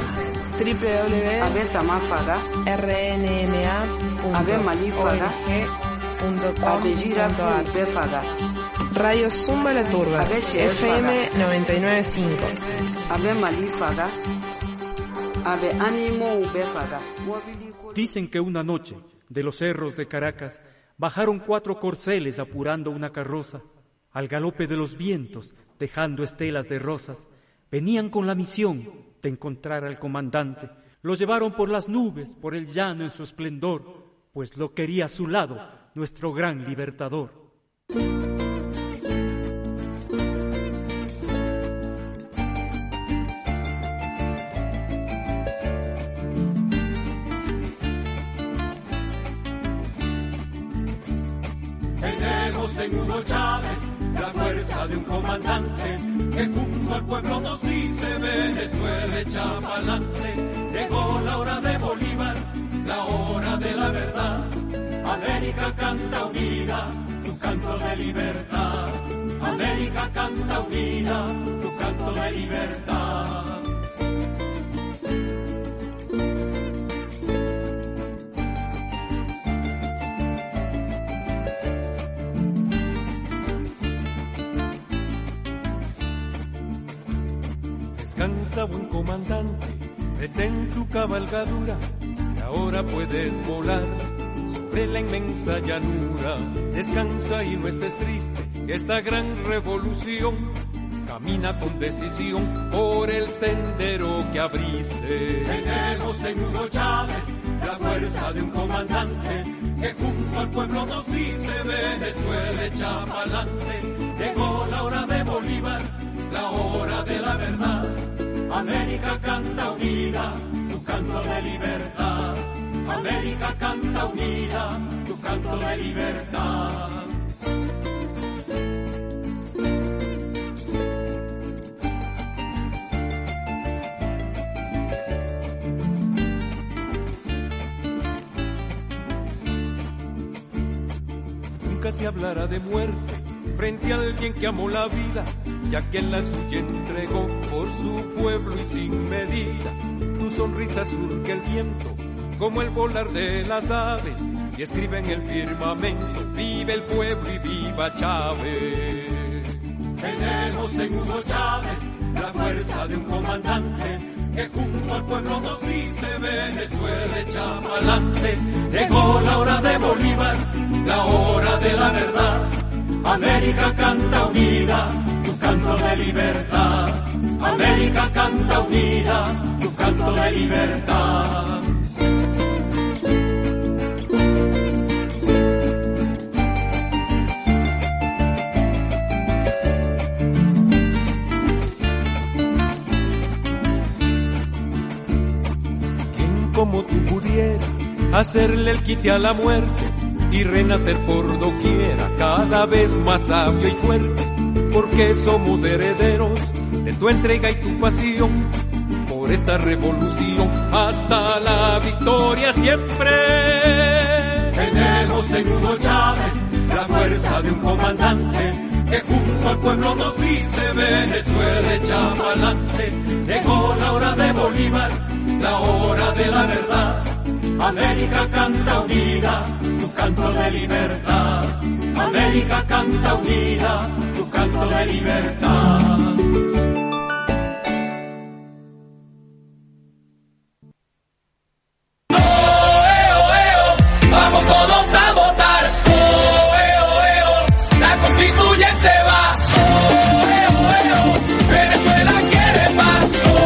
www.rnma.org.com.ar. Radio Zumba La Turba, FM 99.5. Dicen que una noche, de los cerros de Caracas, bajaron 4 corceles apurando una carroza. Al galope de los vientos, dejando estelas de rosas, venían con la misión de encontrar al comandante. Lo llevaron por las nubes, por el llano en su esplendor, pues lo quería a su lado nuestro gran libertador. Tenemos en Hugo Chávez la fuerza de un comandante que junto al pueblo nos dice Venezuela echa pa'lante. Llegó la hora de Bolívar, la hora de la verdad. América canta unida, tu canto de libertad. América canta unida, tu canto de libertad. Descansa, buen comandante, detén tu cabalgadura, y ahora puedes volar sobre la inmensa llanura. Descansa y no estés triste, que esta gran revolución camina con decisión por el sendero que abriste. Tenemos en Hugo Chávez la fuerza de un comandante que junto al pueblo nos dice Venezuela echa pa'lante. Llegó la hora de Bolívar, la hora de la verdad. América canta unida, tu canto de libertad. América canta unida, tu canto de libertad. Nunca se hablará de muerte frente a alguien que amó la vida y a quien la suya entregó por su pueblo y sin medida. Tu sonrisa surque el viento, como el volar de las aves, y escribe en el firmamento, vive el pueblo y viva Chávez. Tenemos en Hugo Chávez la fuerza de un comandante, que junto al pueblo nos dice Venezuela echa pa'lante. Llegó la hora de Bolívar, la hora de la verdad. América canta unida, tu canto de libertad. América canta unida, tu canto de libertad. ¿Quién como tú pudiera hacerle el quite a la muerte y renacer por doquiera, cada vez más sabio y fuerte? Porque somos herederos de tu entrega y tu pasión por esta revolución hasta la victoria siempre. Tenemos en Hugo Chávez la fuerza de un comandante, que junto al pueblo nos dice Venezuela echa pa'lante. Llegó la hora de Bolívar, la hora de la verdad. América canta unida, tu canto de libertad. América canta unida, tu canto de libertad. Vamos todos a votar. La constituyente va. Venezuela quiere paz.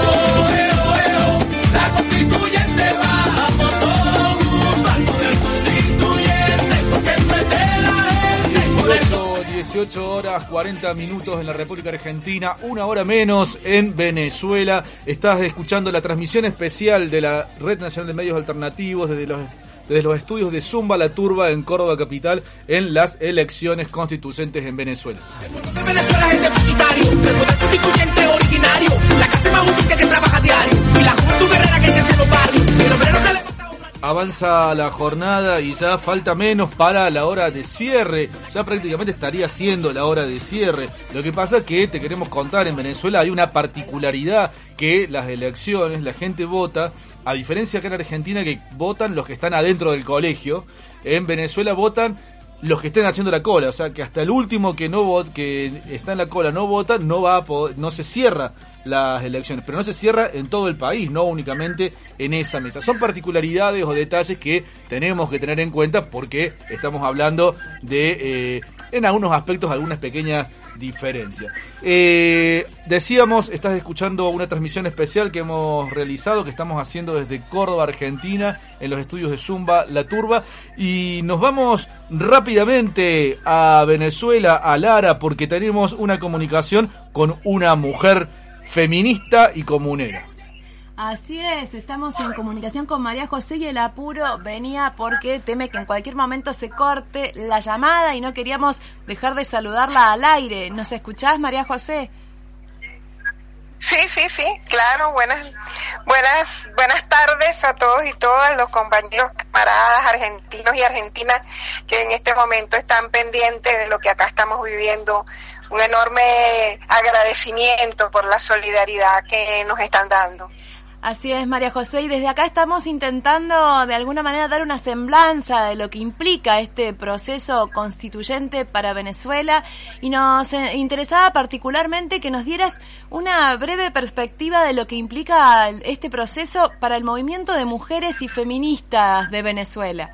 La constituyente va. Vamos todos al poder constituyente, porque esto es de la gente. 18 horas 40 minutos en la República Argentina, una hora menos en Venezuela. Estás escuchando la transmisión especial de la Red Nacional de Medios Alternativos desde los estudios de Zumba La Turba en Córdoba capital en las elecciones constituyentes en Venezuela. Venezuela es el depositario del poder constituyente originario, la clase más humilde que trabaja diario y la juventud guerrera que crece en los barrios. El obrero no le... Avanza la jornada y ya falta menos para la hora de cierre. Ya prácticamente estaría siendo la hora de cierre. Lo que pasa es que te queremos contar, en Venezuela hay una particularidad, que las elecciones, la gente vota, a diferencia que en Argentina, que votan los que están adentro del colegio. En Venezuela votan los que estén haciendo la cola, o sea que hasta el último que está en la cola no vota, no se cierra las elecciones, pero no se cierra en todo el país, no únicamente en esa mesa. Son particularidades o detalles que tenemos que tener en cuenta porque estamos hablando de, en algunos aspectos, algunas pequeñas diferencias. Decíamos, estás escuchando una transmisión especial que hemos realizado, que estamos haciendo desde Córdoba, Argentina, en los estudios de Zumba La Turba, y nos vamos rápidamente a Venezuela, a Lara, porque tenemos una comunicación con una mujer feminista y comunera. Así es, estamos en comunicación con María José y el apuro venía porque teme que en cualquier momento se corte la llamada y no queríamos dejar de saludarla al aire. ¿Nos escuchás, María José? Sí, claro, buenas tardes a todos y todas los compañeros, camaradas argentinos y argentinas que en este momento están pendientes de lo que acá estamos viviendo. Un enorme agradecimiento por la solidaridad que nos están dando. Así es, María José, y desde acá estamos intentando de alguna manera dar una semblanza de lo que implica este proceso constituyente para Venezuela, y nos interesaba particularmente que nos dieras una breve perspectiva de lo que implica este proceso para el movimiento de mujeres y feministas de Venezuela.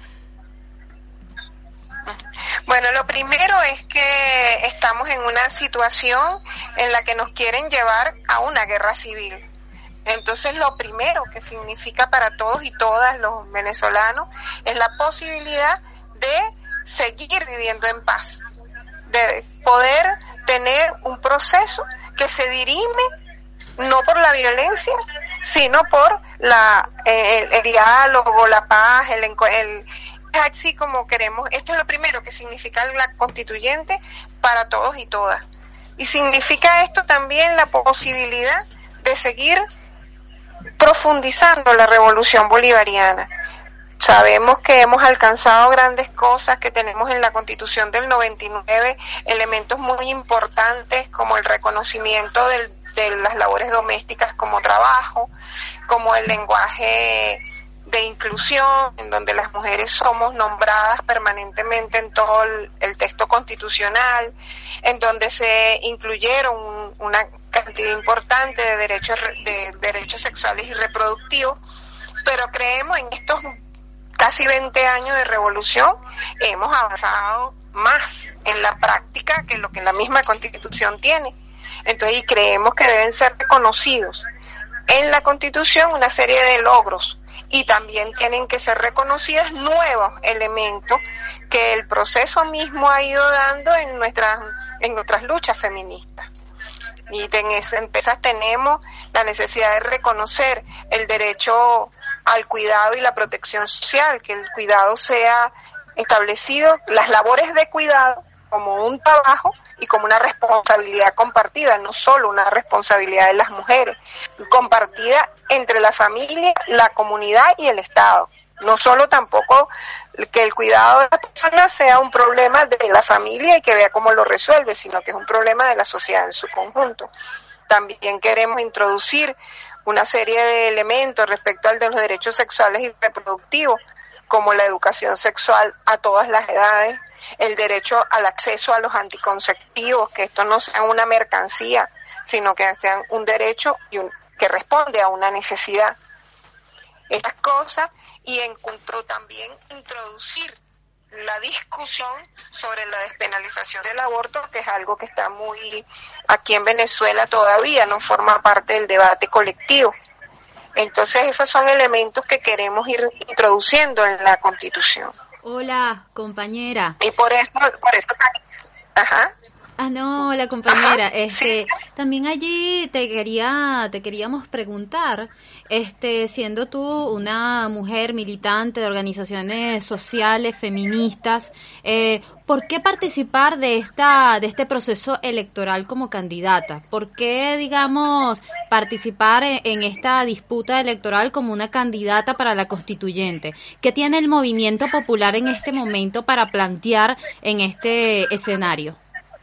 Bueno, lo primero es que estamos en una situación en la que nos quieren llevar a una guerra civil. Entonces, lo primero que significa para todos y todas los venezolanos es la posibilidad de seguir viviendo en paz, de poder tener un proceso que se dirime no por la violencia, sino por el diálogo, la paz, así como queremos. Esto es lo primero que significa la constituyente para todos y todas. Y significa esto también la posibilidad de seguir profundizando la revolución bolivariana. Sabemos que hemos alcanzado grandes cosas, que tenemos en la Constitución del 99 elementos muy importantes como el reconocimiento de las labores domésticas como trabajo, como el lenguaje de inclusión, en donde las mujeres somos nombradas permanentemente en todo el texto constitucional, en donde se incluyeron una cantidad importante de derechos sexuales y reproductivos, pero creemos en estos casi 20 años de revolución hemos avanzado más en la práctica que lo que la misma Constitución tiene. Entonces, y creemos que deben ser reconocidos en la Constitución una serie de logros, y también tienen que ser reconocidos nuevos elementos que el proceso mismo ha ido dando en nuestras luchas feministas. Y entonces tenemos la necesidad de reconocer el derecho al cuidado y la protección social, que el cuidado sea establecido, las labores de cuidado como un trabajo y como una responsabilidad compartida, no solo una responsabilidad de las mujeres, compartida entre la familia, la comunidad y el Estado. No solo tampoco que el cuidado de las personas sea un problema de la familia y que vea cómo lo resuelve, sino que es un problema de la sociedad en su conjunto. También queremos introducir una serie de elementos respecto al de los derechos sexuales y reproductivos, como la educación sexual a todas las edades, el derecho al acceso a los anticonceptivos, que esto no sea una mercancía, sino que sean un derecho que responde a una necesidad. Estas cosas, y en cuanto también introducir la discusión sobre la despenalización del aborto, que es algo que está muy aquí en Venezuela todavía, no forma parte del debate colectivo. Entonces esos son elementos que queremos ir introduciendo en la Constitución. Hola, compañera. Y por eso ajá. No, la compañera, sí. También allí te queríamos preguntar, siendo tú una mujer militante de organizaciones sociales, feministas, ¿por qué participar de este proceso electoral como candidata? ¿Por qué, digamos, participar en esta disputa electoral como una candidata para la constituyente? ¿Qué tiene el movimiento popular en este momento para plantear en este escenario?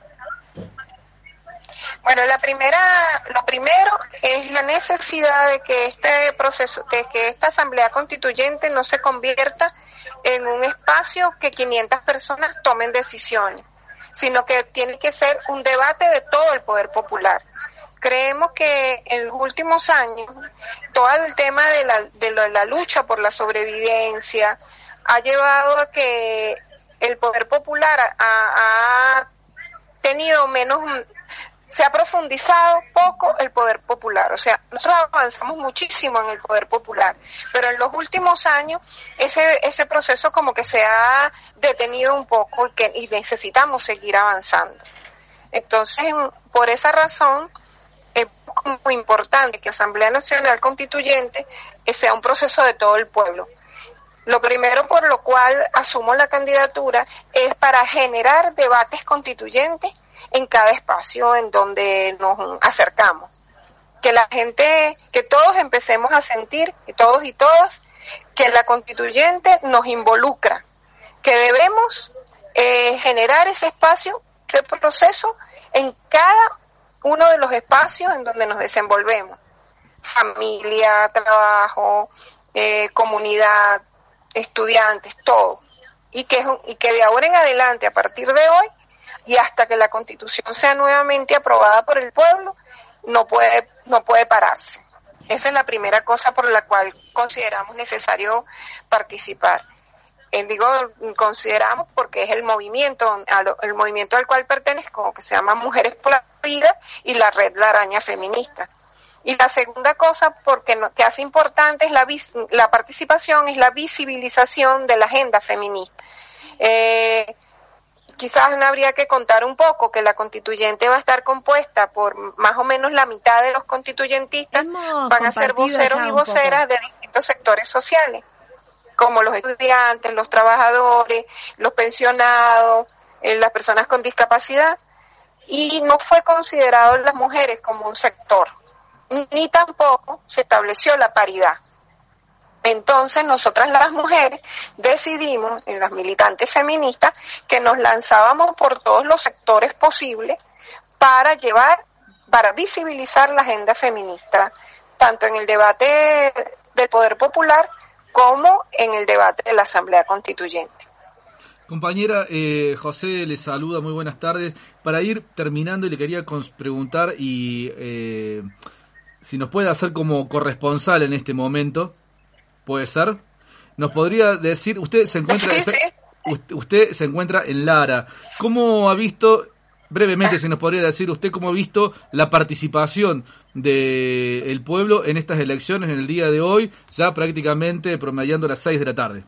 Bueno, lo primero es la necesidad de que este proceso, de que esta asamblea constituyente no se convierta en un espacio que 500 personas tomen decisiones, sino que tiene que ser un debate de todo el poder popular. Creemos que en los últimos años todo el tema de la lucha por la sobrevivencia ha llevado a que el poder popular ha tenido menos, se ha profundizado poco el poder popular. O sea, nosotros avanzamos muchísimo en el poder popular, pero en los últimos años ese proceso como que se ha detenido un poco y necesitamos seguir avanzando. Entonces, por esa razón, es muy importante que Asamblea Nacional Constituyente sea un proceso de todo el pueblo. Lo primero por lo cual asumo la candidatura es para generar debates constituyentes en cada espacio en donde nos acercamos. Que la gente, que todos empecemos a sentir, que todos y todas, que la constituyente nos involucra, que debemos generar ese espacio, ese proceso en cada uno de los espacios en donde nos desenvolvemos. Familia, trabajo, comunidad, estudiantes, todo. Y que de ahora en adelante, a partir de hoy, y hasta que la Constitución sea nuevamente aprobada por el pueblo, no puede pararse. Esa es la primera cosa por la cual consideramos necesario participar. Consideramos porque es el movimiento al cual pertenezco, que se llama Mujeres por la Vida y la Red La Araña Feminista. Y la segunda cosa que hace importante es la participación, es la visibilización de la agenda feminista. Quizás habría que contar un poco que la constituyente va a estar compuesta por más o menos la mitad de los constituyentistas, van a ser voceros y voceras de distintos sectores sociales, como los estudiantes, los trabajadores, los pensionados, las personas con discapacidad, y no fue considerado las mujeres como un sector, ni tampoco se estableció la paridad. Entonces nosotras las mujeres decidimos, en las militantes feministas, que nos lanzábamos por todos los sectores posibles para visibilizar la agenda feminista tanto en el debate del Poder Popular como en el debate de la Asamblea Constituyente. Compañera, José le saluda, muy buenas tardes. Para ir terminando, y le quería preguntar y si nos puede hacer como corresponsal en este momento, ¿puede ser? ¿Nos podría decir, usted se encuentra en Lara, ¿cómo ha visto, brevemente si nos podría decir usted cómo ha visto la participación del pueblo en estas elecciones en el día de hoy, ya prácticamente promediando las 6 de la tarde?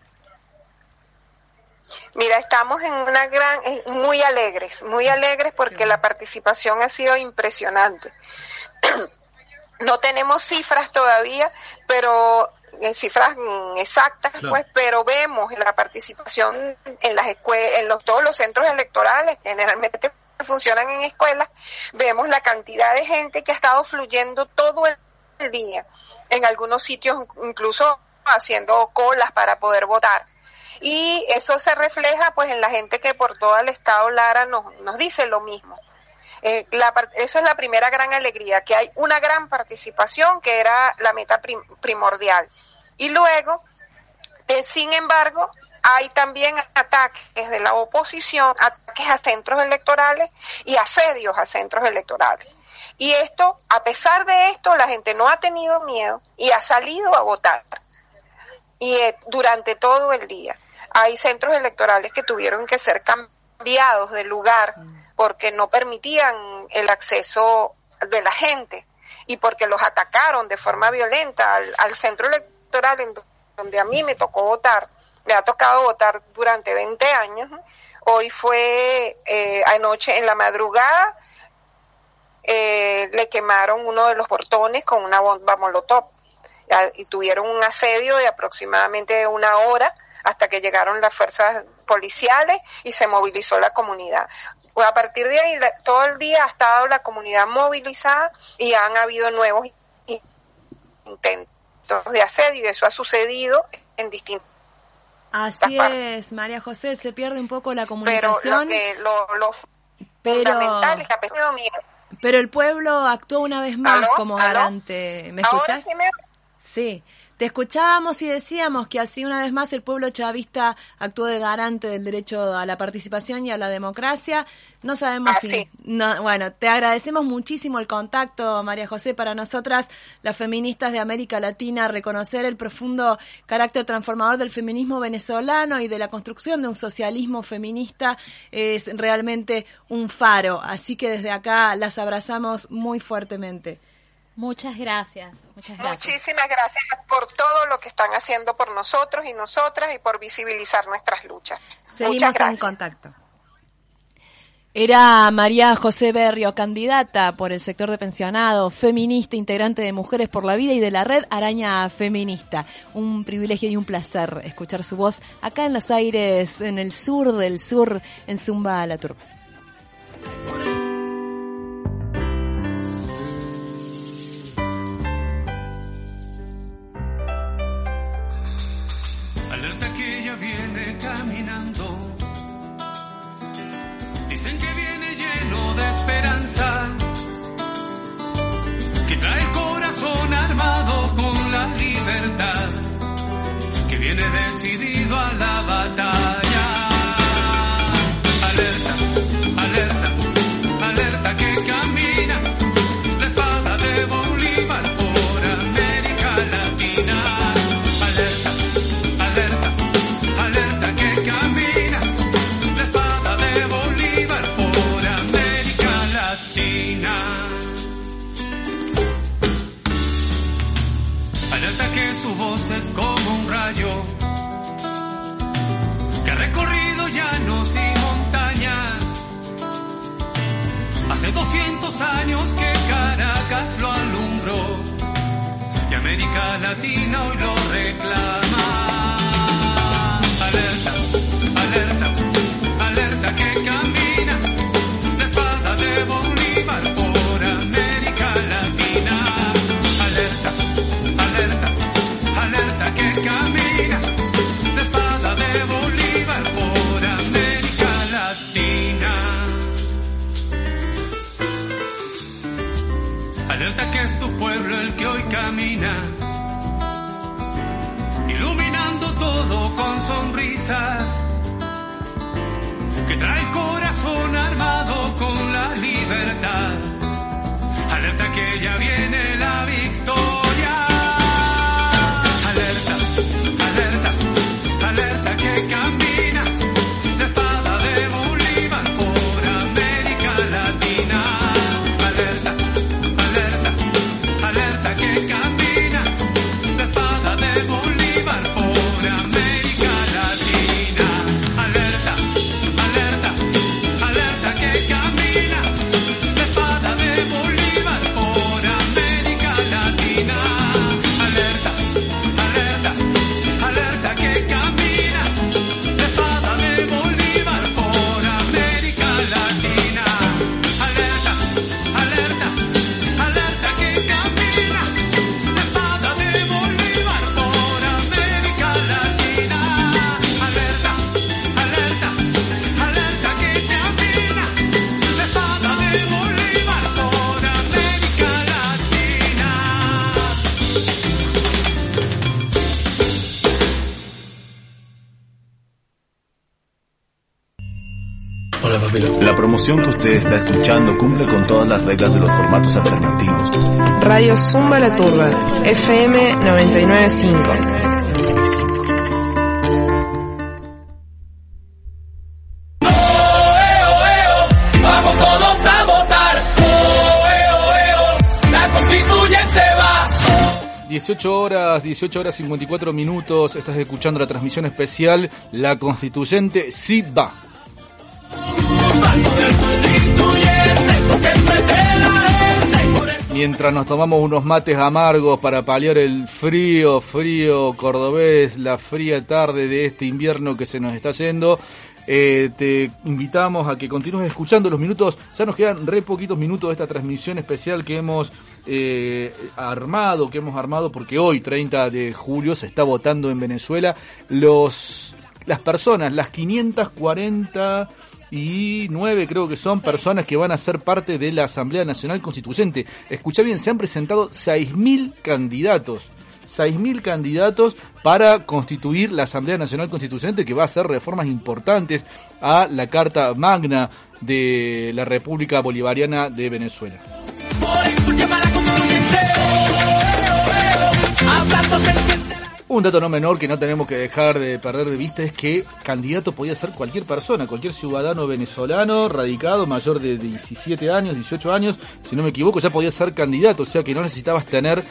Mira, estamos en muy alegres porque la participación ha sido impresionante. No tenemos cifras todavía, pero cifras exactas, claro, pues, pero vemos la participación en las escuelas, todos los centros electorales que generalmente funcionan en escuelas. Vemos la cantidad de gente que ha estado fluyendo todo el día, en algunos sitios incluso haciendo colas para poder votar. Y eso se refleja pues en la gente que por todo el estado Lara nos dice lo mismo. Eso es la primera gran alegría, que hay una gran participación, que era la meta primordial. Y luego, sin embargo, hay también ataques de la oposición, ataques a centros electorales y asedios a centros electorales. Y esto, a pesar de esto, la gente no ha tenido miedo y ha salido a votar. Y durante todo el día. Hay centros electorales que tuvieron que ser cambiados de lugar porque no permitían el acceso de la gente y porque los atacaron de forma violenta al centro electoral en donde a mí me tocó votar. Me ha tocado votar durante 20 años. Hoy fue anoche en la madrugada, le quemaron uno de los portones con una bomba molotov y tuvieron un asedio de aproximadamente 1 hora hasta que llegaron las fuerzas policiales y se movilizó la comunidad. Pues a partir de ahí, todo el día ha estado la comunidad movilizada y han habido nuevos intentos de asedio, y eso ha sucedido en distintas partes. Es, María José, se pierde un poco la comunicación. Pero lo fundamental es que ha perdido miedo. Pero el pueblo actuó una vez más como garante. ¿Me escuchás? Sí. Te escuchábamos y decíamos que así una vez más el pueblo chavista actuó de garante del derecho a la participación y a la democracia. No sabemos si... No, bueno, te agradecemos muchísimo el contacto, María José. Para nosotras, las feministas de América Latina, reconocer el profundo carácter transformador del feminismo venezolano y de la construcción de un socialismo feminista es realmente un faro. Así que desde acá las abrazamos muy fuertemente. Muchas gracias. Muchísimas gracias por todo lo que están haciendo por nosotros y nosotras y por visibilizar nuestras luchas. Seguimos en contacto. Era María José Berrio, candidata por el sector de pensionado, feminista, integrante de Mujeres por la Vida y de la Red Araña Feminista. Un privilegio y un placer escuchar su voz acá en los aires, en el sur del sur, en Zumba la Turba. Alerta que ella viene caminando. Dicen que viene lleno de esperanza, que trae el corazón armado con la libertad, que viene decidido a la batalla. Alerta, alerta, alerta que camina la espada de Bolívar por América Latina. Alerta, alerta, alerta que camina la espada de Bolívar por América Latina. Alerta que su voz es como un rayo que ha recorrido llanos y montañas. Hace 200 años que Caracas lo alumbró y América Latina hoy lo reclama. Alerta, alerta, alerta que camina la espada de Bolívar por América Latina. Alerta, alerta, alerta que camina la espada de Bolívar por América Latina. Alerta que es tu pueblo el que hoy camina, iluminando todo con sonrisas, que trae el corazón armado con la libertad. Alerta que ya viene la victoria. Alerta, alerta, alerta que camina la espada de Bolívar por América Latina. Alerta, alerta, alerta que camina la espada de Bolívar por América Latina. Alerta, alerta, alerta que camina la espada de Bolívar por América Latina. Alerta, alerta, alerta que camina la espada de Bolívar por América Latina. Alerta, alerta, alerta que camina la espada de Bolívar por América Latina. Alerta, alerta, alerta que camina la espada de Bolívar por América Latina. Hola, papilo. La promoción que usted está escuchando cumple con todas las reglas de los formatos alternativos. Radio Zumba La Turba, FM 99.5. Vamos todos a votar. La constituyente va. 18 horas 54 minutos. Estás escuchando la transmisión especial. La constituyente sí va. Mientras nos tomamos unos mates amargos para paliar el frío cordobés, la fría tarde de este invierno que se nos está yendo, te invitamos a que continúes escuchando los minutos. Ya nos quedan re poquitos minutos de esta transmisión especial que hemos armado, porque hoy, 30 de julio, se está votando en Venezuela. Las personas, las 549 creo que son personas que van a ser parte de la Asamblea Nacional Constituyente. Escuchá bien, se han presentado 6.000 candidatos. 6.000 candidatos para constituir la Asamblea Nacional Constituyente, que va a hacer reformas importantes a la Carta Magna de la República Bolivariana de Venezuela. Un dato no menor que no tenemos que dejar de perder de vista es que candidato podía ser cualquier persona, cualquier ciudadano venezolano radicado mayor de 17 años, 18 años, si no me equivoco, ya podía ser candidato, o sea que no necesitabas tener...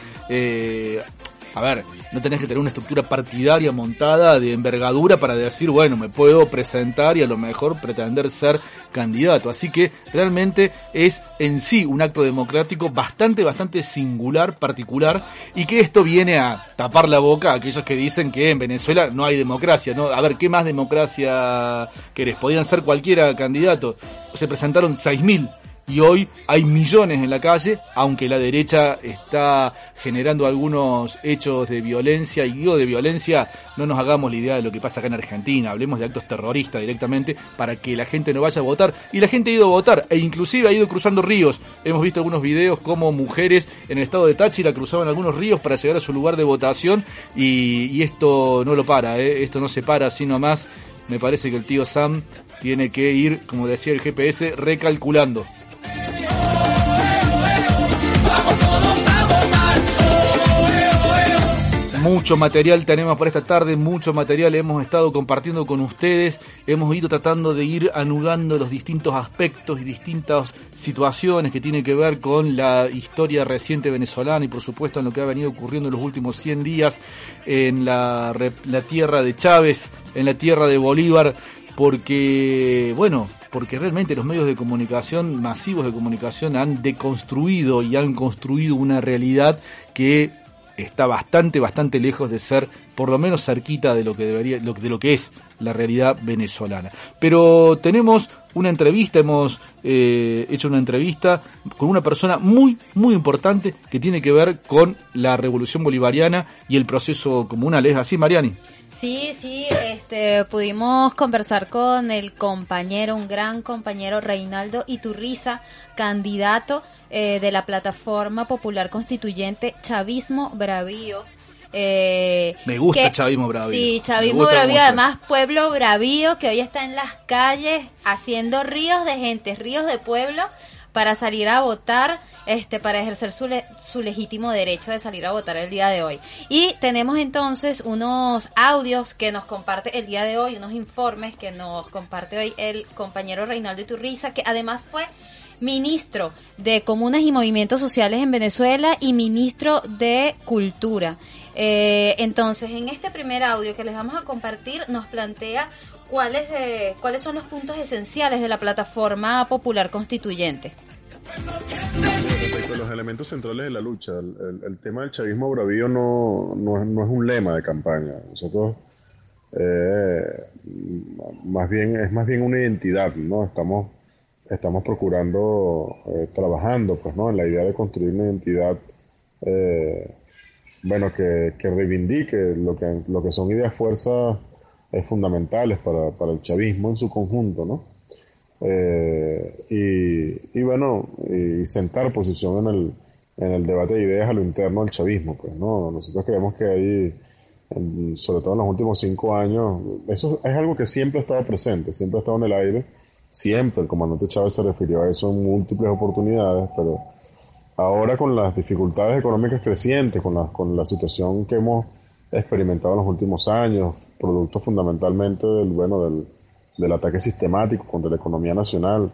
no tenés que tener una estructura partidaria montada de envergadura para decir, bueno, me puedo presentar y a lo mejor pretender ser candidato. Así que realmente es en sí un acto democrático bastante singular, particular, y que esto viene a tapar la boca a aquellos que dicen que en Venezuela no hay democracia, ¿no? A ver, ¿qué más democracia querés? Podían ser cualquiera candidato. Se presentaron 6.000. Y hoy hay millones en la calle, aunque la derecha está generando algunos hechos de violencia. Y digo de violencia, no nos hagamos la idea de lo que pasa acá en Argentina. Hablemos de actos terroristas directamente para que la gente no vaya a votar. Y la gente ha ido a votar e inclusive ha ido cruzando ríos. Hemos visto algunos videos como mujeres en el estado de Táchira cruzaban algunos ríos para llegar a su lugar de votación. Y esto no lo para, esto no se para así nomás. Me parece que el tío Sam tiene que ir, como decía el GPS, recalculando. Mucho material tenemos para esta tarde, mucho material hemos estado compartiendo con ustedes, hemos ido tratando de ir anudando los distintos aspectos y distintas situaciones que tienen que ver con la historia reciente venezolana y por supuesto en lo que ha venido ocurriendo en los últimos 100 días en la tierra de Chávez, en la tierra de Bolívar, porque realmente los medios de comunicación, masivos de comunicación, han deconstruido y han construido una realidad que está bastante lejos de ser, por lo menos cerquita de lo que es la realidad venezolana. Pero tenemos una entrevista, hemos hecho una entrevista con una persona muy importante que tiene que ver con la revolución bolivariana y el proceso comunal. ¿Es así, Mariani? Sí, pudimos conversar con el compañero, un gran compañero, Reinaldo Iturriza, candidato de la Plataforma Popular Constituyente Chavismo Bravío. Me gusta Chavismo Bravío. Sí, Chavismo Bravío, además Pueblo Bravío, que hoy está en las calles haciendo ríos de gente, ríos de pueblo, para salir a votar, para ejercer su legítimo derecho de salir a votar el día de hoy. Y tenemos entonces unos audios que nos comparte el día de hoy, unos informes que nos comparte hoy el compañero Reinaldo Iturriza, que además fue ministro de Comunas y Movimientos Sociales en Venezuela y ministro de Cultura. Entonces, en este primer audio que les vamos a compartir, nos plantea cuáles son los puntos esenciales de la Plataforma Popular Constituyente. Respecto a los elementos centrales de la lucha, el tema del chavismo bravío no es un lema de campaña. Nosotros más bien una identidad, ¿no? Estamos procurando, trabajando, pues, ¿no? En la idea de construir una identidad, que reivindique lo que son ideas fuerzas fundamentales para el chavismo en su conjunto, ¿no? Y sentar posición en el debate de ideas a lo interno del chavismo, pues, ¿no? Nosotros creemos que hay, sobre todo en los últimos 5 años, eso es algo que siempre ha estado presente, siempre ha estado en el aire, siempre. El comandante Chávez se refirió a eso en múltiples oportunidades, pero ahora con las dificultades económicas crecientes, con la situación que hemos experimentado en los últimos años, producto fundamentalmente del ataque sistemático contra la economía nacional,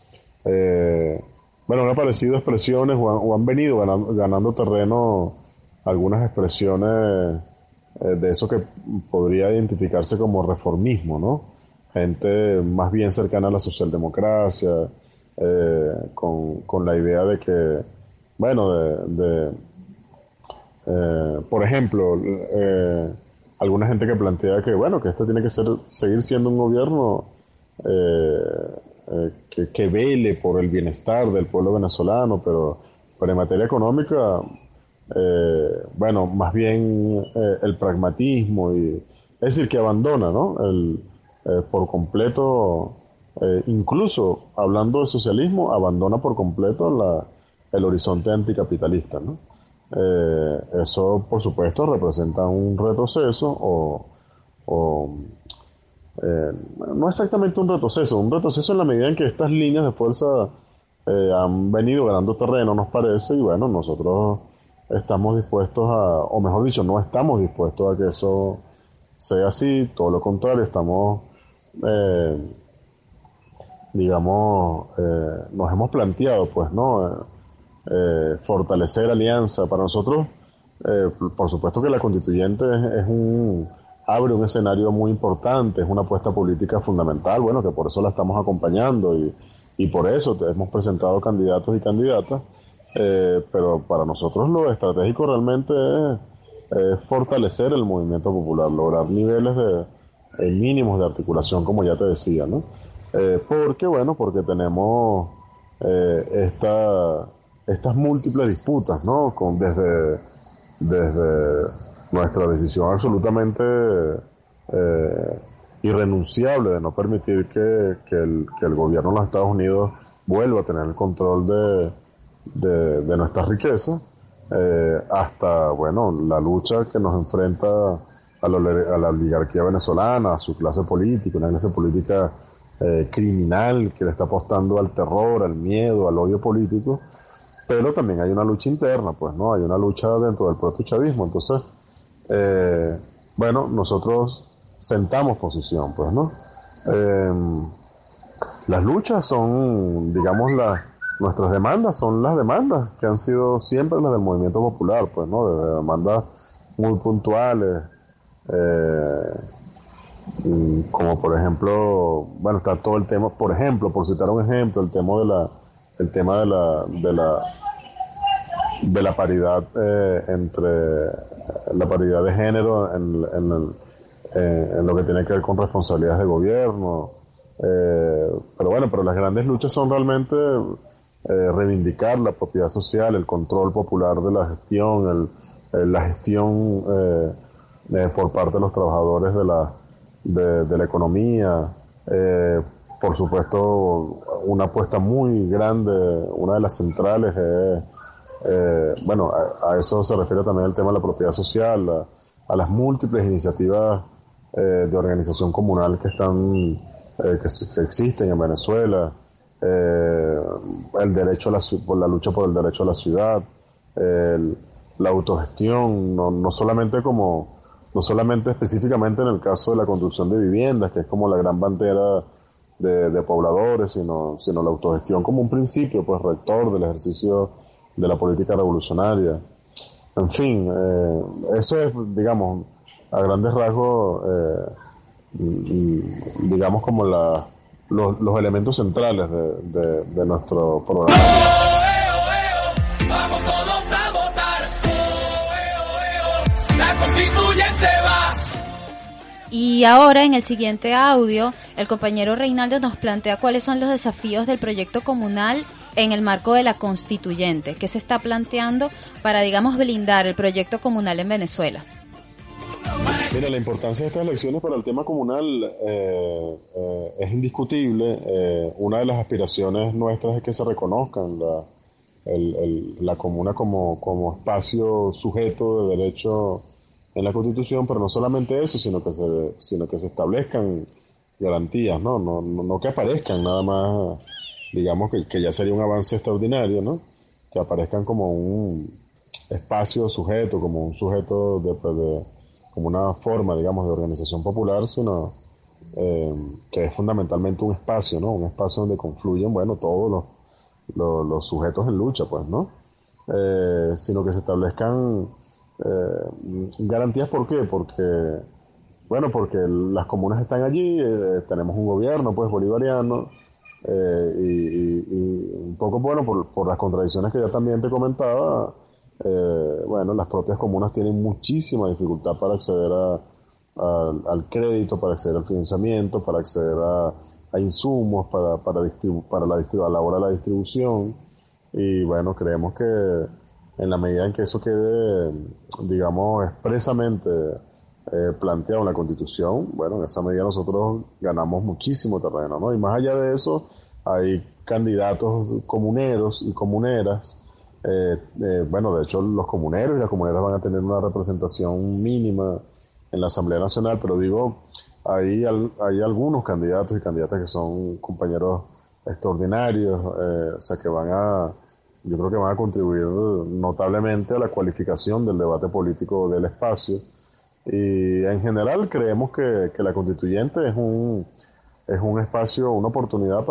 han aparecido expresiones o han venido ganando terreno algunas expresiones de eso que podría identificarse como reformismo, ¿no? Gente más bien cercana a la socialdemocracia, con la idea de que, por ejemplo, alguna gente que plantea que este tiene que seguir siendo un gobierno que vele por el bienestar del pueblo venezolano, pero en materia económica, más bien el pragmatismo, es decir, que abandona, ¿no? Por completo, incluso hablando de socialismo, abandona por completo el horizonte anticapitalista, ¿no? Eso, por supuesto, representa un retroceso no exactamente un retroceso en la medida en que estas líneas de fuerza han venido ganando terreno, nos parece, y nosotros estamos dispuestos o mejor dicho, no estamos dispuestos a que eso sea así, todo lo contrario, estamos, nos hemos planteado, pues, ¿no? Fortalecer alianza. Para nosotros, por supuesto que la constituyente abre un escenario muy importante, es una apuesta política fundamental, que por eso la estamos acompañando y por eso hemos presentado candidatos y candidatas, pero para nosotros lo estratégico realmente es fortalecer el movimiento popular, lograr niveles mínimos de articulación, como ya te decía, ¿no? Porque tenemos estas múltiples disputas, ¿no? Desde nuestra decisión absolutamente irrenunciable de no permitir que el gobierno de los Estados Unidos vuelva a tener el control de nuestras riquezas, hasta la lucha que nos enfrenta a la oligarquía venezolana, a su clase política, una clase política criminal que le está apostando al terror, al miedo, al odio político. Pero también hay una lucha interna, pues, ¿no? Hay una lucha dentro del propio chavismo. Entonces, nosotros sentamos posición, pues, ¿no? Las luchas son, nuestras demandas son las demandas que han sido siempre las del movimiento popular, pues, ¿no? Desde demandas muy puntuales, como por ejemplo, está todo el tema, por ejemplo, por citar un ejemplo, el tema de la paridad entre la paridad de género en lo que tiene que ver con responsabilidades de gobierno, pero las grandes luchas son realmente reivindicar la propiedad social, el control popular de la gestión, la gestión por parte de los trabajadores de la economía. Por supuesto, una apuesta muy grande, una de las centrales es, a eso se refiere también el tema de la propiedad social, a las múltiples iniciativas de organización comunal que están que existen en Venezuela, el derecho por la lucha por el derecho a la ciudad, la autogestión, no solamente específicamente en el caso de la construcción de viviendas, que es como la gran bandera de pobladores, sino la autogestión como un principio pues rector del ejercicio de la política revolucionaria. En fin, eso es, digamos, a grandes rasgos, digamos, como los elementos centrales de nuestro programa. Vamos todos a votar. La constituyente va. Y ahora, en el siguiente audio, el compañero Reinaldo nos plantea cuáles son los desafíos del proyecto comunal en el marco de la constituyente. ¿Qué se está planteando para, digamos, blindar el proyecto comunal en Venezuela? Mira, la importancia de estas elecciones para el tema comunal es indiscutible. Una de las aspiraciones nuestras es que se reconozcan la comuna como espacio sujeto de derecho en la Constitución, pero no solamente eso, sino que se establezcan garantías, no que aparezcan nada más, digamos que ya sería un avance extraordinario, ¿no? Que aparezcan como un espacio sujeto, como un sujeto como una forma, digamos, de organización popular, sino que es fundamentalmente un espacio, ¿no? Un espacio donde confluyen, todos los sujetos en lucha, pues, ¿no? Sino que se establezcan garantías. ¿Por qué? Porque las comunas están allí, tenemos un gobierno, pues, bolivariano, y un poco, por las contradicciones que ya también te comentaba, las propias comunas tienen muchísima dificultad para acceder al crédito, para acceder al financiamiento, para acceder a insumos, para la hora de la distribución. Y creemos que en la medida en que eso quede, digamos, expresamente planteado en la Constitución, en esa medida nosotros ganamos muchísimo terreno, ¿no? Y más allá de eso, hay candidatos comuneros y comuneras. De hecho, los comuneros y las comuneras van a tener una representación mínima en la Asamblea Nacional, pero hay algunos candidatos y candidatas que son compañeros extraordinarios, yo creo que van a contribuir notablemente a la cualificación del debate político del espacio. Y en general creemos que la constituyente es un espacio, una oportunidad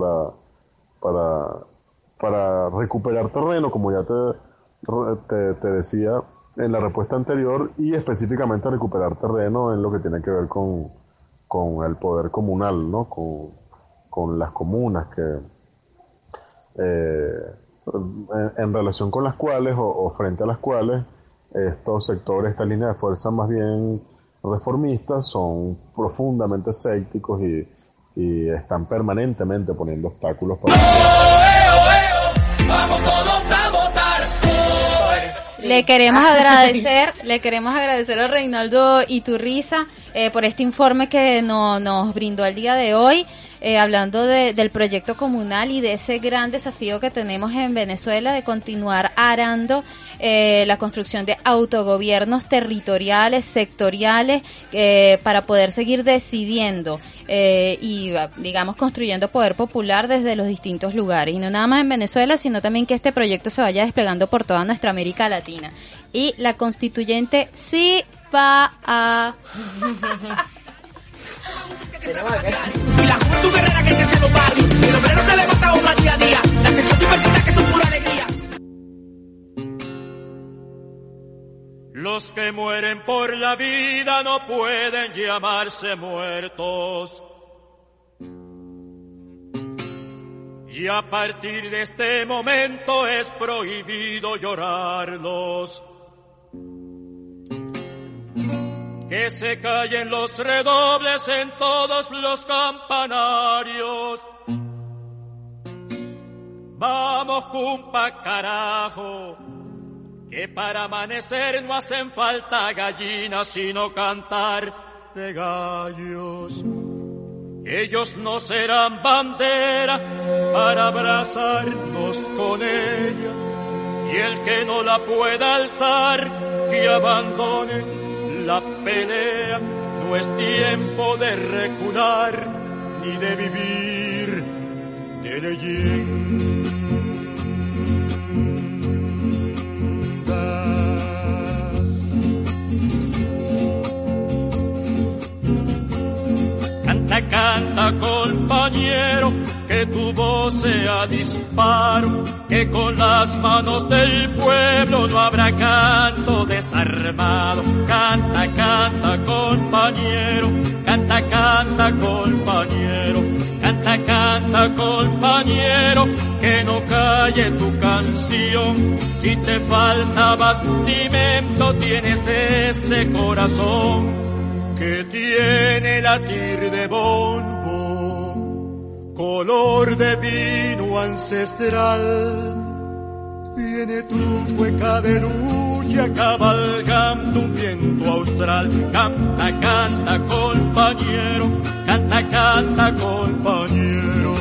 para recuperar terreno, como ya te decía en la respuesta anterior, y específicamente recuperar terreno en lo que tiene que ver con el poder comunal, ¿no? Con las comunas en relación con las cuales o frente a las cuales estos sectores, estas líneas de fuerza más bien reformistas, son profundamente escépticos y están permanentemente poniendo obstáculos para... Vamos todos a votar. Le queremos agradecer a Reinaldo Iturriza por este informe que nos brindó el día de hoy, hablando del proyecto comunal y de ese gran desafío que tenemos en Venezuela de continuar arando la construcción de autogobiernos territoriales, sectoriales, para poder seguir decidiendo y, digamos, construyendo poder popular desde los distintos lugares. Y no nada más en Venezuela, sino también que este proyecto se vaya desplegando por toda nuestra América Latina. Y la constituyente sí va a... Y la juventud guerrera que crece en los barrios, el obrero que levanta obra día a día, la sección diversidad que son pura alegría. Los que mueren por la vida no pueden llamarse muertos. Y a partir de este momento es prohibido llorarlos. Que se callen los redobles en todos los campanarios. Vamos, cumpa, carajo. que para amanecer no hacen falta gallinas sino cantar de gallos. Ellos no serán bandera para abrazarnos con ella, y el que no la pueda alzar que abandone la pelea. No es tiempo de recular ni de vivir de leyendas. Canta, canta, compañero, que tu voz sea disparo, que con las manos del pueblo no habrá canto desarmado. Canta, canta, compañero, canta, canta, compañero, canta, canta, compañero, que no calle tu canción. Si te falta bastimento, tienes ese corazón que tiene latir de bombo, color de vino ancestral. Viene tu cueca de lucha cabalgando un viento austral. Canta, canta, compañero, canta, canta, compañero.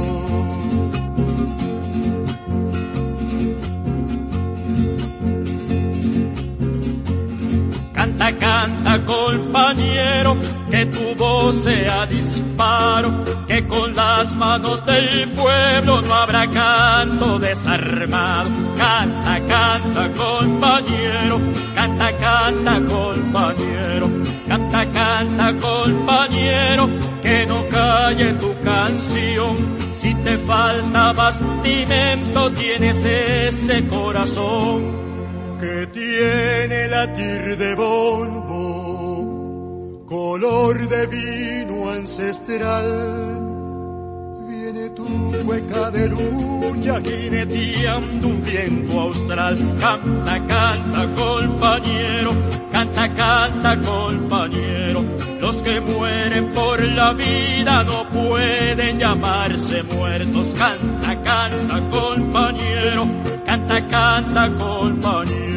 Canta, canta, compañero, que tu voz sea disparo, que con las manos del pueblo no habrá canto desarmado. Canta, canta, compañero, canta, canta, compañero, canta, canta, compañero, que no calle tu canción. Si te falta bastimento, tienes ese corazón que tiene latir de bombo, color de vino ancestral. Viene tu cueca de lucha jineteando un viento austral. Canta, canta, compañero, canta, canta, compañero. Los que mueren por la vida no pueden llamarse muertos. Canta, canta, compañero, canta, canta, compañero.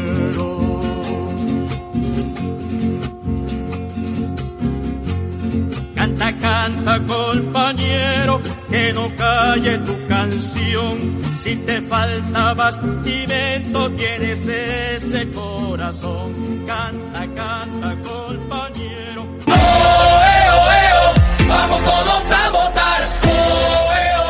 Canta, canta, compañero, que no calle tu canción. Si te falta bastimento, tienes ese corazón. Canta, canta, compañero. ¡Oh, vamos todos a votar! ¡Oh,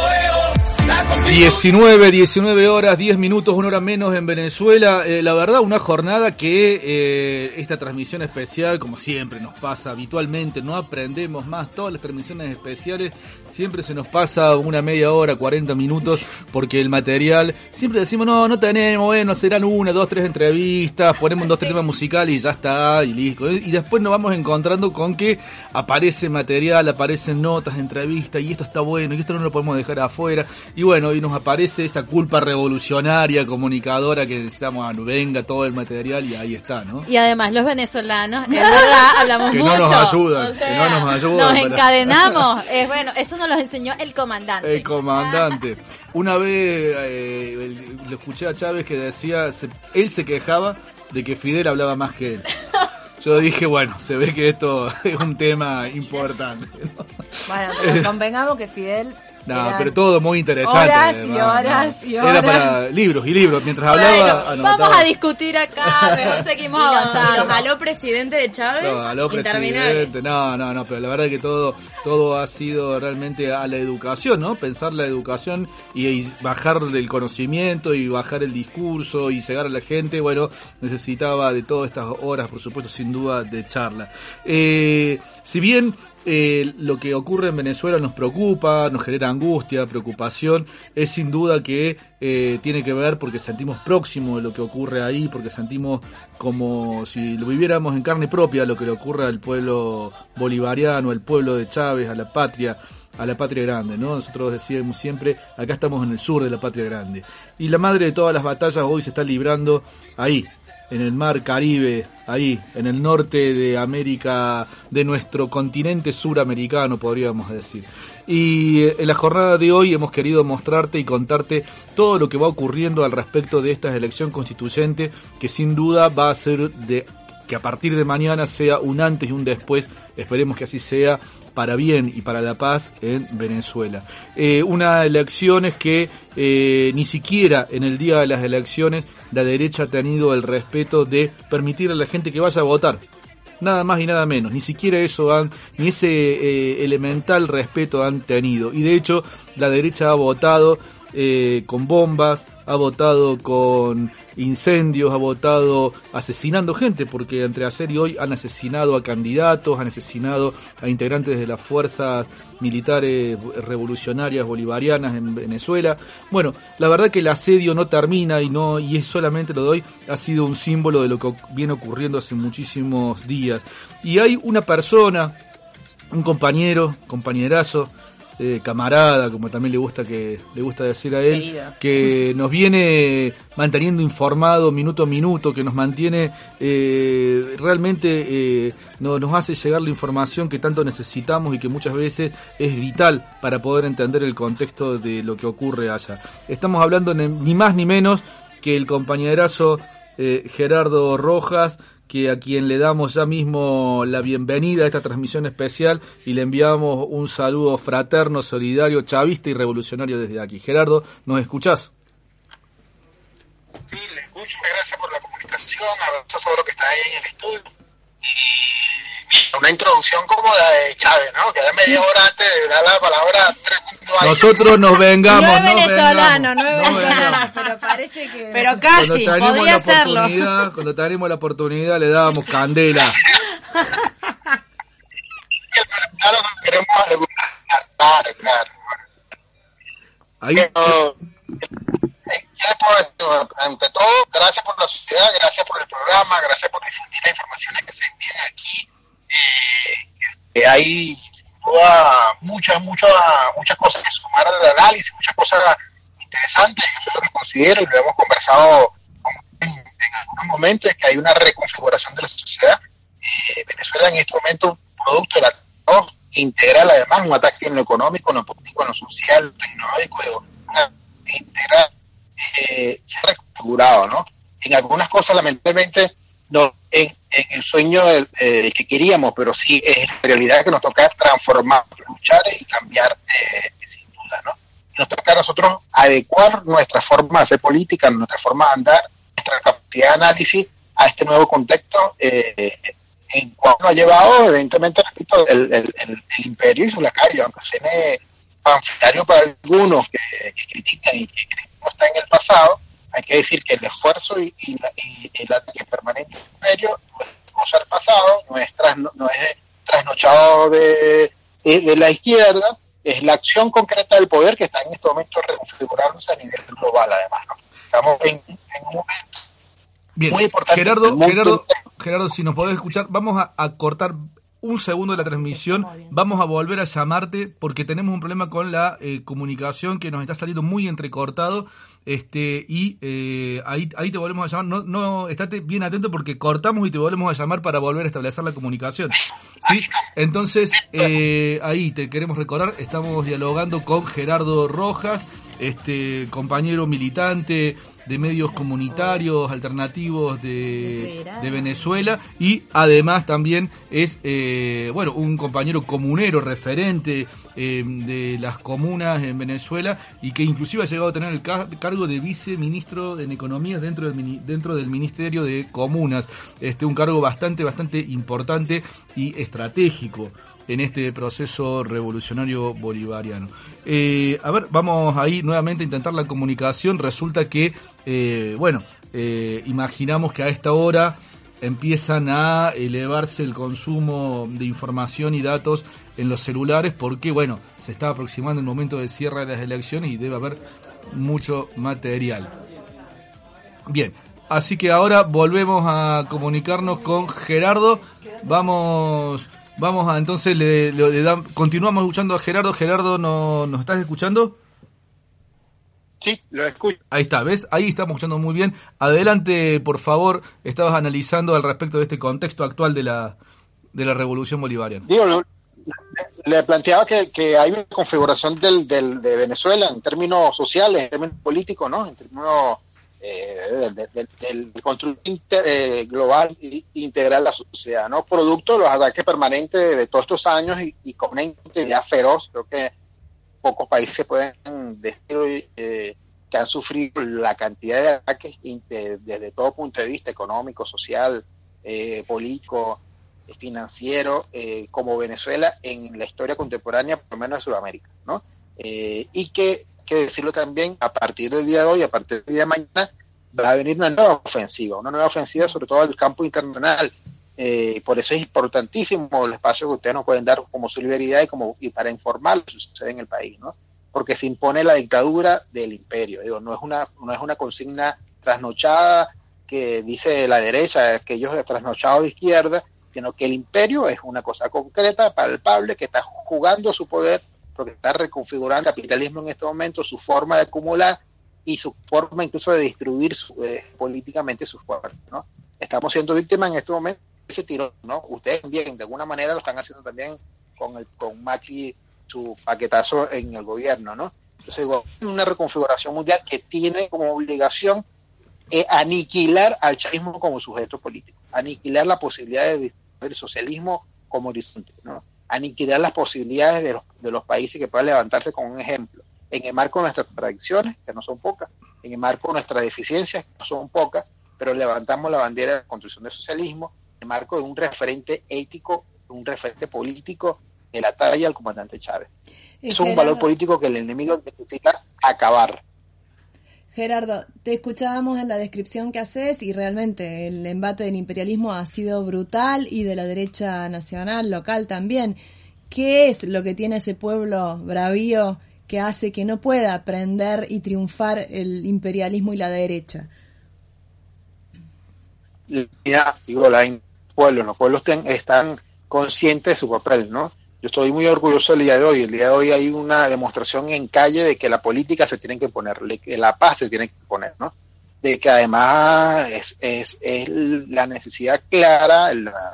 19 horas, 10 minutos, 1 hora menos en Venezuela. La verdad, una jornada que esta transmisión especial, como siempre nos pasa habitualmente, no aprendemos más. Todas las transmisiones especiales siempre se nos pasa una media hora, 40 minutos, porque el material, siempre decimos, no tenemos, bueno, serán 1, 2, 3 entrevistas, ponemos 2, 3 temas musicales y ya está, y listo. Y después nos vamos encontrando con que aparece material, aparecen notas, entrevistas, y esto está bueno, y esto no lo podemos dejar afuera. Y bueno, y nos aparece esa culpa revolucionaria, comunicadora, que necesitamos, venga todo el material, y ahí está, ¿no? Y además los venezolanos, es verdad, hablamos que mucho. No nos ayudan, que no nos ayudan. Nos encadenamos. Bueno, eso nos lo enseñó el comandante. El comandante. Una vez lo escuché a Chávez que decía, él se quejaba de que Fidel hablaba más que él. Yo dije, bueno, se ve que esto es un tema importante, ¿no? Bueno, pero convengamos que Fidel... No, pero todo muy interesante. Horas y horas y horas. Era para libros y libros. Mientras hablaba, anotaba. Vamos a discutir acá, mejor seguimos avanzando. Nos jaló presidente de Chávez. No, jaló presidente. No, pero la verdad es que todo ha sido realmente a la educación, ¿no? Pensar la educación y bajar el conocimiento y bajar el discurso y llegar a la gente. Bueno, necesitaba de todas estas horas, por supuesto, sin duda, de charla. Si bien lo que ocurre en Venezuela nos preocupa, nos genera angustia, preocupación, es sin duda que tiene que ver porque sentimos próximo de lo que ocurre ahí, porque sentimos como si lo viviéramos en carne propia lo que le ocurre al pueblo bolivariano, al pueblo de Chávez, a la patria grande, ¿no? Nosotros decíamos siempre, acá estamos en el sur de la patria grande. Y la madre de todas las batallas hoy se está librando ahí, en el mar Caribe, ahí, en el norte de América, de nuestro continente suramericano, podríamos decir. Y en la jornada de hoy hemos querido mostrarte y contarte todo lo que va ocurriendo al respecto de esta elección constituyente, que sin duda va a ser que a partir de mañana sea un antes y un después, esperemos que así sea, para bien y para la paz en Venezuela. Unas elecciones que ni siquiera en el día de las elecciones la derecha ha tenido el respeto de permitir a la gente que vaya a votar. Nada más y nada menos, ni siquiera eso ni ese elemental respeto han tenido. Y de hecho, la derecha ha votado con bombas, ha votado con incendios, ha votado asesinando gente, porque entre ayer y hoy han asesinado a candidatos, han asesinado a integrantes de las fuerzas militares revolucionarias bolivarianas en Venezuela. Bueno, la verdad que el asedio no termina y es solamente lo de hoy, ha sido un símbolo de lo que viene ocurriendo hace muchísimos días. Y hay una persona, un compañerazo, camarada, como también le gusta decir a él, querida, que nos viene manteniendo informado minuto a minuto, que nos mantiene realmente nos hace llegar la información que tanto necesitamos y que muchas veces es vital para poder entender el contexto de lo que ocurre allá. Estamos hablando ni más ni menos que el compañerazo Gerardo Rojas, que a quien le damos ya mismo la bienvenida a esta transmisión especial y le enviamos un saludo fraterno, solidario, chavista y revolucionario desde aquí. Gerardo, ¿nos escuchás? Sí, le escucho, gracias por la comunicación, abrazo a todo lo que está ahí en el estudio. Y una introducción como la de Chávez, ¿no? Que da media hora antes de dar la palabra. Nosotros nos vengamos, no es venezolano, pero parece que... Pero casi, podría hacerlo. Cuando tenemos la oportunidad le dábamos candela. Claro. Ahí... ante todo, gracias por la sociedad, gracias por el programa, gracias por difundir las informaciones que se envían aquí. Hay muchas cosas que sumar al análisis, muchas cosas interesantes, eso es lo que considero y lo hemos conversado en algunos momentos, es que hay una reconfiguración de la sociedad. Venezuela en este momento, producto de la integral, además, un ataque en lo económico, en lo político, en lo social, en lo tecnológico, integral, se ha reconfigurado, ¿no? En algunas cosas, lamentablemente, no en el sueño que queríamos, pero sí es la realidad que nos toca transformar, luchar y cambiar, sin duda, ¿no? Nos toca a nosotros adecuar nuestra forma de hacer política, nuestra forma de andar, nuestra capacidad de análisis a este nuevo contexto, en cual nos ha llevado, evidentemente, repito, el imperio y su lacayo, aunque suene panfletario para algunos que critican y que creen que no está en el pasado. Hay que decir que el esfuerzo y el ataque permanente del imperio no es cosa del pasado, no es trasnochado de la izquierda, es la acción concreta del poder que está en este momento reconfigurándose a nivel global, además, ¿no? Estamos en un momento muy importante. Gerardo, si nos podés escuchar, vamos a cortar un segundo de la transmisión, vamos a volver a llamarte porque tenemos un problema con la comunicación que nos está saliendo muy entrecortado, y ahí te volvemos a llamar. No, estate bien atento porque cortamos y te volvemos a llamar para volver a establecer la comunicación, ¿sí? Entonces, ahí te queremos recordar, estamos dialogando con Gerardo Rojas, compañero militante de medios comunitarios alternativos de Venezuela, y además también es un compañero comunero referente de las comunas en Venezuela, y que inclusive ha llegado a tener el cargo de viceministro en Economía dentro del Ministerio de Comunas, un cargo bastante importante y estratégico en este proceso revolucionario bolivariano. A ver, vamos ahí nuevamente a intentar la comunicación. Resulta que, imaginamos que a esta hora empiezan a elevarse el consumo de información y datos en los celulares porque, se está aproximando el momento de cierre de las elecciones y debe haber mucho material. Bien, así que ahora volvemos a comunicarnos con Gerardo. Vamos a, entonces, le, continuamos escuchando a Gerardo. Gerardo, ¿nos estás escuchando? Sí, le escucho, gracias por la sociedad, gracias por difundir la informaciones que se envían aquí. Hay muchas cosas que sumar al análisis, muchas cosas que considerar. Sí, lo escucho. Ahí está, ¿ves? Ahí estamos escuchando muy bien. Adelante, por favor. Estabas analizando al respecto de este contexto actual de la revolución bolivariana. Digo, le planteaba que hay una configuración de Venezuela en términos sociales, en términos políticos, ¿no? En términos del control global e integral de la sociedad, ¿no? Producto de los ataques permanentes de todos estos años y con una intensidad feroz. Creo que pocos países pueden decir que han sufrido la cantidad de ataques desde todo punto de vista económico, social, político, financiero, como Venezuela en la historia contemporánea, por lo menos de Sudamérica, ¿no? Y que decirlo también, a partir del día de hoy, a partir del día de mañana, va a venir una nueva ofensiva, sobre todo del campo internacional. Por eso es importantísimo el espacio que ustedes nos pueden dar como solidaridad y para informar lo que sucede en el país, ¿no? Porque se impone la dictadura del imperio. Digo, no es una consigna trasnochada que dice la derecha, aquellos trasnochados de izquierda, sino que el imperio es una cosa concreta, palpable, que está jugando su poder, porque está reconfigurando el capitalismo en este momento, su forma de acumular y su forma incluso de distribuir políticamente sus fuerzas, ¿no? Estamos siendo víctimas en este momento de ese tirón, ¿no? Ustedes bien, de alguna manera lo están haciendo también con Macri, su paquetazo en el gobierno, ¿no? Entonces digo, una reconfiguración mundial que tiene como obligación aniquilar al chavismo como sujeto político, aniquilar la posibilidad del socialismo como horizonte, ¿no? Aniquilar las posibilidades de los países que puedan levantarse con un ejemplo, en el marco de nuestras contradicciones, que no son pocas, en el marco de nuestras deficiencias, que no son pocas, pero levantamos la bandera de la construcción del socialismo, en el marco de un referente ético, un referente político de la talla del comandante Chávez. Eso es un valor político que el enemigo necesita acabar. Gerardo, te escuchábamos en la descripción que haces y realmente el embate del imperialismo ha sido brutal y de la derecha nacional, local también. ¿Qué es lo que tiene ese pueblo bravío que hace que no pueda aprender y triunfar el imperialismo y la derecha? Los pueblos están conscientes de su papel, ¿no? Yo estoy muy orgulloso del día de hoy. El día de hoy hay una demostración en calle de que la política se tiene que poner, que la paz se tiene que poner, ¿no? De que además es la necesidad clara,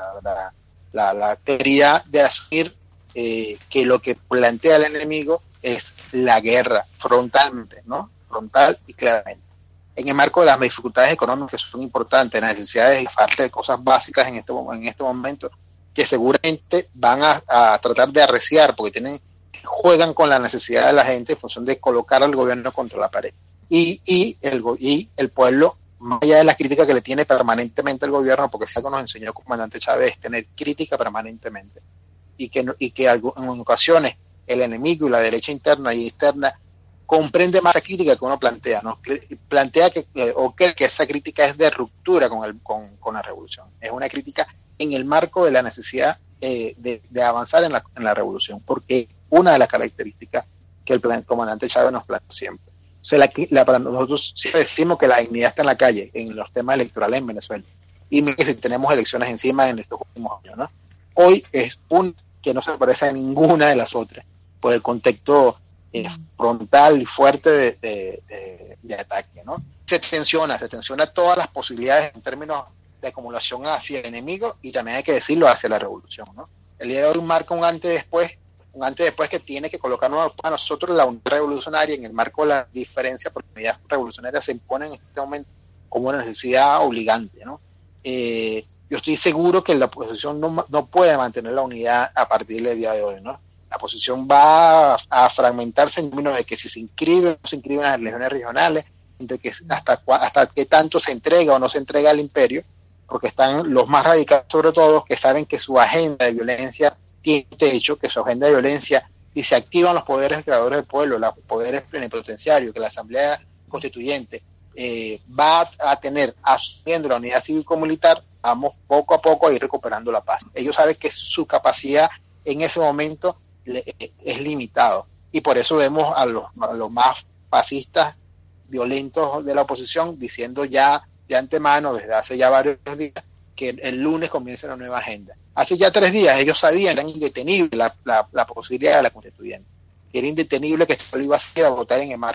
la claridad de asumir que lo que plantea el enemigo es la guerra frontalmente, ¿no? Frontal y claramente. En el marco de las dificultades económicas que son importantes, las necesidades y falta de cosas básicas en este momento, que seguramente van a tratar de arreciar, porque juegan con la necesidad de la gente en función de colocar al gobierno contra la pared. Y el pueblo, más allá de la crítica que le tiene permanentemente el gobierno, porque si algo nos enseñó el comandante Chávez es tener crítica permanentemente, y que en ocasiones el enemigo y la derecha interna y externa comprende más la crítica que uno plantea, ¿no? Plantea que esa crítica es de ruptura con la revolución. Es una crítica en el marco de la necesidad de avanzar en la revolución, porque una de las características que el comandante Chávez nos planteó siempre. O sea, para nosotros siempre decimos que la dignidad está en la calle, en los temas electorales en Venezuela. Y que si tenemos elecciones encima en estos últimos años, ¿no? Hoy es que no se parece a ninguna de las otras, por el contexto frontal y fuerte de ataque, ¿no? Se tensiona todas las posibilidades en términos de acumulación hacia el enemigo y también hay que decirlo hacia la revolución, ¿no? El día de hoy marca un antes después que tiene que colocarnos a nosotros la unidad revolucionaria en el marco de la diferencia, porque la unidad revolucionaria se impone en este momento como una necesidad obligante, ¿no? Yo estoy seguro que la oposición no puede mantener la unidad a partir del día de hoy, ¿no? La oposición va a fragmentarse en términos de que si se inscribe o no se inscriben las elecciones regionales, de que hasta qué tanto se entrega o no se entrega al imperio, porque están los más radicales sobre todo, que saben que su agenda de violencia tiene techo, que su agenda de violencia, si se activan los poderes creadores del pueblo, los poderes plenipotenciarios, que la Asamblea Constituyente va a tener, asumiendo la unidad cívico-militar, vamos poco a poco a ir recuperando la paz. Ellos saben que su capacidad en ese momento es limitado, y por eso vemos a los más fascistas violentos de la oposición diciendo ya de antemano, desde hace ya varios días, que el lunes comienza una nueva agenda. Hace ya 3 días ellos sabían que era indetenible la posibilidad de la constituyente, que era indetenible que esto lo iba a hacer a votar en el marco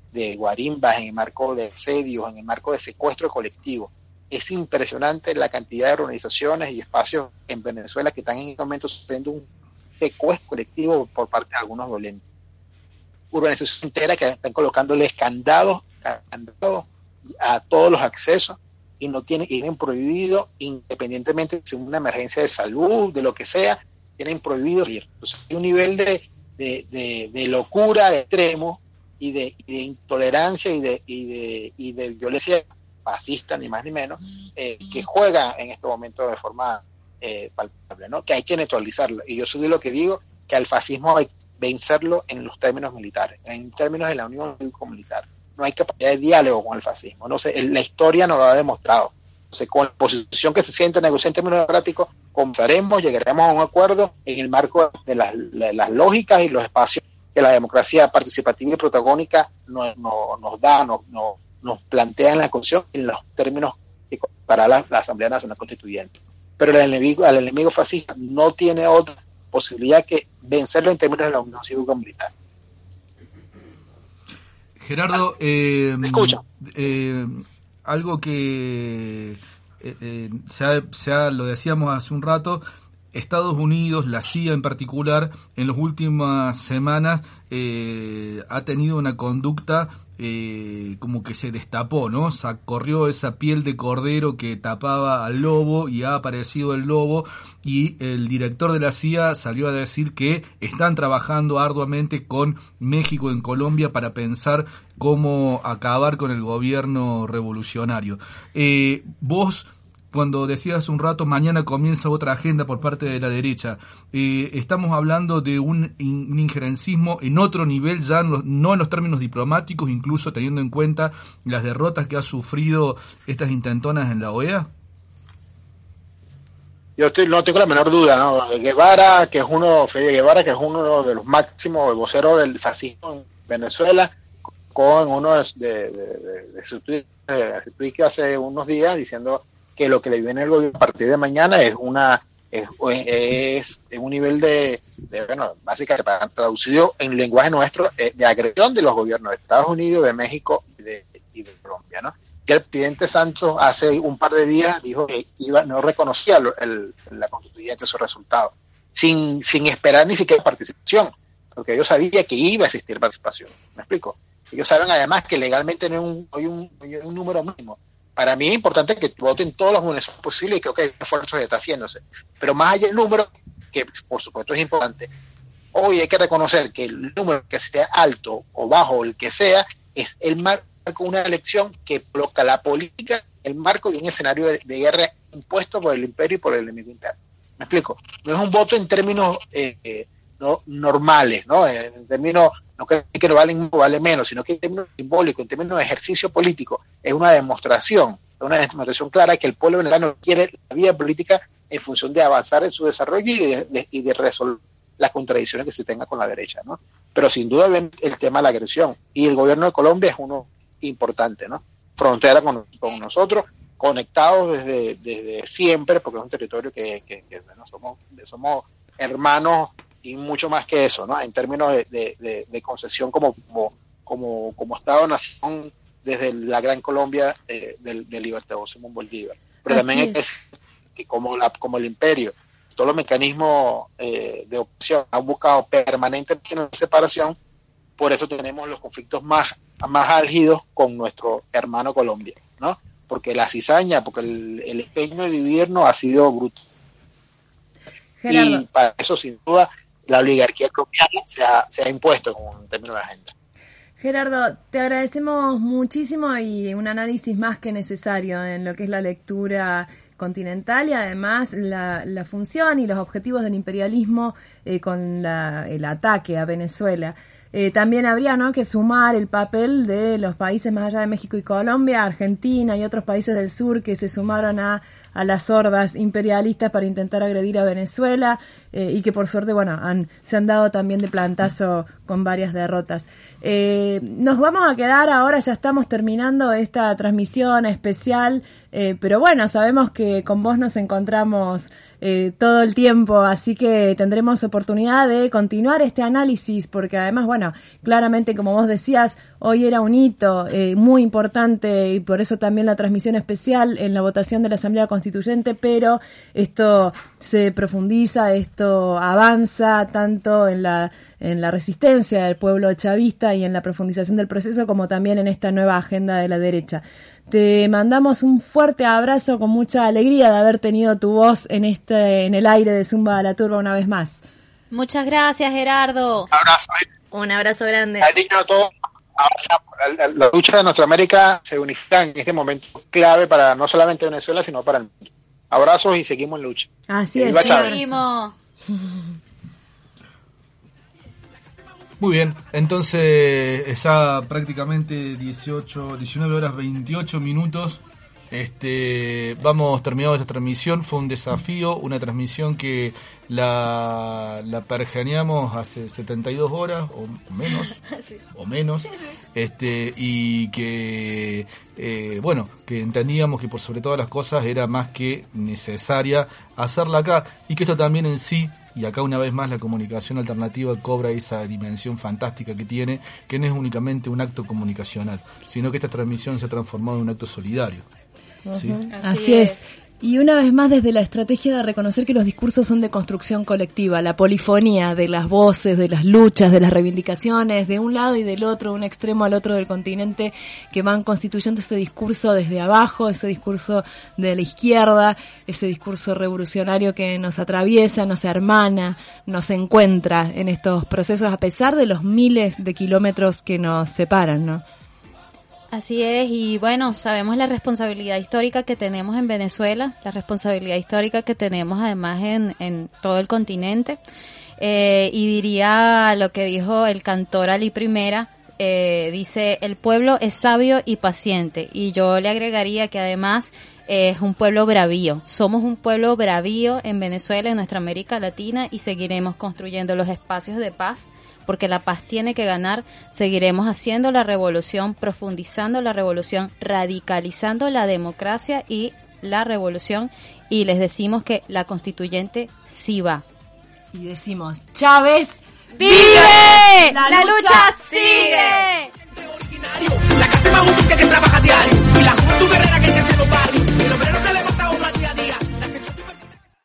guarimbas, en el marco de asedios, en el marco de secuestro colectivo. Es impresionante la cantidad de organizaciones y espacios en Venezuela que están en este momento sufriendo un secuestro colectivo por parte de algunos violentos. Urbanizaciones enteras que están colocándoles candados a todos los accesos y tienen prohibido, independientemente de una emergencia de salud, de lo que sea, tienen prohibido ir. Entonces hay un nivel de locura de extremo y de intolerancia y de violencia fascista, ni más ni menos, que juega en este momento de forma palpable, ¿no? Que hay que neutralizarlo. Y yo soy de lo que digo, que al fascismo hay que vencerlo en los términos militares, en términos de la unión cívico-militar. No hay capacidad de diálogo con el fascismo. No sé, la historia nos lo ha demostrado. Entonces, con la posición que se siente negociar en términos democráticos, comenzaremos, llegaremos a un acuerdo en el marco de las lógicas y los espacios que la democracia participativa y protagónica nos plantea en la Constitución en los términos que para la Asamblea Nacional Constituyente. Pero al enemigo fascista no tiene otra posibilidad que vencerlo en términos de la unión cívico-militar. Gerardo, escucha. Algo que lo decíamos hace un rato, Estados Unidos, la CIA en particular, en las últimas semanas ha tenido una conducta como que se destapó, ¿no? Corrió esa piel de cordero que tapaba al lobo y ha aparecido el lobo, y el director de la CIA salió a decir que están trabajando arduamente con México en Colombia para pensar cómo acabar con el gobierno revolucionario. Vos, cuando decías un rato, mañana comienza otra agenda por parte de la derecha, estamos hablando de un injerencismo en otro nivel, ya no en los términos diplomáticos, incluso teniendo en cuenta las derrotas que ha sufrido estas intentonas en la OEA. Yo no tengo la menor duda, ¿no? Freddy Guevara, que es uno de los máximos voceros del fascismo en Venezuela, con uno de sus tweets hace unos días diciendo que lo que le viene el gobierno a partir de mañana es un nivel bueno, básicamente traducido en lenguaje nuestro, de agresión de los gobiernos de Estados Unidos, de México y de Colombia, ¿no? Que el presidente Santos hace un par de días dijo que no reconocía la constituyente su resultado, sin esperar ni siquiera participación, porque ellos sabían que iba a existir participación. ¿Me explico? Ellos saben además que legalmente no hay un número mínimo. Para mí es importante que voten todos los venezolanos posibles, y creo que hay esfuerzos que está haciéndose. Pero más allá del número, que por supuesto es importante, hoy hay que reconocer que el número, que sea alto o bajo, el que sea, es el marco de una elección que coloca la política, el marco de un escenario de guerra impuesto por el imperio y por el enemigo interno. ¿Me explico? No es un voto en términos no normales, ¿no? En términos, no que no vale menos, sino que en términos simbólicos, en términos de ejercicio político, es una demostración clara que el pueblo venezolano quiere la vía política en función de avanzar en su desarrollo y de resolver las contradicciones que se tenga con la derecha, ¿no? Pero sin duda el tema de la agresión, y el gobierno de Colombia es uno importante, ¿no? Frontera con nosotros, conectados desde siempre, porque es un territorio que bueno, somos hermanos y mucho más que eso, ¿no? En términos de concesión como Estado-nación desde la Gran Colombia del Libertador Simón Bolívar. Pero así también hay que decir que como el imperio, todos los mecanismos de opresión han buscado permanentemente una separación, por eso tenemos los conflictos más álgidos con nuestro hermano Colombia, ¿no? Porque la cizaña, porque el empeño de dividirnos ha sido brutal. Gerardo. Y para eso, sin duda, la oligarquía colombiana se ha impuesto como en términos de agenda. Gerardo, te agradecemos muchísimo, y un análisis más que necesario en lo que es la lectura continental y además la función y los objetivos del imperialismo con el ataque a Venezuela. También habría, ¿no?, que sumar el papel de los países más allá de México y Colombia, Argentina y otros países del sur que se sumaron a las hordas imperialistas para intentar agredir a Venezuela, y que por suerte, bueno, se han dado también de plantazo con varias derrotas. Nos vamos a quedar ahora, ya estamos terminando esta transmisión especial, pero bueno, sabemos que con vos nos encontramos todo el tiempo, así que tendremos oportunidad de continuar este análisis, porque además, bueno, claramente, como vos decías, Hoy era un hito muy importante y por eso también la transmisión especial en la votación de la Asamblea Constituyente, pero esto se profundiza, esto avanza tanto en la resistencia del pueblo chavista y en la profundización del proceso, como también en esta nueva agenda de la derecha. Te mandamos un fuerte abrazo con mucha alegría de haber tenido tu voz en el aire de Zumba la Turba una vez más. Muchas gracias, Gerardo. Un abrazo grande. Cariño a todos. La lucha de nuestra América se unifica en este momento clave para no solamente Venezuela, sino para el mundo. Abrazos y seguimos en lucha. Así es, seguimos. Muy bien, entonces ya prácticamente 19 horas 28 minutos. Vamos terminado esta transmisión. Fue un desafío, una transmisión que la pergeneamos hace 72 horas o menos, y que que entendíamos que por sobre todas las cosas era más que necesaria hacerla acá, y que esto también en sí, y acá una vez más la comunicación alternativa cobra esa dimensión fantástica que tiene, que no es únicamente un acto comunicacional, sino que esta transmisión se ha transformado en un acto solidario. ¿Sí? Así es. Y una vez más desde la estrategia de reconocer que los discursos son de construcción colectiva, la polifonía de las voces, de las luchas, de las reivindicaciones, de un lado y del otro, de un extremo al otro del continente, que van constituyendo ese discurso desde abajo, ese discurso de la izquierda, ese discurso revolucionario que nos atraviesa, nos hermana, nos encuentra en estos procesos a pesar de los miles de kilómetros que nos separan, ¿no? Así es, y bueno, sabemos la responsabilidad histórica que tenemos en Venezuela, la responsabilidad histórica que tenemos además en todo el continente, y diría lo que dijo el cantor Ali Primera, dice, el pueblo es sabio y paciente, y yo le agregaría que además es un pueblo bravío, somos un pueblo bravío en Venezuela, en nuestra América Latina, y seguiremos construyendo los espacios de paz, porque la paz tiene que ganar. Seguiremos haciendo la revolución, profundizando la revolución, radicalizando la democracia y la revolución, y les decimos que la constituyente sí va. Y decimos, Chávez, ¡vive! ¡La lucha sigue! La clase más humilde que trabaja